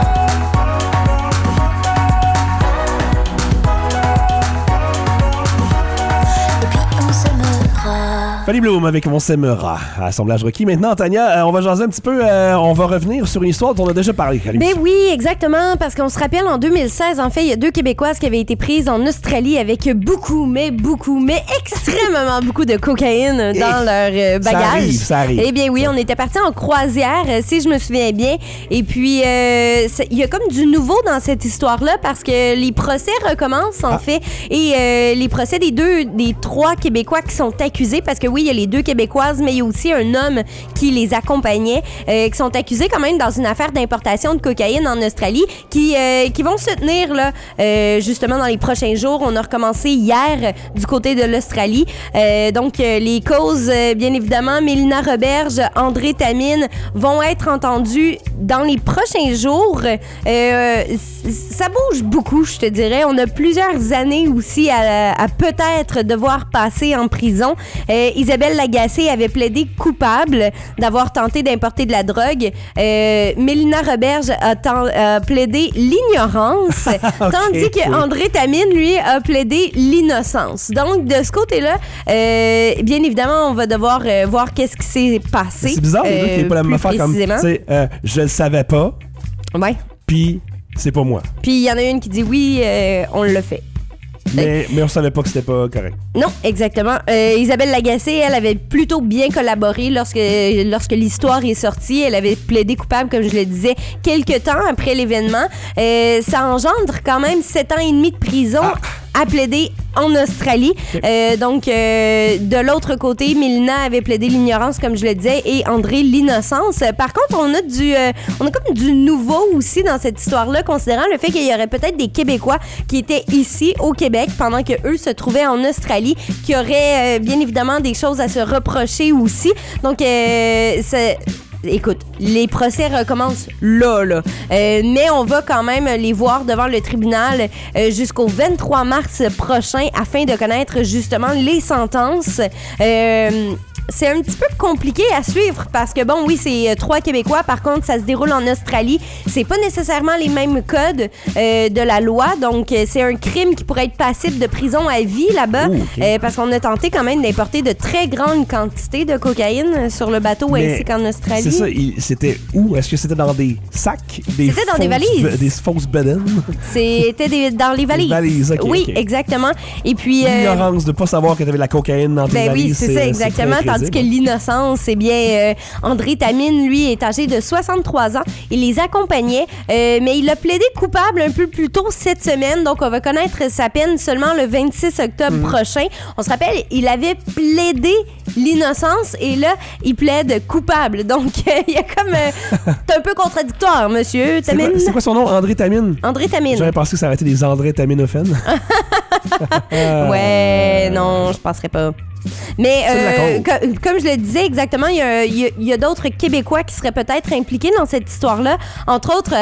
Et puis on s'aimera. Fanny Bloom avec Mon s'aimera. Assemblage requis. Maintenant, Tania, euh, on va jaser un petit peu. euh, on va revenir sur une histoire dont on a déjà parlé. Allez. Ben oui, exactement, parce qu'on se rappelle en deux mille seize, en fait, il y a deux Québécoises qui avaient été prises en Australie avec beaucoup, mais beaucoup, mais extrêmement beaucoup de cocaïne dans Eh, leur euh, ça bagage. arrive, ça arrive. Eh bien oui, on était partis en croisière, euh, si je me souviens bien. Et puis, euh, c'est- il y a comme du nouveau dans cette histoire-là parce que les procès recommencent, en Ah. fait. Et euh, les procès des deux, des trois Québécois qui sont accusés, parce que oui, oui, il y a les deux Québécoises, mais il y a aussi un homme qui les accompagnait, euh, qui sont accusés quand même dans une affaire d'importation de cocaïne en Australie, qui, euh, qui vont se tenir là, euh, justement dans les prochains jours. On a recommencé hier du côté de l'Australie. Euh, donc, euh, les causes, euh, bien évidemment, Mélina Roberge, André Tamine vont être entendues dans les prochains jours. Euh, ça bouge beaucoup, je te dirais. On a plusieurs années aussi à, à peut-être devoir passer en prison. Euh, Isabelle Lagacé avait plaidé coupable d'avoir tenté d'importer de la drogue. Euh, Mélina Roberge a, ten- a plaidé l'ignorance, okay, tandis que oui. André Tamine, lui, a plaidé l'innocence. Donc, de ce côté-là, euh, bien évidemment, on va devoir euh, voir qu'est-ce qui s'est passé. C'est bizarre, les euh, deux qui n'est pas la même affaire comme, tu sais, euh, je le savais pas. Ouais. Puis, c'est pas moi. Puis, il y en a une qui dit oui, euh, on l'a fait. Mais, mais on savait pas que c'était pas correct. Non, exactement. Euh, Isabelle Lagacé, elle avait plutôt bien collaboré lorsque, lorsque l'histoire est sortie. Elle avait plaidé coupable, comme je le disais, quelques temps après l'événement. Euh, ça engendre quand même sept ans et demi de prison ah. à plaider en Australie. Okay. Euh, donc, euh, de l'autre côté, Mélina avait plaidé l'ignorance, comme je le disais, et André l'innocence. Par contre, on a du, euh, on a comme du nouveau aussi dans cette histoire-là, considérant le fait qu'il y aurait peut-être des Québécois qui étaient ici au Québec pendant que eux se trouvaient en Australie, qui auraient euh, bien évidemment des choses à se reprocher aussi. Donc, euh, c'est... Écoute, les procès recommencent là, là. Euh, mais on va quand même les voir devant le tribunal euh, jusqu'au vingt-trois mars prochain afin de connaître justement les sentences. Euh, c'est un petit peu compliqué à suivre parce que, bon, oui, c'est euh, trois Québécois. Par contre, ça se déroule en Australie. C'est pas nécessairement les mêmes codes euh, de la loi. Donc, euh, c'est un crime qui pourrait être passible de prison à vie là-bas. Ooh, okay. euh, parce qu'on a tenté quand même d'importer de très grandes quantités de cocaïne sur le bateau Mais ainsi qu'en Australie. C'est ça. Il, c'était où? Est-ce que c'était dans des sacs? Des c'était dans des valises. Des fausses bedaines? C'était des, dans les valises. Les valises, OK. Oui, okay. exactement. Et puis... L'ignorance euh, de ne pas savoir que tu avais de la cocaïne dans tes ben valises. Oui, c'est, c'est ça, exactement. C'est tandis que l'innocence, eh bien, euh, André Tamine, lui, est âgé de soixante-trois ans. Il les accompagnait, euh, mais il a plaidé coupable un peu plus tôt cette semaine. Donc, on va connaître sa peine seulement le vingt-six octobre mmh. prochain. On se rappelle, il avait plaidé l'innocence et là, il plaide coupable. Donc, il y a comme... Euh, c'est un peu contradictoire, monsieur Tamine. C'est quoi, c'est quoi son nom? André Tamine? André Tamine. J'aurais pensé que ça aurait été des André Taminophènes. Ouais, non, je penserais pas. Mais euh, co- comme je le disais exactement, il y a, y a, y a d'autres Québécois qui seraient peut-être impliqués dans cette histoire-là. Entre autres...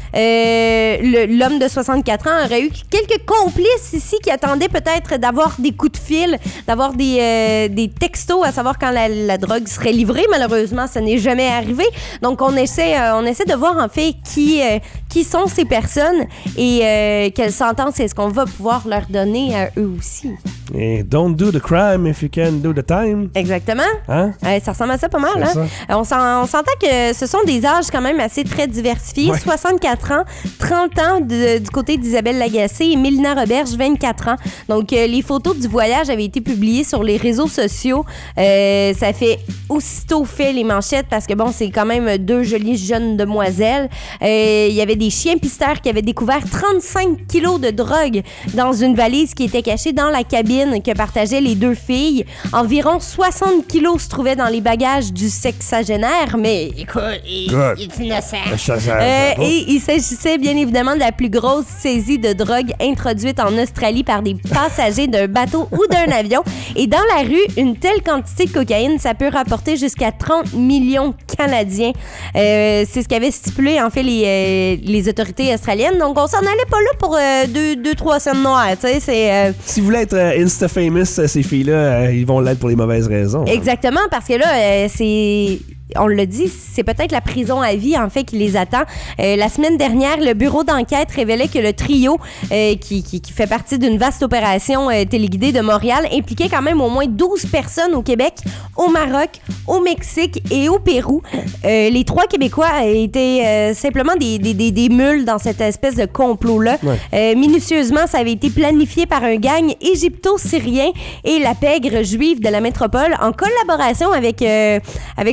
Euh, le, l'homme de soixante-quatre ans aurait eu quelques complices ici qui attendaient peut-être d'avoir des coups de fil, d'avoir des, euh, des textos à savoir quand la, la drogue serait livrée. Malheureusement, ça n'est jamais arrivé. Donc, on essaie, euh, on essaie de voir en fait qui, euh, qui sont ces personnes et euh, quelle sentence est-ce qu'on va pouvoir leur donner à eux aussi. Et don't do the crime if you can do the time. Exactement. Hein? Euh, ça ressemble à ça pas mal. Hein? Ça. On, s'en, on s'entend que ce sont des âges quand même assez très diversifiés. Ouais. soixante-quatre ans, trente ans de, du côté d'Isabelle Lagacé et Mélina Roberge, vingt-quatre ans. Donc, euh, les photos du voyage avaient été publiées sur les réseaux sociaux. Euh, ça fait aussitôt fait les manchettes parce que, bon, c'est quand même deux jolies jeunes demoiselles. Euh, il y avait des chiens pisteurs qui avaient découvert trente-cinq kilos de drogue dans une valise qui était cachée dans la cabine que partageaient les deux filles. Environ soixante kilos se trouvaient dans les bagages du sexagénaire, mais écoute, il, il est innocent. Euh, et il s'agissait bien évidemment de la plus grosse saisie de drogue introduite en Australie par des passagers d'un bateau ou d'un avion. Et dans la rue, une telle quantité de cocaïne, ça peut rapporter jusqu'à trente millions canadiens. Euh, c'est ce qu'avaient stipulé en fait les, euh, les autorités australiennes. Donc on s'en allait pas là pour euh, deux, deux, trois scènes noires. Tu sais, c'est. Euh... Si vous voulez être euh, Insta-famous, ces filles-là, euh, ils vont l'être pour les mauvaises raisons. Exactement, hein. Parce que là, euh, c'est... On l'a dit, c'est peut-être la prison à vie, en fait, qui les attend. Euh, la semaine dernière, le bureau d'enquête révélait que le trio, euh, qui, qui, qui fait partie d'une vaste opération euh, téléguidée de Montréal, impliquait quand même au moins douze personnes au Québec, au Maroc, au Mexique et au Pérou. Euh, les trois Québécois étaient euh, simplement des, des, des, des mules dans cette espèce de complot-là. Ouais. Euh, minutieusement, ça avait été planifié par un gang égypto-syrien et la pègre juive de la métropole en collaboration avec, euh, avec le Trimel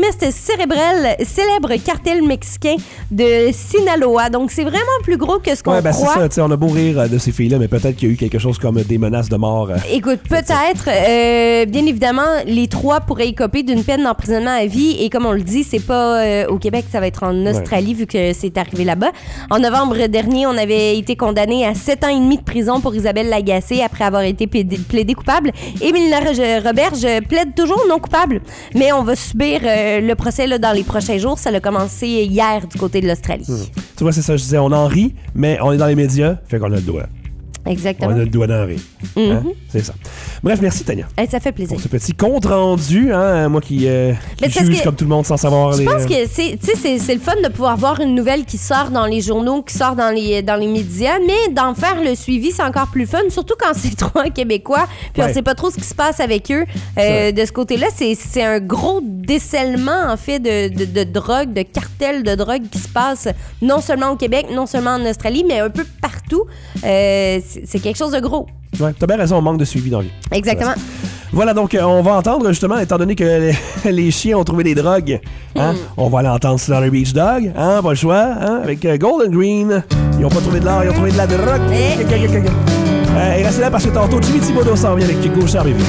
alchimiste cérébral, célèbre cartel mexicain de Sinaloa. Donc, c'est vraiment plus gros que ce qu'on ouais, ben, croit. C'est ça, tu sais, on a beau rire euh, de ces filles-là, mais peut-être qu'il y a eu quelque chose comme des menaces de mort. Euh, Écoute, peut-être. Euh, bien évidemment, les trois pourraient écoper d'une peine d'emprisonnement à vie. Et comme on le dit, c'est pas euh, au Québec, ça va être en Australie, ouais. vu que c'est arrivé là-bas. En novembre dernier, on avait été condamné à sept ans et demi de prison pour Isabelle Lagacé après avoir été plaidé, plaidé coupable. Et Mélina Roberge plaide toujours non coupable. Mais on va subir euh, le procès là, dans les prochains jours. Ça a commencé hier du côté de l'Australie. Mmh. Tu vois, c'est ça, je disais, on en rit, mais on est dans les médias, fait qu'on a le doigt. Exactement. On a le doigt d'en rire. Mm-hmm. Hein? C'est ça. Bref, merci Tania. Hey, ça fait plaisir. Pour ce petit compte rendu, hein, moi qui, euh, qui juge comme tout le monde sans savoir je les... Je pense que c'est, c'est, c'est le fun de pouvoir voir une nouvelle qui sort dans les journaux, qui sort dans les, dans les médias, mais d'en faire le suivi, c'est encore plus fun, surtout quand c'est trois Québécois, puis ouais. on sait pas trop ce qui se passe avec eux. Euh, de ce côté-là, c'est, c'est un gros décèlement, en fait, de, de, de drogue, de cartel de drogue qui se passe non seulement au Québec, non seulement en Australie, mais un peu partout. Euh, c'est, c'est quelque chose de gros. Ouais, t'as bien raison, on manque de suivi dans la vie. Exactement. Voilà, donc euh, on va entendre justement, étant donné que les, les chiens ont trouvé des drogues, hein, mm. on va aller entendre Slaughter Beach Dog, hein, pas le choix, hein, avec euh, Golden Green. Ils ont pas trouvé de l'or, ils ont trouvé de la drogue. Eh. Euh, et restez là parce que tantôt, Jimmy Thibodeau s'en vient avec Gauchard Bévu.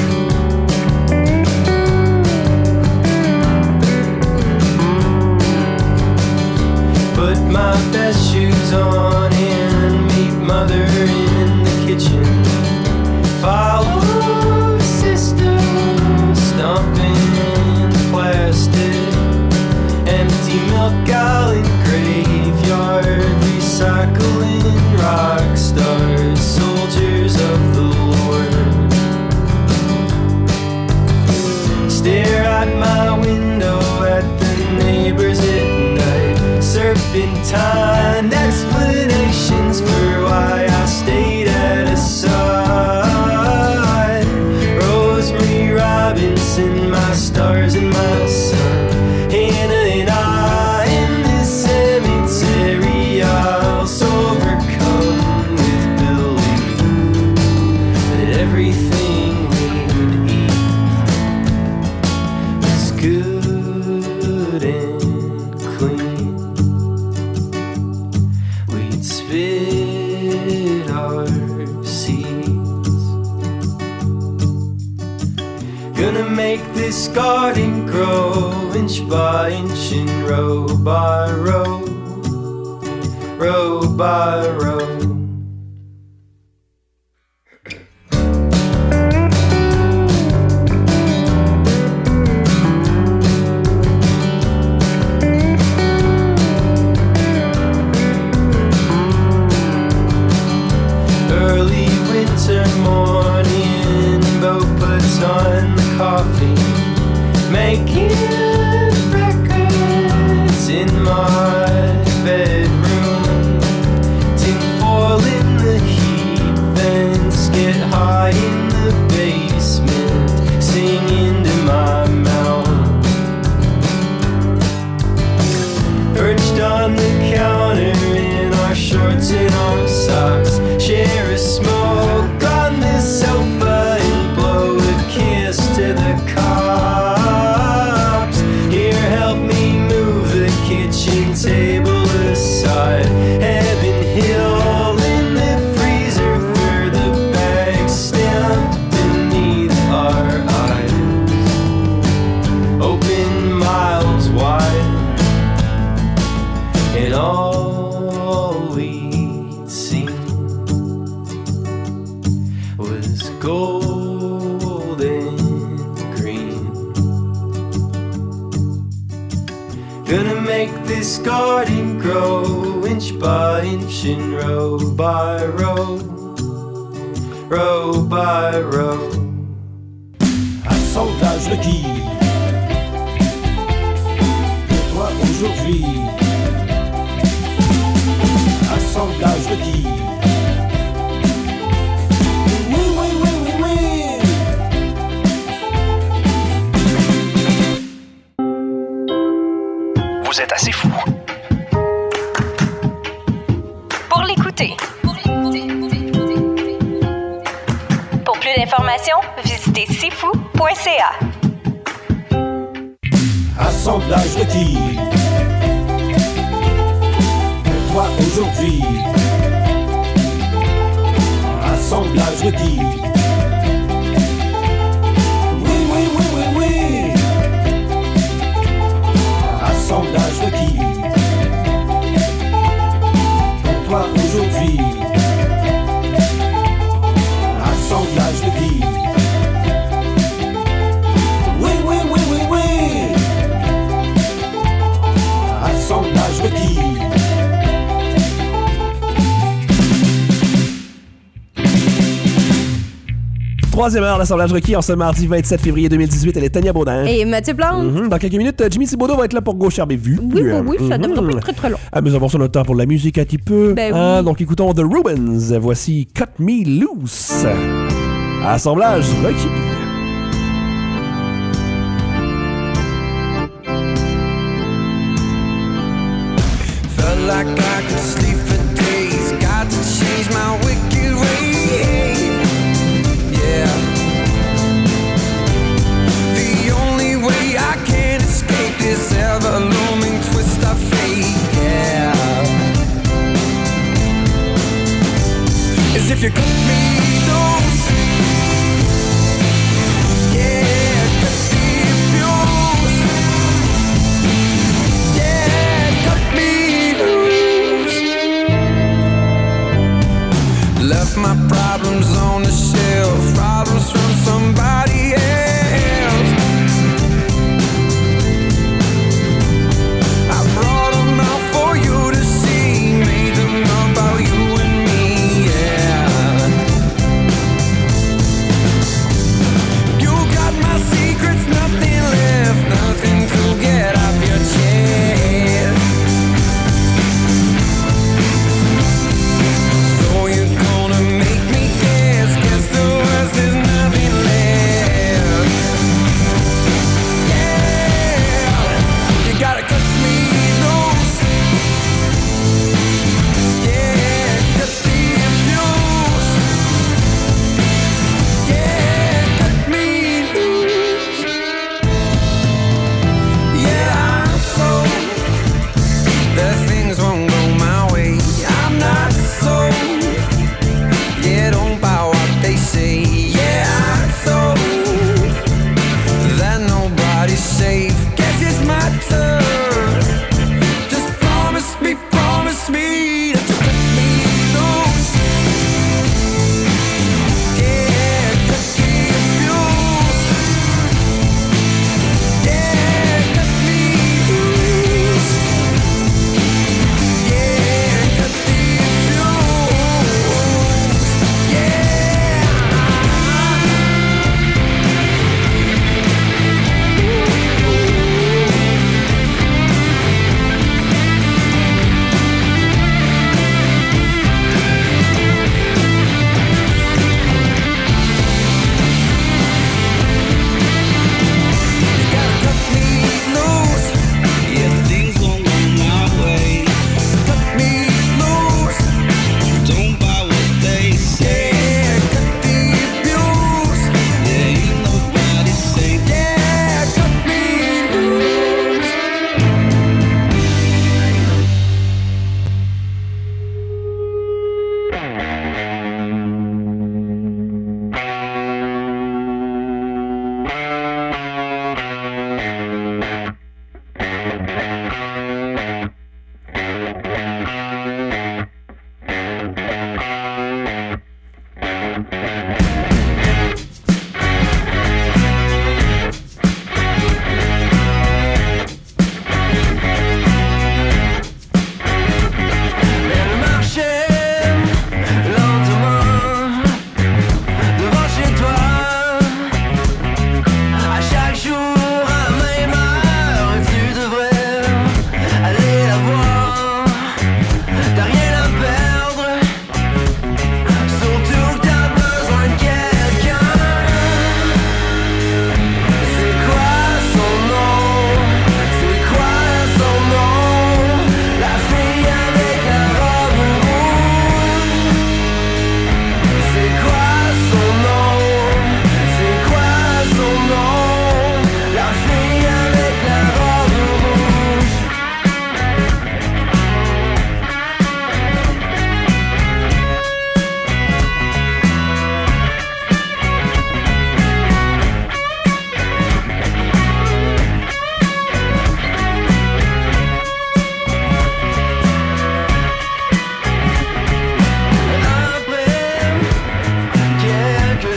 Put my best shoes on and meet mother in the kitchen. Follow sister, stomping in plastic. Empty milk gallon graveyard, recycling rock stars, soldiers of the Lord. Stare out my window at the neighbors at night. Serpentine explanations for why I stayed at a side. Rosemary Robinson, my stars and my sun. Hannah and I in this cemetery, I'll overcome with belief that everything we would eat was good and clean. We'd spit our seeds. Gonna make this garden grow inch by inch and row by row, row by row. Early winter morning, Bo puts on the coffee, making records in my bedroom. Tinfoil in the heat vents, get high in the basement, singing to my mouth. Perched on the counter in our shorts and our socks, share a smoke on the sofa and blow a kiss to the cops. Here, help me move the kitchen table aside. Heaven Hill in the freezer for the bag stamped beneath our eyes. Open miles wide, and all we'd seen was gold and green. Gonna make this garden grow inch by inch and row by row, row by row. Assemblage requis. Pour toi aujourd'hui. Assemblage requis. Oui, oui, oui, oui, oui. Vous êtes assez fou pour l'écouter. Pour plus d'informations, visitez c fou point c a. Assemblage requis. Pour toi aujourd'hui. Assemblage requis. Oui, oui, oui, oui, oui. Assemblage requis. Pour toi aujourd'hui. Assemblage requis. Oui, oui, oui, oui, oui. Assemblage requis. Troisième heure d'assemblage requis en ce mardi vingt-sept février deux mille dix-huit. Elle est Tania Baudin. Et Mathieu Plante. Mm-hmm. Dans quelques minutes, Jimmy Thibodeau va être là pour Gauche Herbe et Vue. Oui, oui, oui, ça Mm-hmm. devrait pas être très très long. Ah, mais avons sur notre temps pour la musique un petit peu. Ben Hein, oui. Donc écoutons The Rubens. Voici Cut Me Loose. Assemblage requis. Felt like I could sleep for days. Got to change my wicked ways. Yeah. The only way I can escape this ever looming twist of fate. Yeah. As if you cut me loose. Yeah, cut me loose. Yeah, cut me loose.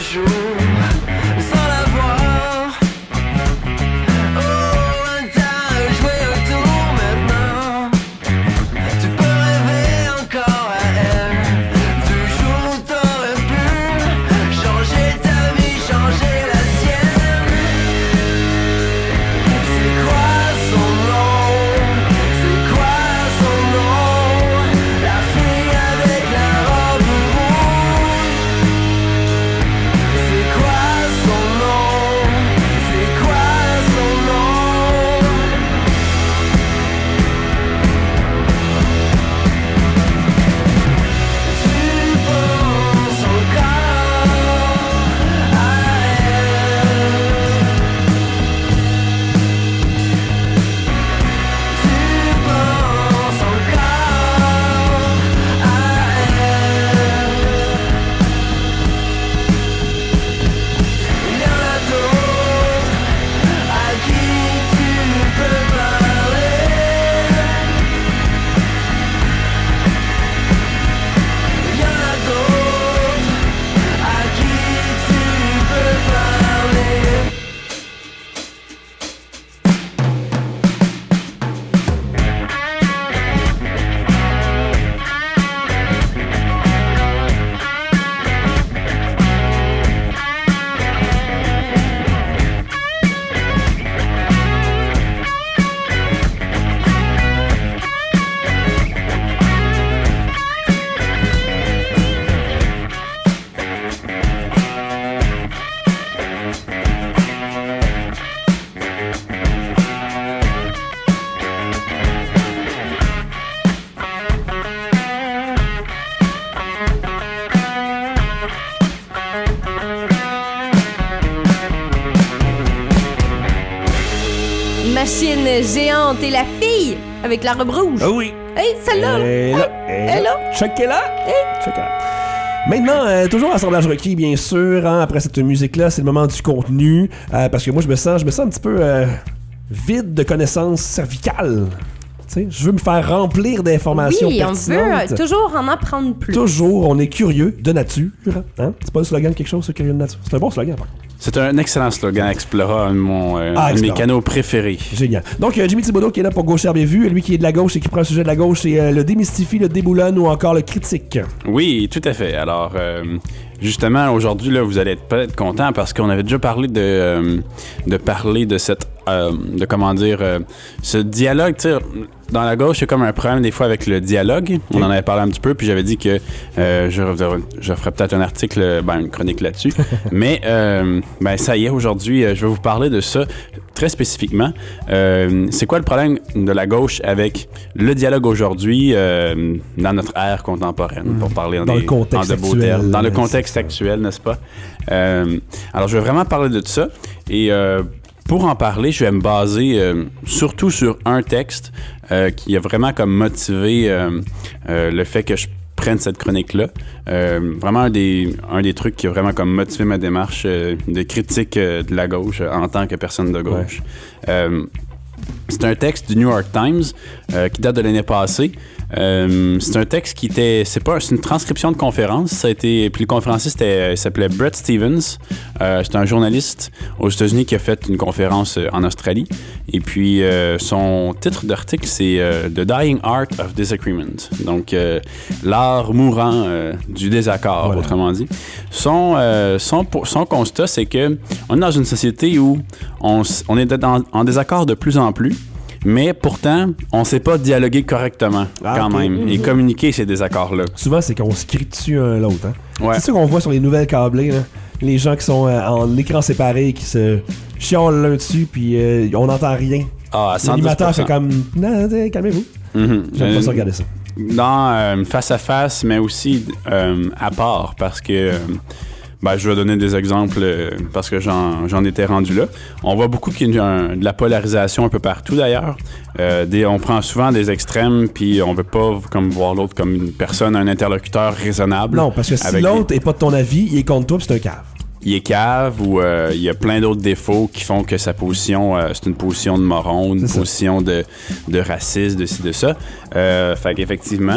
jour sans la voir. Oh, un tas joué autour maintenant. Tu peux rêver encore à elle. Toujours t'aurais pu changer ta vie, changer la sienne. C'est quoi son nom? C'est quoi son nom? La fille avec la robe rouge. C'est quoi son nom? C'est quoi son nom? Tu penses encore à elle. Tu penses encore à elle. Il y en a d'autres à qui tu peux parler. Il y en a d'autres à qui tu peux parler. Machine géante et la fille avec la robe rouge. Ah oui. Hey, celle-là. Et là, et Elle là. là. Check est là. Check est là. Maintenant, euh, toujours assemblage requis, bien sûr. Hein, après cette musique-là, c'est le moment du contenu. Euh, parce que moi, je me sens, je me sens un petit peu euh, vide de connaissances cervicales. Tu sais, je veux me faire remplir d'informations Oui, on pertinentes. veut euh, toujours en apprendre plus. Toujours, on est curieux de nature. Hein? C'est pas le slogan de quelque chose, ce curieux de nature. C'est un bon slogan, par contre. C'est un excellent slogan, Explora, un de, mon, euh, Ah, un de mes Explora. canaux préférés. Génial. Donc, euh, Jimmy Thibodeau qui est là pour Gauchère bien vu, lui qui est de la gauche et qui prend le sujet de la gauche, et euh, le démystifie, le déboulonne ou encore le critique. Oui, tout à fait. Alors, euh, justement, aujourd'hui, là, vous allez être peut-être content parce qu'on avait déjà parlé de, euh, de parler de cette, euh, de comment dire, euh, ce dialogue, tu sais, dans la gauche, il y a comme un problème des fois avec le dialogue. On en avait parlé un petit peu, puis j'avais dit que euh, je, je ferais peut-être un article, ben, une chronique là-dessus. Mais, euh, ben, ça y est, aujourd'hui, je vais vous parler de ça très spécifiquement. Euh, c'est quoi le problème de la gauche avec le dialogue aujourd'hui euh, dans notre ère contemporaine, mmh. pour parler en, dans des, le contexte en de beaux actuel, termes, dans le contexte actuel, n'est-ce pas? Euh, alors, je vais vraiment parler de ça. Et euh, pour en parler, je vais me baser euh, surtout sur un texte euh, qui a vraiment comme motivé euh, euh, le fait que je prenne cette chronique-là. Euh, vraiment un des, un des trucs qui a vraiment comme motivé ma démarche euh, de critique euh, de la gauche euh, en tant que personne de gauche. Ouais. Euh, c'est un texte du New York Times euh, qui date de l'année passée. Euh, c'est un texte qui était, c'est pas, c'est une transcription de conférence. Ça a été, puis le conférencier c'était, il s'appelait Bret Stephens. Euh, c'est un journaliste aux États-Unis qui a fait une conférence euh, en Australie. Et puis euh, son titre d'article c'est euh, The Dying Art of Disagreement. Donc euh, l'art mourant euh, du désaccord, voilà. Autrement dit. Son, euh, son, son constat c'est que on est dans une société où on, on est dans, en désaccord de plus en plus. Mais pourtant, on ne sait pas dialoguer correctement ah, quand okay. même et mmh. communiquer ces désaccords-là. Souvent, c'est qu'on se crie dessus un l'autre. Hein? Ouais. C'est ça qu'on voit sur les nouvelles câblées. Là. Les gens qui sont euh, en écran séparé, qui se chiolent l'un dessus, puis euh, on n'entend rien. Ah, l'animateur fait comme « Non, calmez-vous mmh. ». J'aime pas ça regarder ça. Dans euh, face à face, mais aussi euh, à part, parce que... Euh, Ben, je vais donner des exemples euh, parce que j'en, j'en étais rendu là. On voit beaucoup qu'il y a un, de la polarisation un peu partout d'ailleurs. Euh, des, on prend souvent des extrêmes puis on veut pas comme voir l'autre comme une personne, un interlocuteur raisonnable. Non, parce que si l'autre les... est pas de ton avis, il est contre toi puis c'est un cave. Il est cave ou euh, il y a plein d'autres défauts qui font que sa position, euh, c'est une position de moron, une c'est position de, de raciste, de ci, de ça. Euh, fait qu'effectivement,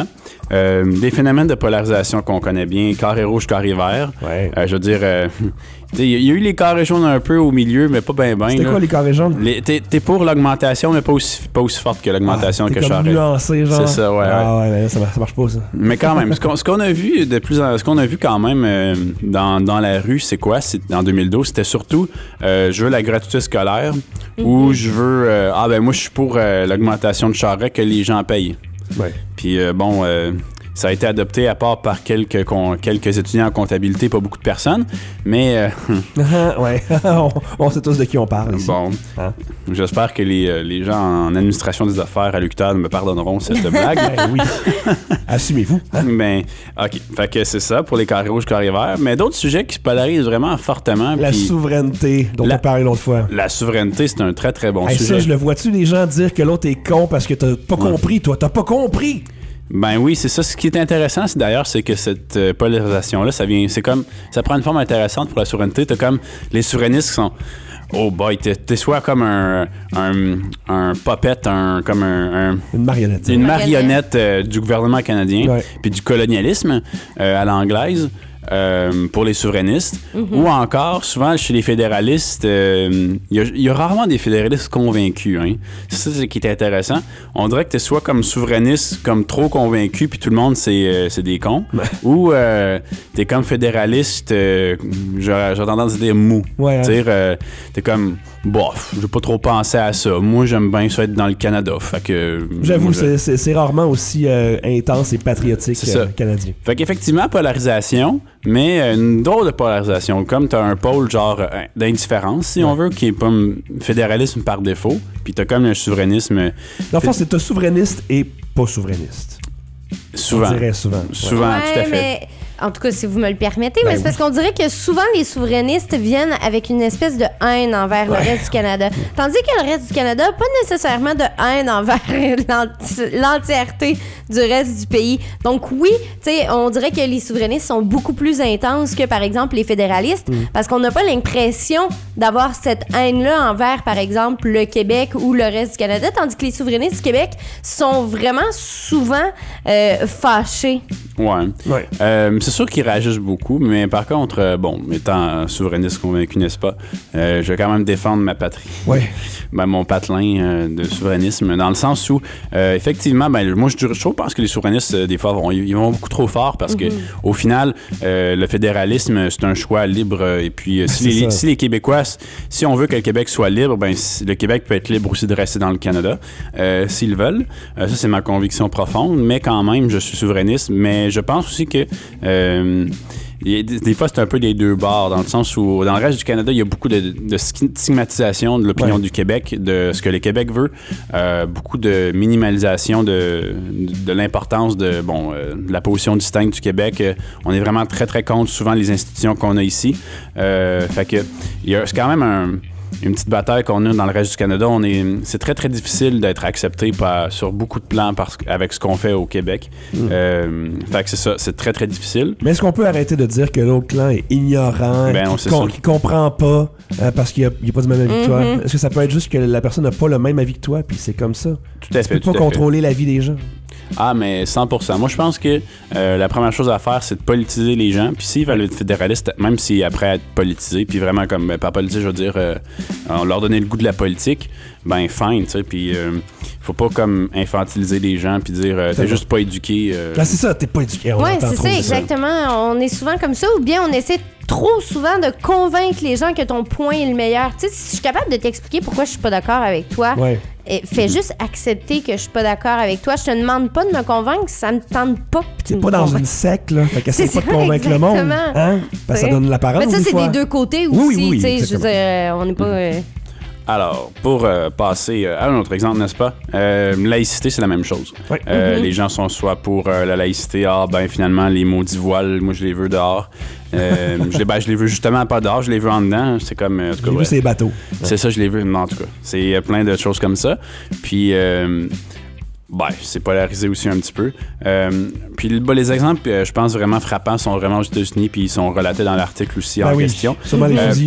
Euh, des phénomènes de polarisation qu'on connaît bien, carré rouge, carré vert. Ouais. Euh, je veux dire, euh, il y a eu les carrés jaunes un peu au milieu, mais pas bien bien. C'était là. quoi les carrés jaunes? Les, t'es, t'es pour l'augmentation, mais pas aussi, pas aussi forte que l'augmentation ah, que comme Charest. nuancé, genre. C'est ça, ouais. Ah ouais, ouais, mais ça, ça marche pas, ça. Mais quand même, ce qu'on, ce qu'on a vu de plus en, ce qu'on a vu quand même euh, dans, dans la rue, c'est quoi? C'est, en deux mille douze, c'était surtout euh, je veux la gratuité scolaire mm-hmm. ou je veux euh, ah ben moi je suis pour euh, l'augmentation de Charest que les gens payent. Ouais. Puis euh, bon, euh, ça a été adopté à part par quelques, con, quelques étudiants en comptabilité, pas beaucoup de personnes, mais... Euh, ouais, on, on sait tous de qui on parle ici. Bon, hein? J'espère que les, les gens en administration des affaires à l'U Q T A D me pardonneront cette blague. Ben oui, assumez-vous. Hein? Ben, OK, fait que c'est ça pour les carrés rouges, carrés verts, mais d'autres sujets qui se polarisent vraiment fortement. La souveraineté dont la, on parlait l'autre fois. La souveraineté, c'est un très, très bon hey, sujet. Ça, je le vois-tu, les gens dire que l'autre est con parce que t'as pas ouais. compris, toi, t'as pas compris! Ben oui, c'est ça. Ce qui est intéressant, c'est d'ailleurs, c'est que cette euh, polarisation-là, ça vient, c'est comme, ça prend une forme intéressante pour la souveraineté. T'as comme les souverainistes qui sont, oh boy, t'es, t'es soit comme un, un, un puppet, un, comme un, un une marionnette, une marionnette euh, du gouvernement canadien, ouais. puis du colonialisme euh, à l'anglaise. Euh, pour les souverainistes, mm-hmm. ou encore, souvent, chez les fédéralistes, il euh, y, y a rarement des fédéralistes convaincus. Hein. C'est ça qui est intéressant. On dirait que tu es soit comme souverainiste, comme trop convaincu, puis tout le monde, c'est, euh, c'est des cons, ouais. ou euh, tu es comme fédéraliste, euh, j'ai, j'ai tendance à dire mou. Ouais, hein. euh, tu es comme, bof, j'ai pas trop pensé à ça. Moi, j'aime bien ça être dans le Canada. Fait que, J'avoue, moi, c'est, c'est, c'est rarement aussi euh, intense et patriotique euh, canadien. Fait qu'effectivement, polarisation, mais une drôle de polarisation. Comme t'as un pôle genre euh, d'indifférence, si ouais. on veut, qui est pas un fédéralisme par défaut, puis t'as comme un souverainisme... Dans le fond, c'est t'as souverainiste et pas souverainiste. Souvent. On dirait souvent. Souvent, ouais, tout à fait. Mais... En tout cas, si vous me le permettez, ben mais c'est parce oui. qu'on dirait que souvent les souverainistes viennent avec une espèce de haine envers ouais. le reste du Canada. Tandis que le reste du Canada, pas nécessairement de haine envers l'enti- l'entièreté du reste du pays. Donc oui, tu sais, on dirait que les souverainistes sont beaucoup plus intenses que, par exemple, les fédéralistes, mm. parce qu'on n'a pas l'impression d'avoir cette haine-là envers, par exemple, le Québec ou le reste du Canada, tandis que les souverainistes du Québec sont vraiment souvent euh, fâchés. Ouais. ouais. Euh, c'est sûr qu'ils réagissent beaucoup, mais par contre, euh, bon, étant souverainiste convaincu, n'est-ce pas, euh, je vais quand même défendre ma patrie. Ouais. Ben, mon patelin euh, de souverainisme, dans le sens où, euh, effectivement, ben, moi, je, je pense que les souverainistes, euh, des fois, vont, ils vont beaucoup trop fort parce mm-hmm. que, au final, euh, le fédéralisme, c'est un choix libre. Euh, et puis, euh, si, les, si les Québécois, si on veut que le Québec soit libre, ben, le Québec peut être libre aussi de rester dans le Canada, euh, s'ils veulent. Euh, ça, c'est ma conviction profonde, mais quand même, je suis souverainiste. Mais je pense aussi que euh, des, des fois, c'est un peu des deux bords, dans le sens où, dans le reste du Canada, il y a beaucoup de, de stigmatisation de l'opinion ouais. du Québec, de ce que le Québec veut, euh, beaucoup de minimalisation de, de, de l'importance de, bon, euh, de la position distincte du Québec. Euh, on est vraiment très, très contre souvent les institutions qu'on a ici. Euh, fait que, il y a, c'est quand même un... une petite bataille qu'on a dans le reste du Canada. On est, c'est très, très difficile d'être accepté par, sur beaucoup de plans parce, avec ce qu'on fait au Québec. Mmh. Euh, fait que c'est ça, c'est très, très difficile. Mais est-ce qu'on peut arrêter de dire que l'autre clan est ignorant, ben, qu'il com- qu comprend pas euh, parce qu'il n'a pas du même avis que toi? Mmh. Est-ce que ça peut être juste que la personne n'a pas le même avis que toi, puis c'est comme ça? Tout à fait. Tu peux pas contrôler la vie des gens. Ah, mais cent pour cent. Moi, je pense que euh, la première chose à faire, c'est de politiser les gens. Puis s'ils veulent être fédéralistes, même s'ils après être politisés, puis vraiment comme, ben, pas politisés, je veux dire, euh, on leur donner le goût de la politique, ben fine, tu sais. Puis euh, faut pas comme infantiliser les gens, puis dire, euh, t'es juste pas éduqué. Euh... Là, c'est ça, t'es pas éduqué. On ouais, c'est ça, exactement. On est souvent comme ça, ou bien on essaie trop souvent de convaincre les gens que ton point est le meilleur. Tu sais, si je suis capable de t'expliquer pourquoi je suis pas d'accord avec toi, ouais. Et fais juste accepter que je suis pas d'accord avec toi. Je te demande pas de me convaincre, ça me tente pas. T'es pas dans une secte, là. Fait qu'essaie pas de convaincre le monde. Hein? Ben, ça donne la parole. Mais ça, c'est fois. des deux côtés aussi. Oui, oui, oui, tu sais, je veux dire, on n'est pas. Euh... Alors, pour euh, passer à un autre exemple, n'est-ce pas? Euh, laïcité, c'est la même chose. Oui. Euh, mm-hmm. Les gens sont soit pour euh, la laïcité, ah, ben finalement, les maudits voiles, moi, je les veux dehors. Euh, je, les, ben, je les veux justement pas dehors, je les veux en dedans. C'est comme. En tout cas, j'ai ouais. vu ces bateaux. C'est ouais. ça, je les veux. Non, en tout cas, c'est plein de choses comme ça. Puis. Euh, Ben, c'est polarisé aussi un petit peu. Euh, puis ben, les exemples, euh, je pense, vraiment frappants sont vraiment aux États-Unis, puis ils sont relatés dans l'article aussi ben en oui, question. Sûrement les euh, fusils, hein.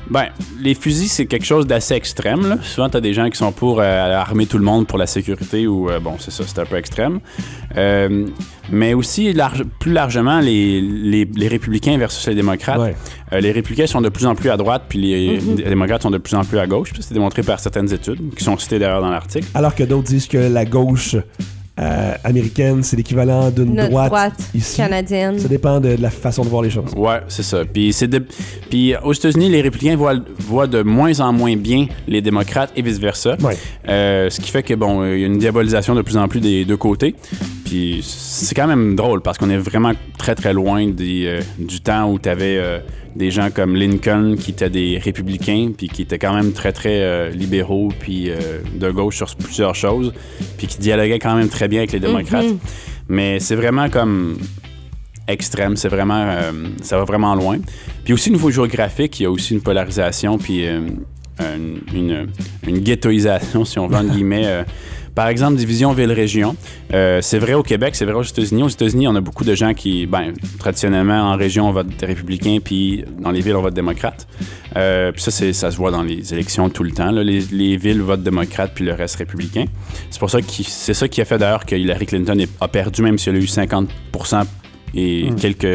Ben, les fusils, c'est quelque chose d'assez extrême. Là. Souvent, tu as des gens qui sont pour euh, armer tout le monde pour la sécurité ou, euh, bon, c'est ça, c'est un peu extrême. Euh, mais aussi, large, plus largement, les, les, les républicains versus les démocrates. Ouais. Euh, les républicains sont de plus en plus à droite, puis les, mm-hmm. les démocrates sont de plus en plus à gauche. Puis c'est démontré par certaines études qui sont citées d'ailleurs dans l'article. Alors que d'autres disent que la gauche... Euh, américaine, c'est l'équivalent d'une Notre droite, droite ici. Canadienne. Ça dépend de, de la façon de voir les choses. Ouais, c'est ça. Puis, c'est de... Puis aux États-Unis, les républicains voient, voient de moins en moins bien les démocrates et vice-versa. Ouais. Euh, ce qui fait que, bon, il y a une diabolisation de plus en plus des deux côtés. Puis c'est quand même drôle parce qu'on est vraiment très, très loin des, euh, du temps où tu avais euh, des gens comme Lincoln qui étaient des républicains puis qui étaient quand même très, très euh, libéraux puis euh, de gauche sur plusieurs choses puis qui dialoguaient quand même très bien avec les démocrates. Mm-hmm. Mais c'est vraiment comme extrême, c'est vraiment... Euh, ça va vraiment loin. Puis aussi, au niveau géographique, il y a aussi une polarisation puis euh, une, une, une ghettoisation, si on veut, entre guillemets... Euh, Par exemple, division ville-région. Euh, c'est vrai au Québec, c'est vrai aux États-Unis. Aux États-Unis, on a beaucoup de gens qui, ben, traditionnellement, en région, on vote républicain, puis dans les villes, on vote démocrate. Euh, puis ça, c'est, ça se voit dans les élections tout le temps. Là. Les, les villes votent démocrate, puis le reste républicain. C'est pour ça que c'est ça qui a fait d'ailleurs que Hillary Clinton a perdu, même si elle a eu cinquante pour cent et mmh. quelques,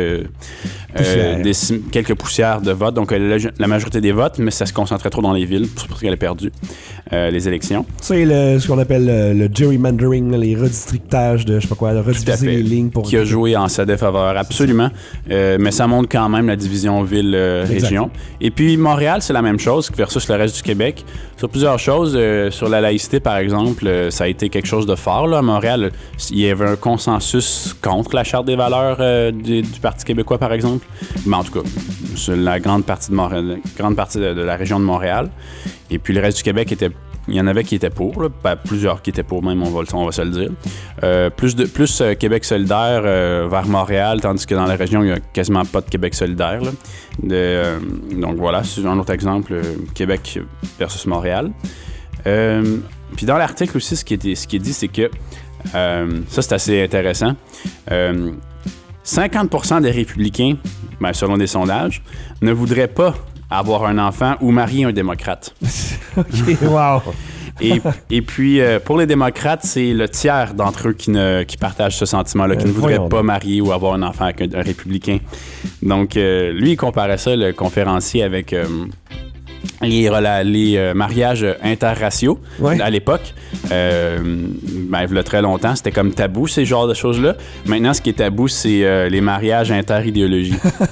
euh, des, quelques poussières de vote. Donc, la, la majorité des votes, mais ça se concentrait trop dans les villes. C'est pour ça qu'elle a perdu euh, les élections. Ça, c'est le, ce qu'on appelle le, le gerrymandering, les redistrictages de, je sais pas quoi, de rediviser les lignes pour... Qui a joué en sa défaveur, absolument. Euh, mais ça montre quand même la division ville-région. Euh, Et puis, Montréal, c'est la même chose versus le reste du Québec. Sur plusieurs choses, euh, sur la laïcité, par exemple, euh, ça a été quelque chose de fort. Là. À Montréal, il y avait un consensus contre la Charte des valeurs euh, du, du Parti québécois, par exemple. Mais en tout cas, sur la grande partie de, Montréal, grande partie de, de la région de Montréal. Et puis le reste du Québec était... Il y en avait qui étaient pour, là, pas plusieurs qui étaient pour même, on va, on va se le dire. Euh, plus de, plus euh, Québec solidaire euh, vers Montréal, tandis que dans la région, il n'y a quasiment pas de Québec solidaire. Là. De, euh, donc voilà, c'est un autre exemple, euh, Québec versus Montréal. Euh, puis dans l'article aussi, ce qui est, ce qui est dit, c'est que, euh, ça c'est assez intéressant, euh, cinquante pour cent des républicains, ben, selon des sondages, ne voudraient pas avoir un enfant ou marier un démocrate. OK, wow! Et, et puis, euh, pour les démocrates, c'est le tiers d'entre eux qui, ne, qui partagent ce sentiment-là, qui euh, ne voudraient pas marier ou avoir un enfant avec un, un républicain. Donc, euh, lui, il comparait ça, le conférencier, avec euh, les, les euh, mariages interraciaux ouais. à l'époque. Euh, ben, il y a très longtemps, c'était comme tabou, ces genres de choses-là. Maintenant, ce qui est tabou, c'est euh, les mariages interidéologie.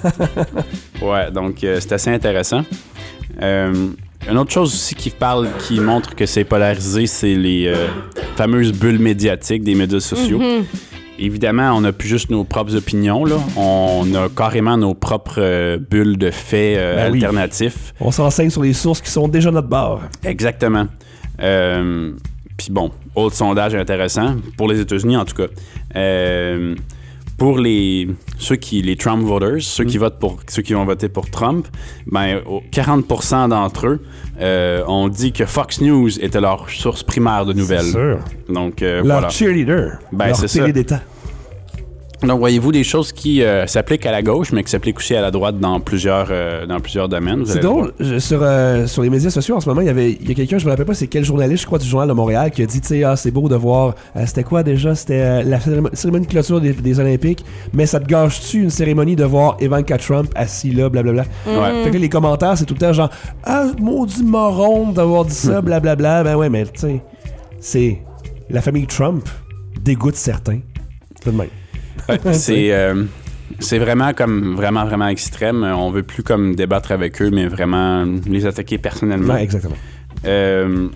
Ouais, donc euh, c'est assez intéressant. Euh, une autre chose aussi qui parle, qui montre que c'est polarisé, c'est les euh, fameuses bulles médiatiques des médias sociaux. Mm-hmm. Évidemment, on n'a plus juste nos propres opinions, là. On a carrément nos propres euh, bulles de faits euh, ben alternatifs. Oui. On s'enseigne sur les sources qui sont déjà notre bord. Exactement. Euh, Puis bon, autre sondage intéressant, pour les États-Unis en tout cas. Euh, Pour les ceux qui les Trump voters, ceux qui votent pour ceux qui vont voter pour Trump, ben quarante pour cent d'entre eux euh, ont dit que Fox News était leur source primaire de nouvelles. C'est sûr. Donc euh, leur voilà. cheerleader. Ben leur c'est télé ça. d'État. Donc, voyez-vous des choses qui euh, s'appliquent à la gauche, mais qui s'appliquent aussi à la droite dans plusieurs, euh, dans plusieurs domaines. C'est drôle. Je, sur, euh, sur les médias sociaux, en ce moment, il y avait il y a quelqu'un, je me rappelle pas c'est quel journaliste, je crois, du Journal de Montréal, qui a dit, tu sais, ah, c'est beau de voir, euh, c'était quoi déjà? C'était euh, la cérémonie de clôture des, des Olympiques, mais ça te gâche-tu une cérémonie de voir Ivanka Trump assis là, blablabla? Mm. Ouais. Fait que les commentaires, c'est tout le temps genre, ah, maudit moron d'avoir dit ça, blablabla. Ben ouais, mais tu sais, c'est la famille Trump dégoûte certains. C'est de même. Ouais, c'est, euh, c'est vraiment comme vraiment vraiment extrême. On veut plus comme débattre avec eux, mais vraiment les attaquer personnellement. Ouais, exactement. Euh,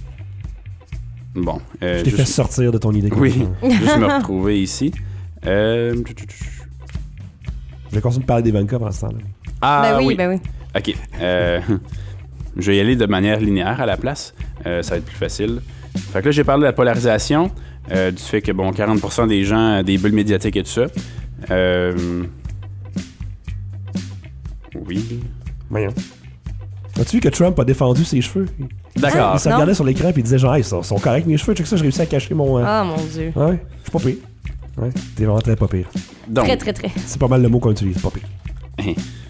bon. Euh, Je t'ai juste... fait sortir de ton idée. Oui, juste me retrouver ici. Euh... Je vais continuer de parler d'Ivanka pendant ce temps-là. Ah ben oui, oui, ben oui. OK. Euh, je vais y aller de manière linéaire à la place. Euh, ça va être plus facile. Fait que là, j'ai parlé de la polarisation. Euh, du fait que, bon, quarante pour cent des gens, des bulles médiatiques et tout ça. Euh... Oui. Voyons. As-tu vu que Trump a défendu ses cheveux? D'accord. Il se regardait sur l'écran et il disait genre, hey, ils sont, sont corrects mes cheveux. Check ça, j'ai réussi à cacher mon... Ah, euh... oh, mon Dieu. Ouais, je suis pas pire. Ouais, t'es vraiment très pas pire. Donc, très, très, très. C'est pas mal le mot qu'on utilise, pas pire.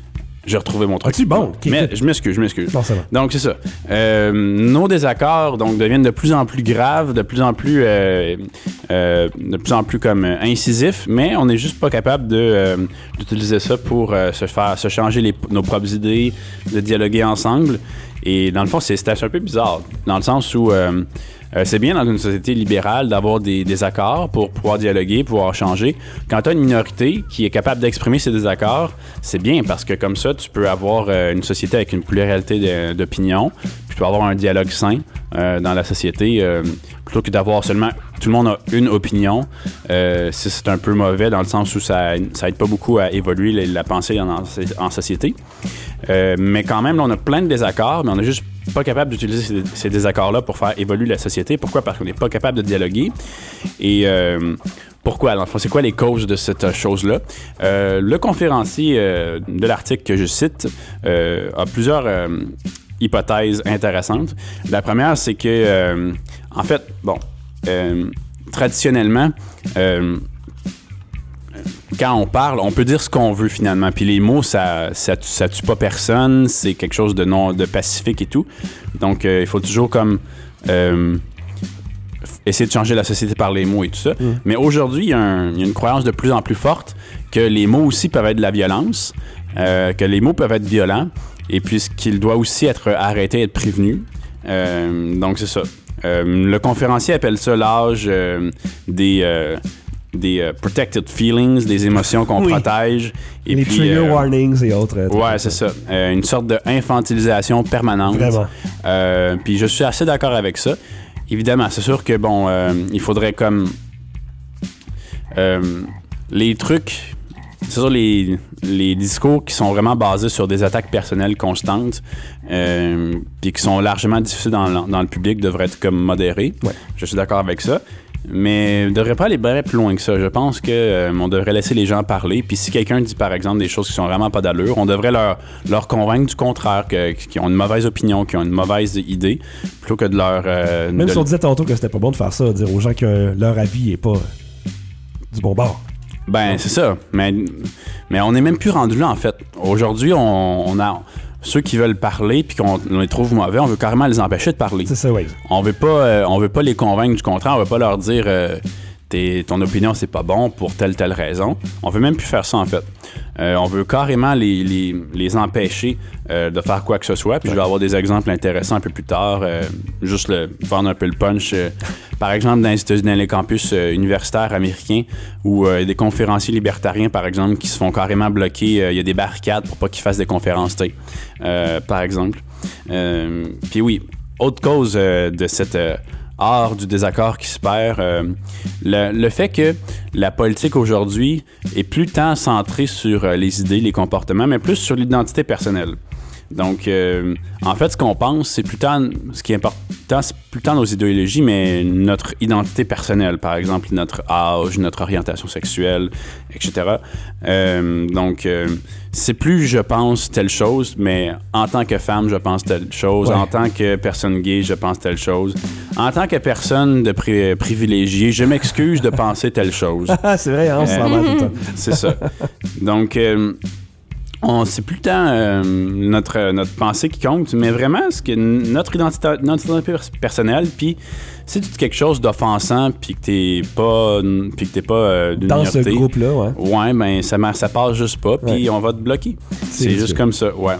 J'ai retrouvé mon truc. Ah, tu bon? Okay, mais okay. je m'excuse, je m'excuse. Non, ça va. Donc, c'est ça. Euh, nos désaccords donc, deviennent de plus en plus graves, de plus en plus, euh, euh, de plus en plus comme euh, incisifs, mais on n'est juste pas capable de, euh, d'utiliser ça pour euh, se faire, se changer les, nos propres idées, de dialoguer ensemble. Et dans le fond, c'est, c'est un peu bizarre, dans le sens où euh, euh, c'est bien dans une société libérale d'avoir des désaccords pour pouvoir dialoguer, pouvoir changer. Quand tu as une minorité qui est capable d'exprimer ses désaccords, c'est bien parce que comme ça, tu peux avoir euh, une société avec une pluralité de, d'opinions, puis tu peux avoir un dialogue sain euh, dans la société, euh, plutôt que d'avoir seulement tout le monde a une opinion. Euh, c'est, c'est un peu mauvais dans le sens où ça, ça aide pas beaucoup à évoluer la, la pensée en, en société. Euh, mais quand même, là, on a plein de désaccords, mais on n'est juste pas capable d'utiliser ces, ces désaccords-là pour faire évoluer la société. Pourquoi? Parce qu'on n'est pas capable de dialoguer. Et euh, pourquoi? Dans le fond, c'est quoi les causes de cette chose-là? Euh, le conférencier euh, de l'article que je cite euh, a plusieurs euh, hypothèses intéressantes. La première, c'est que, euh, en fait, bon, euh, traditionnellement, euh, quand on parle, on peut dire ce qu'on veut finalement. Puis les mots, ça, ça, ça tue pas personne. C'est quelque chose de non, de pacifique et tout. Donc, euh, il faut toujours comme euh, essayer de changer la société par les mots et tout ça. Mm. Mais aujourd'hui, il y, a un, il y a une croyance de plus en plus forte que les mots aussi peuvent être de la violence, euh, que les mots peuvent être violents, et puis qu'il doit aussi être arrêté, être prévenu. Euh, donc, c'est ça. Euh, le conférencier appelle ça l'âge euh, des... Euh, des euh, protected feelings, des émotions qu'on oui. protège. Et les puis, trigger euh, warnings et autres. Euh, ouais, c'est ça. Euh, une sorte d'infantilisation permanente. Vraiment. Euh, puis je suis assez d'accord avec ça. Évidemment, c'est sûr que, bon, euh, il faudrait comme... Euh, les trucs... C'est sûr, les, les discours qui sont vraiment basés sur des attaques personnelles constantes euh, puis qui sont largement diffusés dans, dans le public devraient être comme modérés. Ouais. Je suis d'accord avec ça. Mais on ne devrait pas aller bien plus loin que ça. Je pense qu'on euh, devrait laisser les gens parler. Puis si quelqu'un dit, par exemple, des choses qui sont vraiment pas d'allure, on devrait leur, leur convaincre du contraire, que, qu'ils ont une mauvaise opinion, qu'ils ont une mauvaise idée, plutôt que de leur... Euh, Même de... si on disait tantôt que c'était pas bon de faire ça, dire aux gens que leur avis est pas du bon bord. Ben, c'est ça. Mais, mais on n'est même plus rendu là, en fait. Aujourd'hui, on, on a... Ceux qui veulent parler puis qu'on on les trouve mauvais, on veut carrément les empêcher de parler. C'est ça, oui. On veut pas, euh, on veut pas les convaincre du contraire. On veut pas leur dire euh, ton opinion c'est pas bon pour telle telle raison. On veut même plus faire ça en fait. Euh, on veut carrément les, les, les empêcher euh, de faire quoi que ce soit. Puis ouais. Je vais avoir des exemples intéressants un peu plus tard. Euh, juste le, vendre un peu le punch. Euh, par exemple, dans les États-Unis, dans les campus euh, universitaires américains, où euh, des conférenciers libertariens, par exemple, qui se font carrément bloquer. Il euh, y a des barricades pour pas qu'ils fassent des conférences, euh, par exemple. Euh, Puis oui, autre cause euh, de cette... Euh, art du désaccord qui se perd. Euh, le, le fait que la politique aujourd'hui est plus tant centrée sur euh, les idées, les comportements, mais plus sur l'identité personnelle. Donc, euh, en fait, ce qu'on pense, c'est plus tant, ce qui est important, c'est plus tant nos idéologies, mais notre identité personnelle, par exemple, notre âge, notre orientation sexuelle, et cetera. Euh, donc, euh, c'est plus je pense telle chose, mais en tant que femme, je pense telle chose. Ouais. En tant que personne gay, je pense telle chose. En tant que personne de pri- privilégiée, je m'excuse de penser telle chose. C'est vrai, hein, on se sent mal tout le temps. C'est ça. Donc, euh, on, c'est plus tant euh, notre, notre pensée qui compte, mais vraiment ce que notre identité, notre identité personnelle, puis si tu dis quelque chose d'offensant, puis que t'es pas, puis que t'es pas euh, d'une dans minorité, ce groupe-là, ouais. Ouais, ben ça, ça passe juste pas, puis ouais. On va te bloquer. C'est, c'est juste que... comme ça, ouais.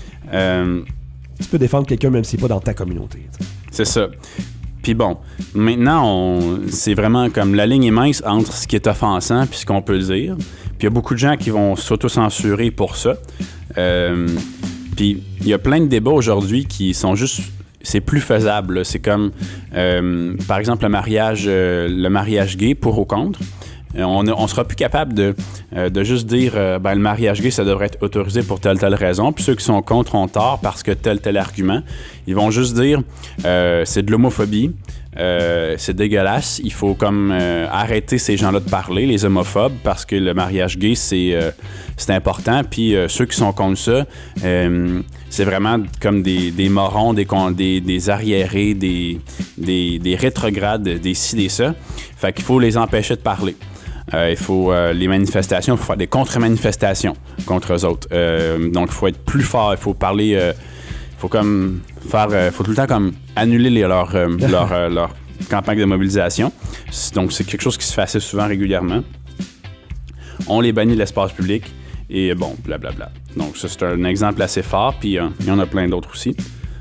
Euh, tu peux défendre quelqu'un même s'il n'est pas dans ta communauté. T'sais. C'est ça. Puis bon, maintenant, on, c'est vraiment comme la ligne est mince entre ce qui est offensant puis ce qu'on peut dire. Puis il y a beaucoup de gens qui vont s'auto-censurer pour ça. Euh, puis il y a plein de débats aujourd'hui qui sont juste... C'est plus faisable. Là. C'est comme, euh, par exemple, le mariage, euh, le mariage gay, pour ou contre. On ne sera plus capable de, euh, de juste dire euh, ben, le mariage gay, ça devrait être autorisé pour telle telle raison. Puis ceux qui sont contre ont tort parce que tel tel argument. Ils vont juste dire euh, c'est de l'homophobie, euh, c'est dégueulasse. Il faut comme euh, arrêter ces gens-là de parler, les homophobes, parce que le mariage gay, c'est, euh, c'est important. Puis euh, ceux qui sont contre ça, euh, c'est vraiment comme des, des morons, des, des, des arriérés, des, des, des rétrogrades, des ci, des ça. Fait qu'il faut les empêcher de parler. Euh, il faut euh, les manifestations, il faut faire des contre-manifestations contre eux autres. Euh, donc, il faut être plus fort, il faut parler, euh, il faut comme faire, il euh, faut tout le temps comme annuler les, leur, euh, leur, euh, leur campagne de mobilisation. Donc, c'est quelque chose qui se fait assez souvent, régulièrement. On les bannit de l'espace public et bon, blablabla. Donc, ça, c'est un exemple assez fort, puis euh, il y en a plein d'autres aussi.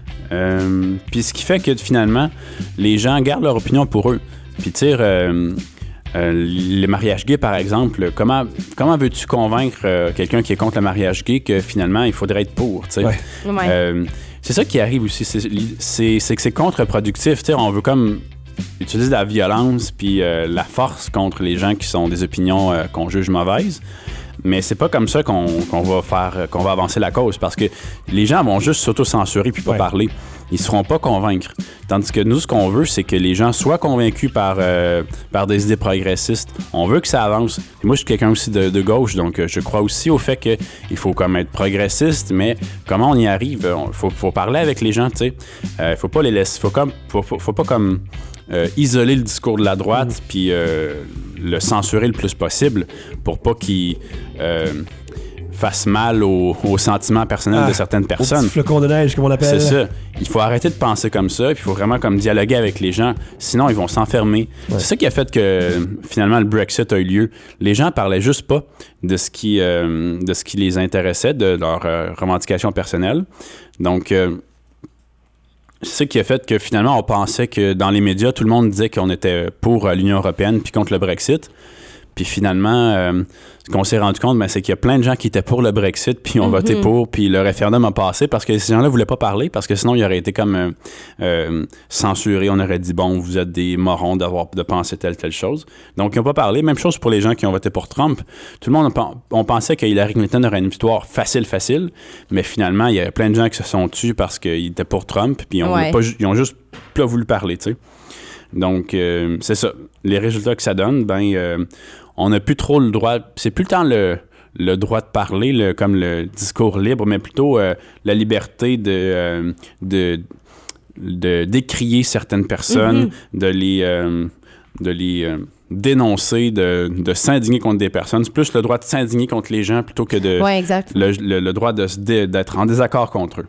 Euh, puis ce qui fait que finalement, les gens gardent leur opinion pour eux. Puis tu sais, euh, euh, le mariage gay, par exemple, comment, comment veux-tu convaincre euh, quelqu'un qui est contre le mariage gay que finalement, il faudrait être pour, tu sais? Ouais. Ouais. Euh, c'est ça qui arrive aussi, c'est, c'est, c'est que c'est contre-productif, tu sais, on veut comme utiliser la violence puis euh, la force contre les gens qui ont des opinions euh, qu'on juge mauvaises. Mais c'est pas comme ça qu'on, qu'on va faire, qu'on va avancer la cause, parce que les gens vont juste s'auto-censurer puis pas ouais. parler. Ils se feront pas convaincre. Tandis que nous, ce qu'on veut, c'est que les gens soient convaincus par, euh, par des idées progressistes. On veut que ça avance. Et moi, je suis quelqu'un aussi de, de gauche, donc je crois aussi au fait qu'il faut comme être progressiste, mais comment on y arrive? Il faut, faut parler avec les gens, tu sais. Il euh, faut pas les laisser... Faut comme... Faut, faut, faut pas comme... Euh, isoler le discours de la droite mmh. puis euh, le censurer le plus possible pour pas qu'il euh, fasse mal aux, aux sentiments personnels ah, de certaines personnes. Au petit flocon de neige, comme on appelle. C'est ça. Il faut arrêter de penser comme ça, puis il faut vraiment comme dialoguer avec les gens, sinon ils vont s'enfermer. Ouais. C'est ça qui a fait que finalement le Brexit a eu lieu. Les gens parlaient juste pas de ce qui, euh, de ce qui les intéressait, de leurs euh, revendications personnelles. Donc... Euh, C'est ça qui a fait que finalement, on pensait que dans les médias, tout le monde disait qu'on était pour l'Union européenne puis contre le Brexit. Puis finalement, euh, ce qu'on s'est rendu compte, ben, c'est qu'il y a plein de gens qui étaient pour le Brexit puis ont mm-hmm. voté pour, puis le référendum a passé parce que ces gens-là ne voulaient pas parler, parce que sinon, ils auraient été comme euh, euh, censurés. On aurait dit, bon, vous êtes des morons d'avoir, de penser telle, telle chose. Donc, ils n'ont pas parlé. Même chose pour les gens qui ont voté pour Trump. Tout le monde, on pensait que Hillary Clinton aurait une victoire facile, facile, mais finalement, il y a plein de gens qui se sont tués parce qu'ils étaient pour Trump, puis ils ont, ouais. pas, ils ont juste pas voulu parler, tu sais. Donc, euh, c'est ça. Les résultats que ça donne, ben, euh, on n'a plus trop le droit... C'est plus le temps le, le droit de parler, le, comme le discours libre, mais plutôt euh, la liberté de, euh, de, de décrier certaines personnes, mm-hmm. de les, euh, de les euh, dénoncer, de, de s'indigner contre des personnes. C'est plus le droit de s'indigner contre les gens plutôt que de ouais, exact. Le, le, le droit de se dé, d'être en désaccord contre eux.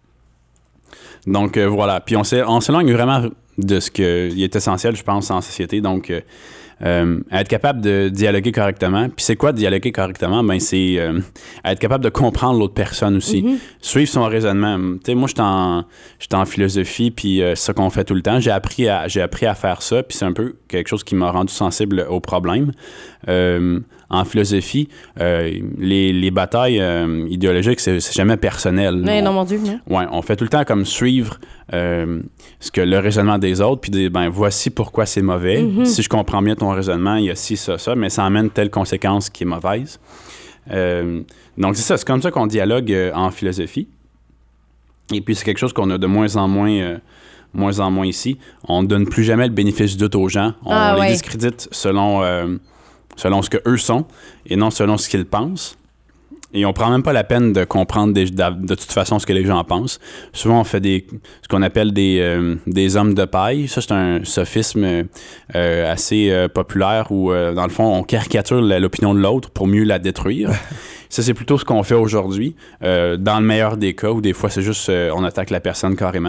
Donc, euh, voilà. Puis on, on s'éloigne vraiment de ce qui est essentiel, je pense, en société. Donc, euh, euh, être capable de dialoguer correctement. Puis c'est quoi dialoguer correctement? Ben, c'est euh, être capable de comprendre l'autre personne aussi. Mm-hmm. Suivre son raisonnement. Tu sais, moi, je suis en, en philosophie, puis euh, c'est ça qu'on fait tout le temps. J'ai appris à, j'ai appris à faire ça, puis c'est un peu quelque chose qui m'a rendu sensible au problème. Euh, en philosophie, euh, les, les batailles euh, idéologiques, c'est, c'est jamais personnel. Mais non, mon Dieu, non. Ouais, on fait tout le temps comme suivre euh, ce que le raisonnement des autres, puis dire, ben, voici pourquoi c'est mauvais. Mm-hmm. Si je comprends bien ton raisonnement, il y a ci, ça, ça, mais ça amène telle conséquence qui est mauvaise. Euh, donc, c'est ça, c'est comme ça qu'on dialogue euh, en philosophie. Et puis, c'est quelque chose qu'on a de moins en moins... Euh, moins en moins ici. On ne donne plus jamais le bénéfice du doute aux gens. On ah, les ouais. discrédite selon... Euh, selon ce qu'eux sont et non selon ce qu'ils pensent. Et on prend même pas la peine de comprendre des, de, de toute façon ce que les gens pensent. Souvent, on fait des, ce qu'on appelle des, euh, des hommes de paille. Ça, c'est un sophisme euh, assez euh, populaire où, euh, dans le fond, on caricature l'opinion de l'autre pour mieux la détruire. Ça, c'est plutôt ce qu'on fait aujourd'hui, euh, dans le meilleur des cas, où des fois, c'est juste euh, on attaque la personne carrément.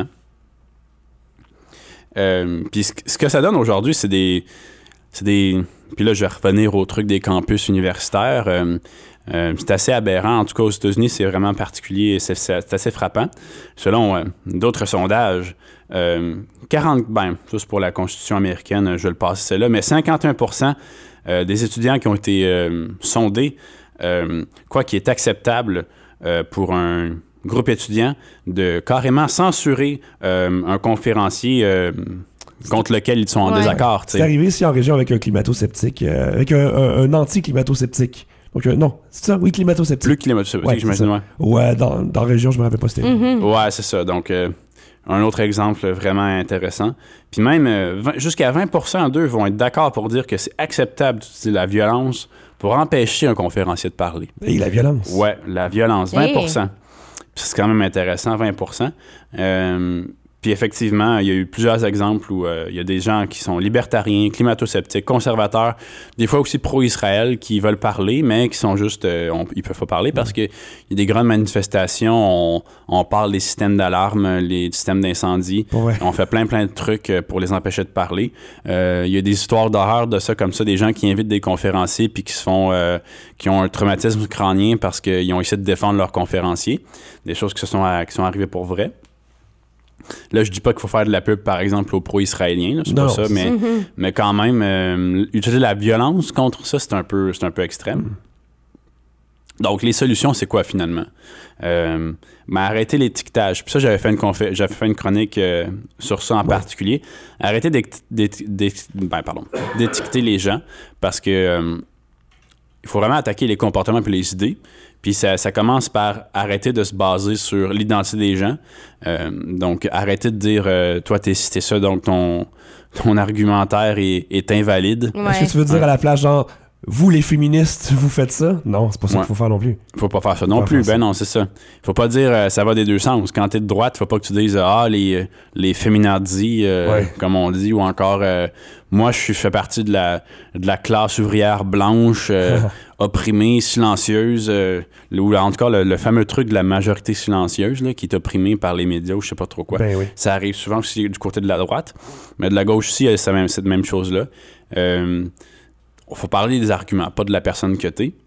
Euh, Puis ce, ce que ça donne aujourd'hui, c'est des... C'est des Puis là, je vais revenir au truc des campus universitaires. Euh, euh, c'est assez aberrant. En tout cas, aux États-Unis, c'est vraiment particulier et c'est, c'est assez frappant. Selon euh, d'autres sondages, euh, quarante, ben, ça c'est pour la Constitution américaine, je vais le passer celle-là, mais cinquante et un pour cent euh, des étudiants qui ont été euh, sondés, euh, quoi qui est acceptable euh, pour un groupe étudiant, de carrément censurer euh, un conférencier euh, contre lequel ils sont en ouais. désaccord. C'est arrivé ici en région avec un climato-sceptique, euh, avec un, un, un anti-climato-sceptique. Donc, euh, non, c'est ça? Oui, climato-sceptique. Plus climato-sceptique, ouais, j'imagine, ouais. Ouais, dans, dans la région, je me rappelle pas c'était. Mm-hmm. Ouais, c'est ça. Donc, euh, un autre exemple vraiment intéressant. Puis même, euh, vingt, jusqu'à vingt pour cent d'eux vont être d'accord pour dire que c'est acceptable d'utiliser la violence pour empêcher un conférencier de parler. Et la violence? Ouais, la violence, vingt pour cent. Hey. Puis c'est quand même intéressant, vingt pour cent. Euh, Puis effectivement, il y a eu plusieurs exemples où euh, il y a des gens qui sont libertariens, climato-sceptiques, conservateurs, des fois aussi pro-Israël, qui veulent parler, mais qui sont juste... Euh, on, ils peuvent pas parler parce qu'il y a des grandes manifestations, on, on parle des systèmes d'alarme, les systèmes d'incendie, Ouais. on fait plein, plein de trucs pour les empêcher de parler. Euh, il y a des histoires d'horreur de ça, comme ça, des gens qui invitent des conférenciers puis qui se font... Euh, qui ont un traumatisme crânien parce qu'ils ont essayé de défendre leurs conférenciers. Des choses qui, se sont, qui sont arrivées pour vrai. Là, je dis pas qu'il faut faire de la pub, par exemple, aux pro-israéliens, là, c'est Non, pas ça, c'est mais, Mm-hmm. mais quand même, euh, utiliser la violence contre ça, c'est un peu, c'est un peu extrême. Mm. Donc, les solutions, c'est quoi, finalement? Euh, ben, arrêter l'étiquetage. Puis ça, j'avais fait une, confé- j'avais fait une chronique euh, sur ça en ouais. particulier. Arrêter d'éti- d'éti- d'éti- ben, pardon, d'étiqueter les gens, parce que euh, il faut vraiment attaquer les comportements et les idées. Puis ça, ça commence par arrêter de se baser sur l'identité des gens. Euh, donc, arrêter de dire euh, « toi, t'es, t'es ça, donc ton, ton argumentaire est, est invalide. Ouais. » Est-ce que tu veux dire ouais. à la place, genre, vous les féministes, vous faites ça? Non, c'est pas ça ouais. qu'il faut faire non plus. Faut pas faire ça non pas plus. faire ça. Ben non, c'est ça. Faut pas dire euh, ça va des deux sens. Quand t'es de droite, faut pas que tu dises ah les les féminazis euh, ouais. comme on dit, ou encore euh, moi je suis fais partie de la de la classe ouvrière blanche euh, opprimée, silencieuse, euh, ou en tout cas le, le fameux truc de la majorité silencieuse là, qui est opprimée par les médias ou je sais pas trop quoi. Ben oui. Ça arrive souvent aussi du côté de la droite, mais de la gauche aussi, il y a cette même, cette même chose là. Euh, faut parler des arguments, pas de la personne que t'es.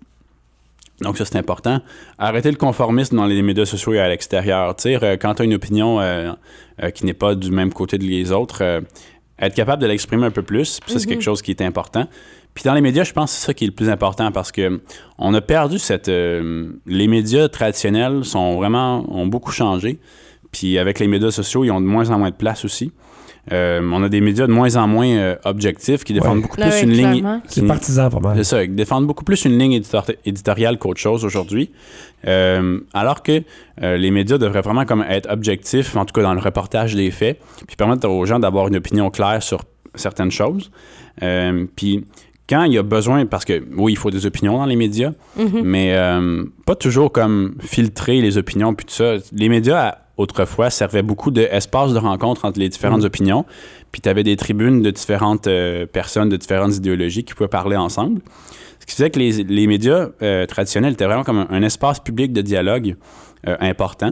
Donc ça, c'est important. Arrêter le conformisme dans les médias sociaux et à l'extérieur. Tu sais, euh, quand tu as une opinion euh, euh, qui n'est pas du même côté que les autres, euh, être capable de l'exprimer un peu plus, puis ça, c'est Mm-hmm. quelque chose qui est important. Puis dans les médias, je pense que c'est ça qui est le plus important parce que on a perdu cette... Euh, les médias traditionnels sont vraiment... ont beaucoup changé. Puis avec les médias sociaux, ils ont de moins en moins de place aussi. Euh, on a des médias de moins en moins euh, objectifs qui défendent ouais. beaucoup Ah plus ouais, une ligne... clairement. C'est partisan, pas mal. C'est ça, qui défendent beaucoup plus une ligne éditor- éditoriale qu'autre chose aujourd'hui. Euh, alors que euh, les médias devraient vraiment comme être objectifs, en tout cas dans le reportage des faits, puis permettre aux gens d'avoir une opinion claire sur certaines choses. Euh, puis quand il y a besoin, parce que oui, il faut des opinions dans les médias, Mm-hmm. mais euh, pas toujours comme filtrer les opinions puis tout ça. Les médias, autrefois, servaient beaucoup d'espace de rencontre entre les différentes mmh. opinions, puis tu avais des tribunes de différentes euh, personnes, de différentes idéologies qui pouvaient parler ensemble. Ce qui faisait que les, les médias euh, traditionnels étaient vraiment comme un, un espace public de dialogue euh, important.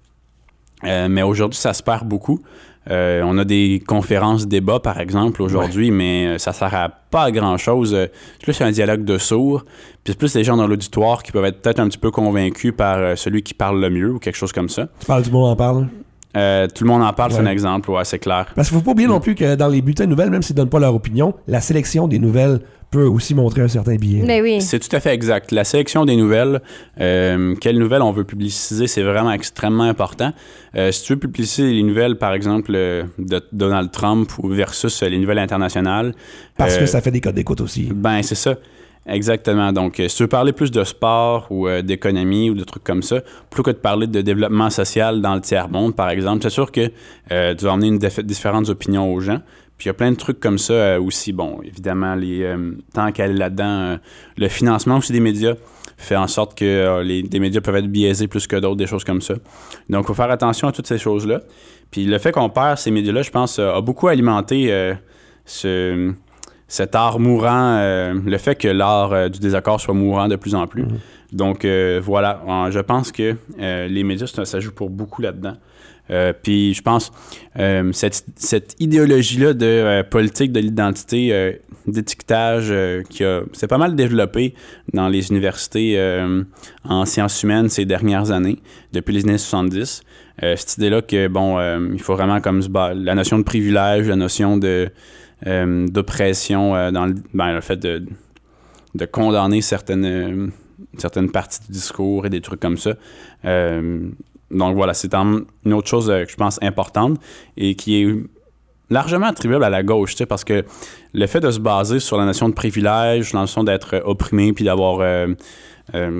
Euh, mais aujourd'hui, ça se perd beaucoup. Euh, on a des conférences débats, par exemple, aujourd'hui, ouais. mais ça ne sert à pas à grand-chose. C'est plus un dialogue de sourds, puis c'est plus les gens dans l'auditoire qui peuvent être peut-être un petit peu convaincus par euh, celui qui parle le mieux ou quelque chose comme ça. Tu parles, tout le monde en parle? Euh, tout le monde en parle, ouais. c'est un exemple, ouais, c'est clair. Parce qu'il ne faut pas oublier non plus que dans les bulletins de nouvelles, même s'ils ne donnent pas leur opinion, la sélection des nouvelles peut aussi montrer un certain biais. Mais oui. C'est tout à fait exact. La sélection des nouvelles, euh, quelles nouvelles on veut publiciser, c'est vraiment extrêmement important. Euh, si tu veux publiciser les nouvelles, par exemple, euh, de Donald Trump ou versus euh, les nouvelles internationales... Parce euh, que ça fait des codes d'écoute aussi. Ben, c'est ça. Exactement. Donc, euh, si tu veux parler plus de sport ou euh, d'économie ou de trucs comme ça, plutôt que de parler de développement social dans le tiers-monde, par exemple, c'est sûr que euh, tu vas amener une déf- différentes opinions aux gens. Puis il y a plein de trucs comme ça euh, aussi. Bon, évidemment, les, euh, tant qu'elle est là-dedans, euh, le financement aussi des médias fait en sorte que euh, les, les médias peuvent être biaisés plus que d'autres, des choses comme ça. Donc, il faut faire attention à toutes ces choses-là. Puis le fait qu'on perd ces médias-là, je pense, a beaucoup alimenté euh, ce, cet art mourant, euh, le fait que l'art euh, du désaccord soit mourant de plus en plus. Mmh. Donc, euh, voilà, je pense que euh, les médias, ça, ça joue pour beaucoup là-dedans. Euh, puis je pense euh, cette, cette idéologie-là de euh, politique de l'identité, euh, d'étiquetage, euh, qui a, c'est pas mal développé dans les universités euh, en sciences humaines ces dernières années, depuis les années soixante-dix. Euh, cette idée-là que, bon, euh, il faut vraiment comme la notion de privilège, la notion de, euh, d'oppression euh, dans le, ben, le fait de, de condamner certaines, euh, certaines parties du discours et des trucs comme ça. Euh, Donc voilà, c'est une autre chose euh, que je pense importante et qui est largement attribuable à la gauche, tu sais, parce que le fait de se baser sur la notion de privilège, la notion d'être opprimé puis d'avoir... Euh, euh,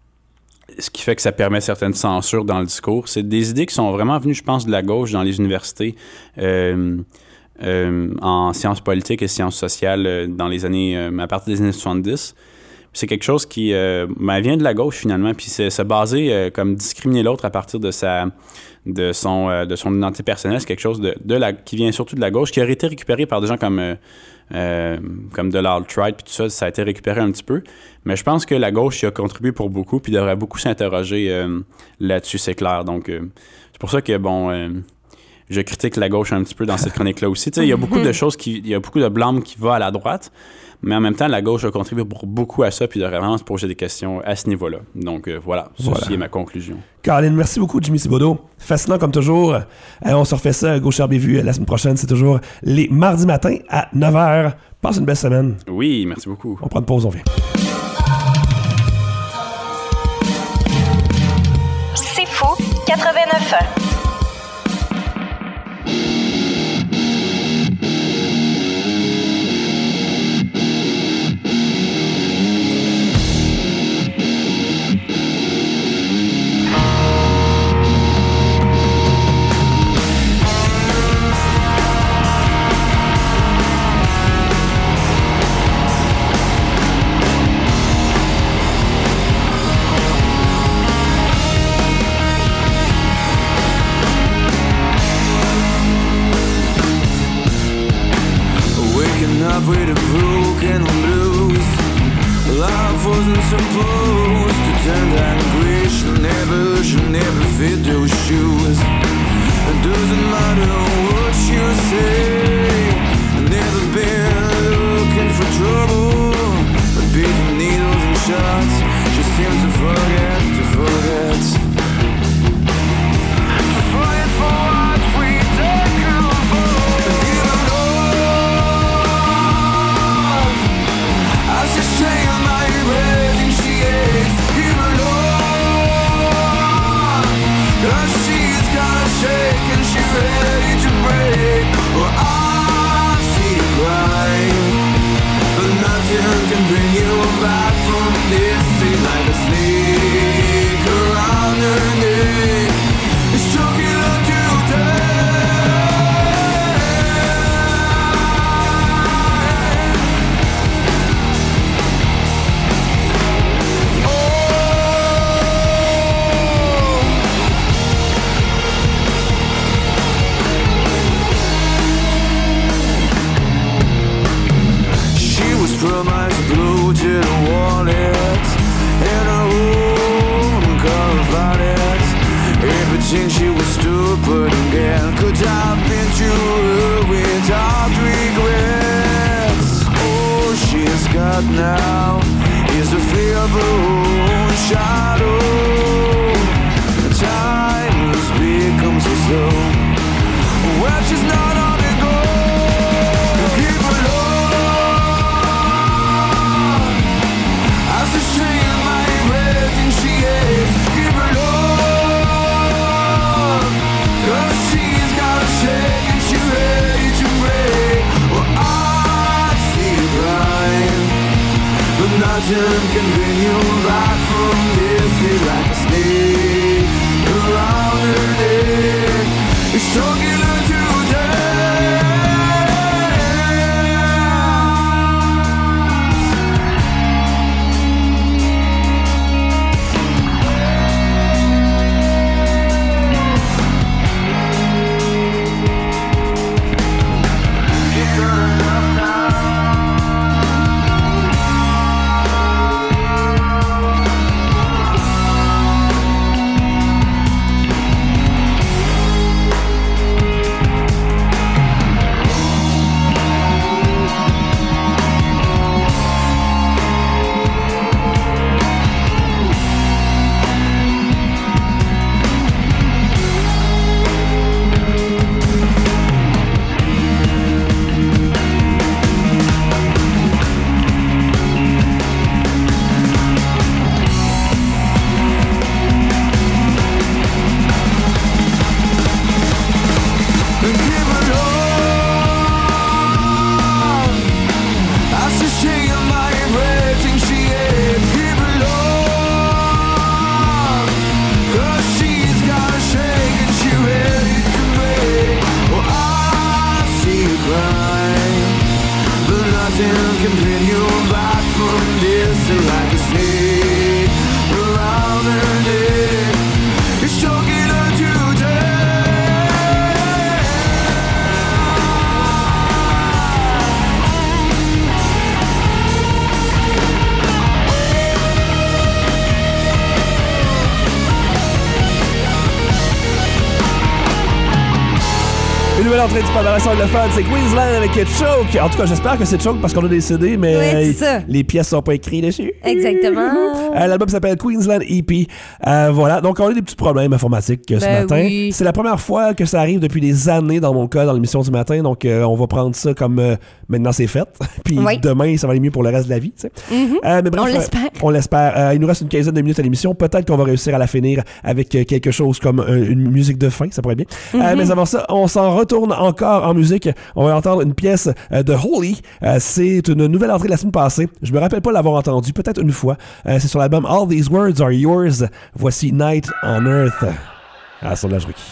ce qui fait que ça permet certaines censures dans le discours, c'est des idées qui sont vraiment venues, je pense, de la gauche dans les universités euh, euh, en sciences politiques et sciences sociales euh, dans les années... Euh, à partir des années soixante-dix. C'est quelque chose qui euh, ben, vient de la gauche, finalement, puis c'est se baser euh, comme discriminer l'autre à partir de sa de son euh, de son identité personnelle, c'est quelque chose de, de la qui vient surtout de la gauche, qui aurait été récupéré par des gens comme euh, euh, comme de l'alt-right puis tout ça, ça a été récupéré un petit peu, mais je pense que la gauche y a contribué pour beaucoup, puis devrait beaucoup s'interroger euh, là-dessus, c'est clair. Donc euh, c'est pour ça que bon euh, je critique la gauche un petit peu dans cette chronique-là aussi. Tu sais, il y a beaucoup de choses qui il y a beaucoup de blâme qui va à la droite. Mais en même temps, la gauche a contribué pour beaucoup à ça, puis devrait vraiment se poser des questions à ce niveau-là. Donc euh, voilà, ceci voilà. est ma conclusion. Caroline, merci beaucoup, Jimmy Thibodeau. Fascinant comme toujours. Euh, on se refait ça, Gauche Herbe et Vue, la semaine prochaine. C'est toujours les mardis matins à neuf heures. Passe une belle semaine. Oui, merci beaucoup. On prend une pause, on vient. C'est fou, quatre-vingt-neuf ans. With a broken blues, life wasn't supposed to turn that way. She'll never, she'll never fit those shoes. It doesn't matter what you say. I've never been looking for trouble, but beating needles and shots, she seems to forget, to forget, to forget for what we take her for. She's saying my breath and she hates. Give her love, 'cause she's gonna shake and she's ready to break. Well, I see you crying, but nothing can bring you back from this. See like a snake around her neck, it's choking her to death. Promised blue to the wallet and a home covered. Everything she was stupid again could have been true without regrets. All she's got now is the fear of her own shadow. Time has become so slow. Well, she's not on the go. Keep her low. She's saying my breath and she hates. Give her love, 'cause she's got a shake and she's ready to break. Well, I see you crying, but nothing can bring you back from this. It's like a snake around her neck, it's choking her to death. Une nouvelle entrée du palmarès anglophone, c'est Queensland avec Choke. En tout cas, j'espère que c'est Choke parce qu'on a des C D, mais ouais, c'est ça. Les pièces sont pas écrites dessus. Exactement. Euh, L'album s'appelle Queensland E P. Euh, voilà, donc on a des petits problèmes informatiques euh, ce ben matin. Oui. C'est la première fois que ça arrive depuis des années dans mon cas, dans l'émission du matin. Donc euh, on va prendre ça comme euh, maintenant c'est fait. Puis oui. demain, ça va aller mieux pour le reste de la vie. Tu sais. Mm-hmm. euh, mais bref, on l'espère. Euh, on l'espère. Euh, il nous reste une quinzaine de minutes à l'émission. Peut-être qu'on va réussir à la finir avec euh, quelque chose comme euh, une musique de fin. Ça pourrait bien. Mm-hmm. Euh, mais avant ça, on s'en retourne encore en musique. On va entendre une pièce euh, de Holy. Euh, c'est une nouvelle entrée de la semaine passée. Je me rappelle pas l'avoir entendue, peut-être une fois. Euh, c'est sur l'album All These Words Are Yours. Voici Night on Earth. À Sondage Rookie.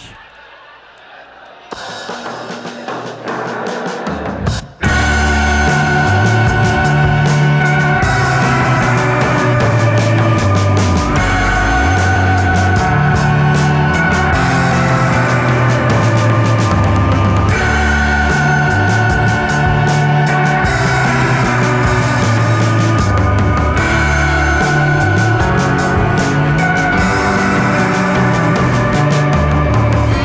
Night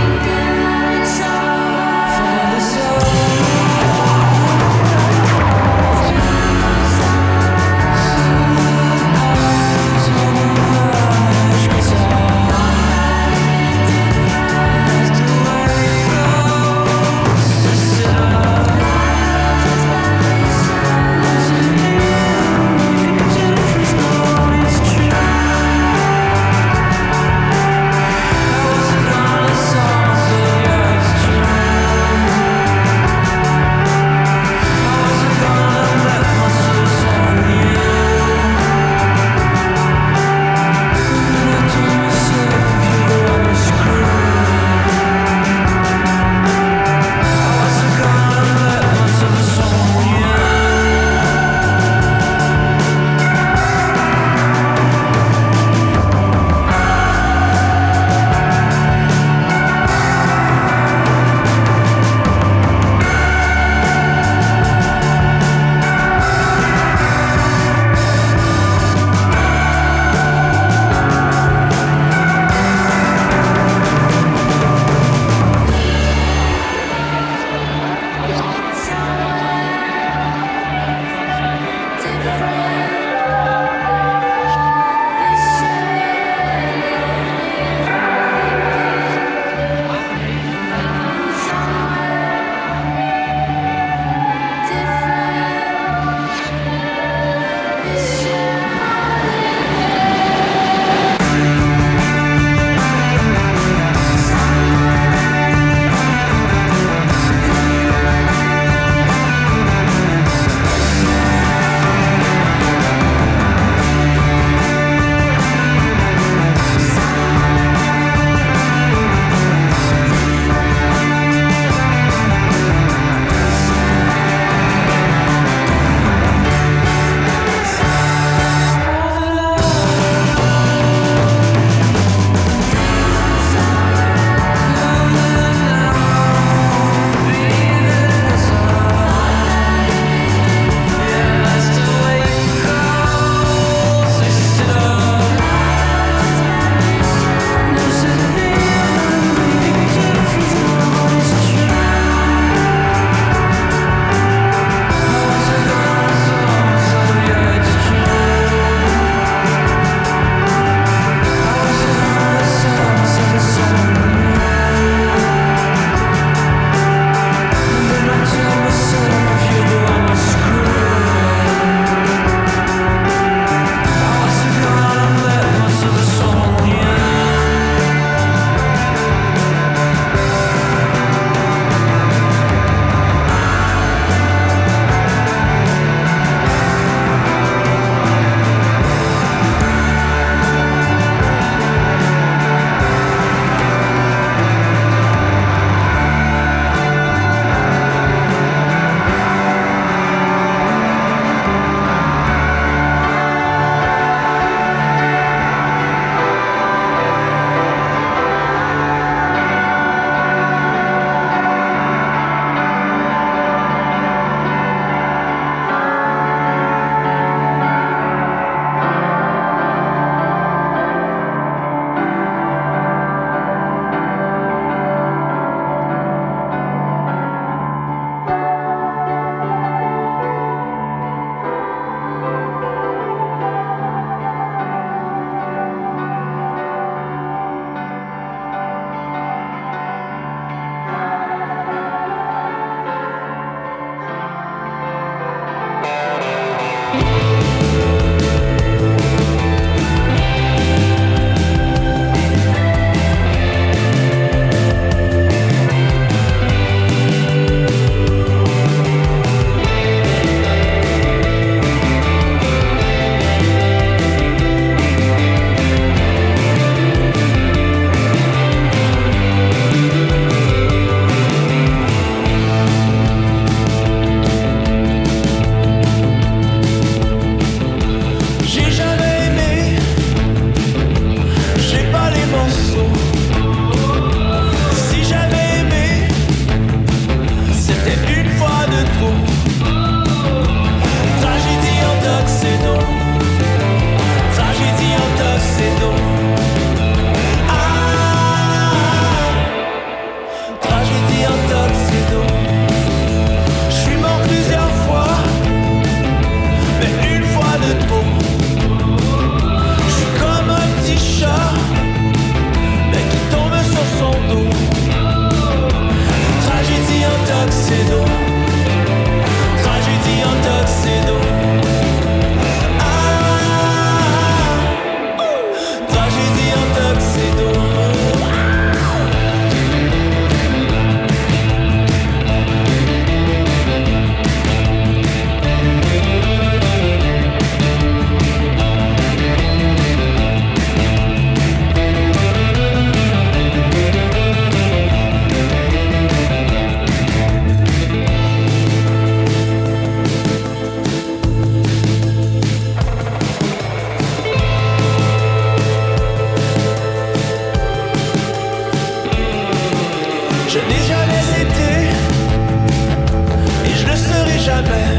jamais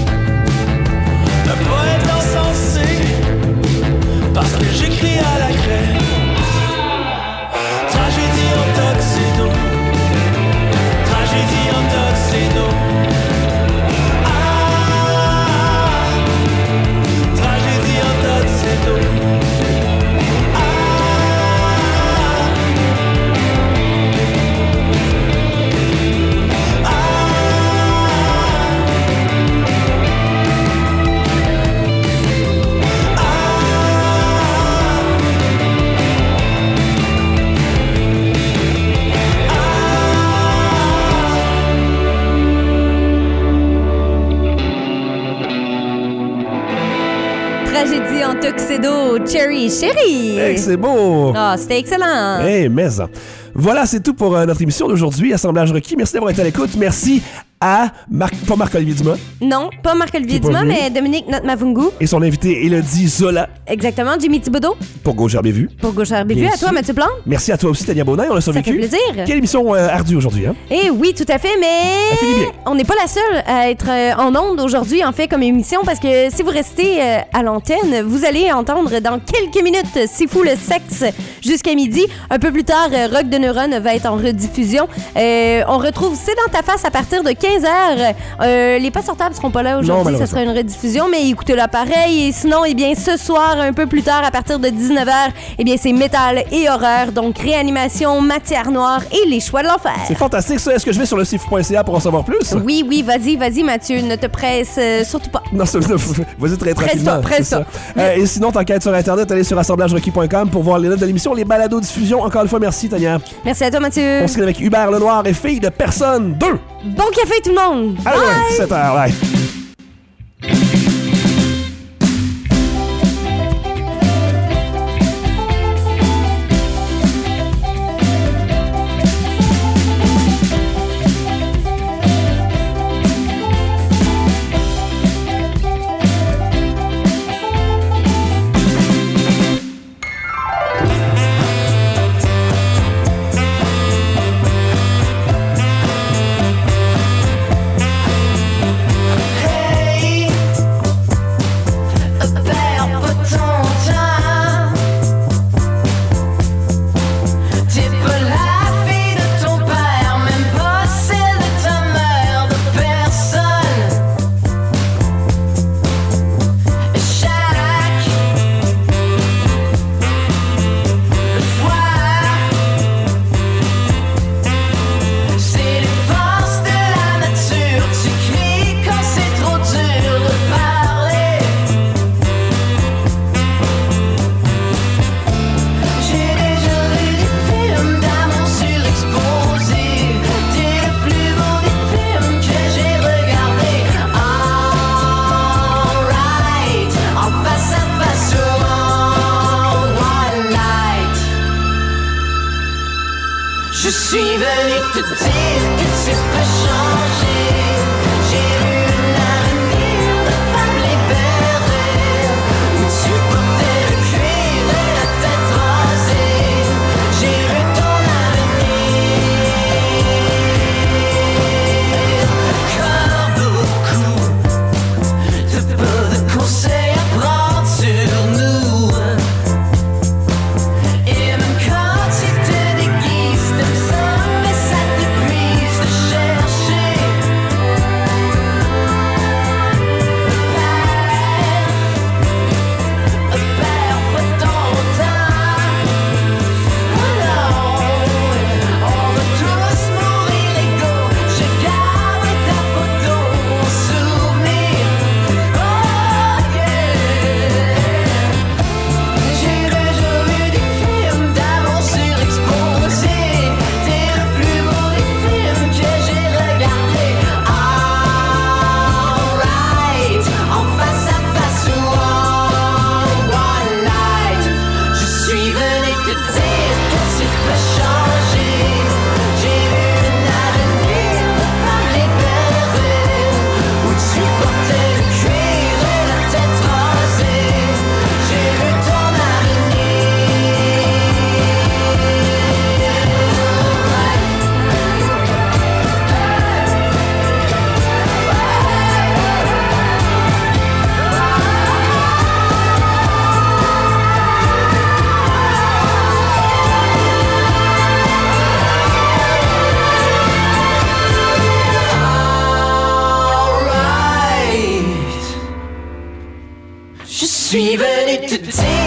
un poète insensé, parce que j'écris à la craie. Tragédie en tuxedo, tragédie en tuxedo. Ah, tragédie en tuxedo. Tragédie en tuxedo, Cherry Chérie. Hey, c'est beau! Ah, oh, c'était excellent. Hey, mais ça. Voilà, c'est tout pour euh, notre émission d'aujourd'hui. Assemblage requis. Merci d'avoir été à l'écoute. Merci à Marc, pas Marc-Olivier Dumas. Non, pas Marc-Olivier Dumas, mais Dominique Notmavungu. Et son invité, Élodie Zola. Exactement, Jimmy Thibodeau. Pour Gauche Bévu. Pour Gauche Bévu. À toi, Mathieu Plante. Merci à toi aussi, Tania Beaunain. On a survécu. Ça fait plaisir. Quelle émission euh, ardue aujourd'hui, hein? Eh oui, tout à fait, mais on n'est pas la seule à être euh, en onde aujourd'hui, en fait, comme émission, parce que si vous restez euh, à l'antenne, vous allez entendre dans quelques minutes C'est fou le sexe jusqu'à midi. Un peu plus tard, euh, Rock de Neurones va être en rediffusion. Euh, on retrouve C'est dans ta face à partir de quinze heures. Euh, les pas sur table seront pas là aujourd'hui, ça sera une rediffusion, mais écoutez-la pareil. Et sinon, eh bien, ce soir, un peu plus tard, à partir de dix-neuf heures, eh bien, c'est métal et horreur, donc réanimation, matière noire et les choix de l'enfer. C'est fantastique, ça. Est-ce que je vais sur le sifou point c a pour en savoir plus? Oui, oui, vas-y, vas-y, Mathieu, ne te presse euh, surtout pas. Non, ça, vas-y très tranquillement. Presse-toi, presse-toi. Euh, et sinon, t'enquêtes sur Internet, allez sur assemblage requis point com pour voir les notes de l'émission, les balados diffusion. Encore une fois, merci, Tania. Merci à toi, Mathieu. On se quitte avec Hubert Lenoir et Fille de personne deux. Bon café, tout le monde. Allez, ouais, sept heures, bye. Je suis venu te dire que tu peux changer. J'ai eu un avenir de femme libérée, où tu portais le cuir et la tête rasée. J'ai vu ton avenir. Comme beaucoup, de peu de conseils à prendre sur nous. Et même quand tu te déguises, t'aimes ça, mais ça t'épuise de chercher. suis venu te dire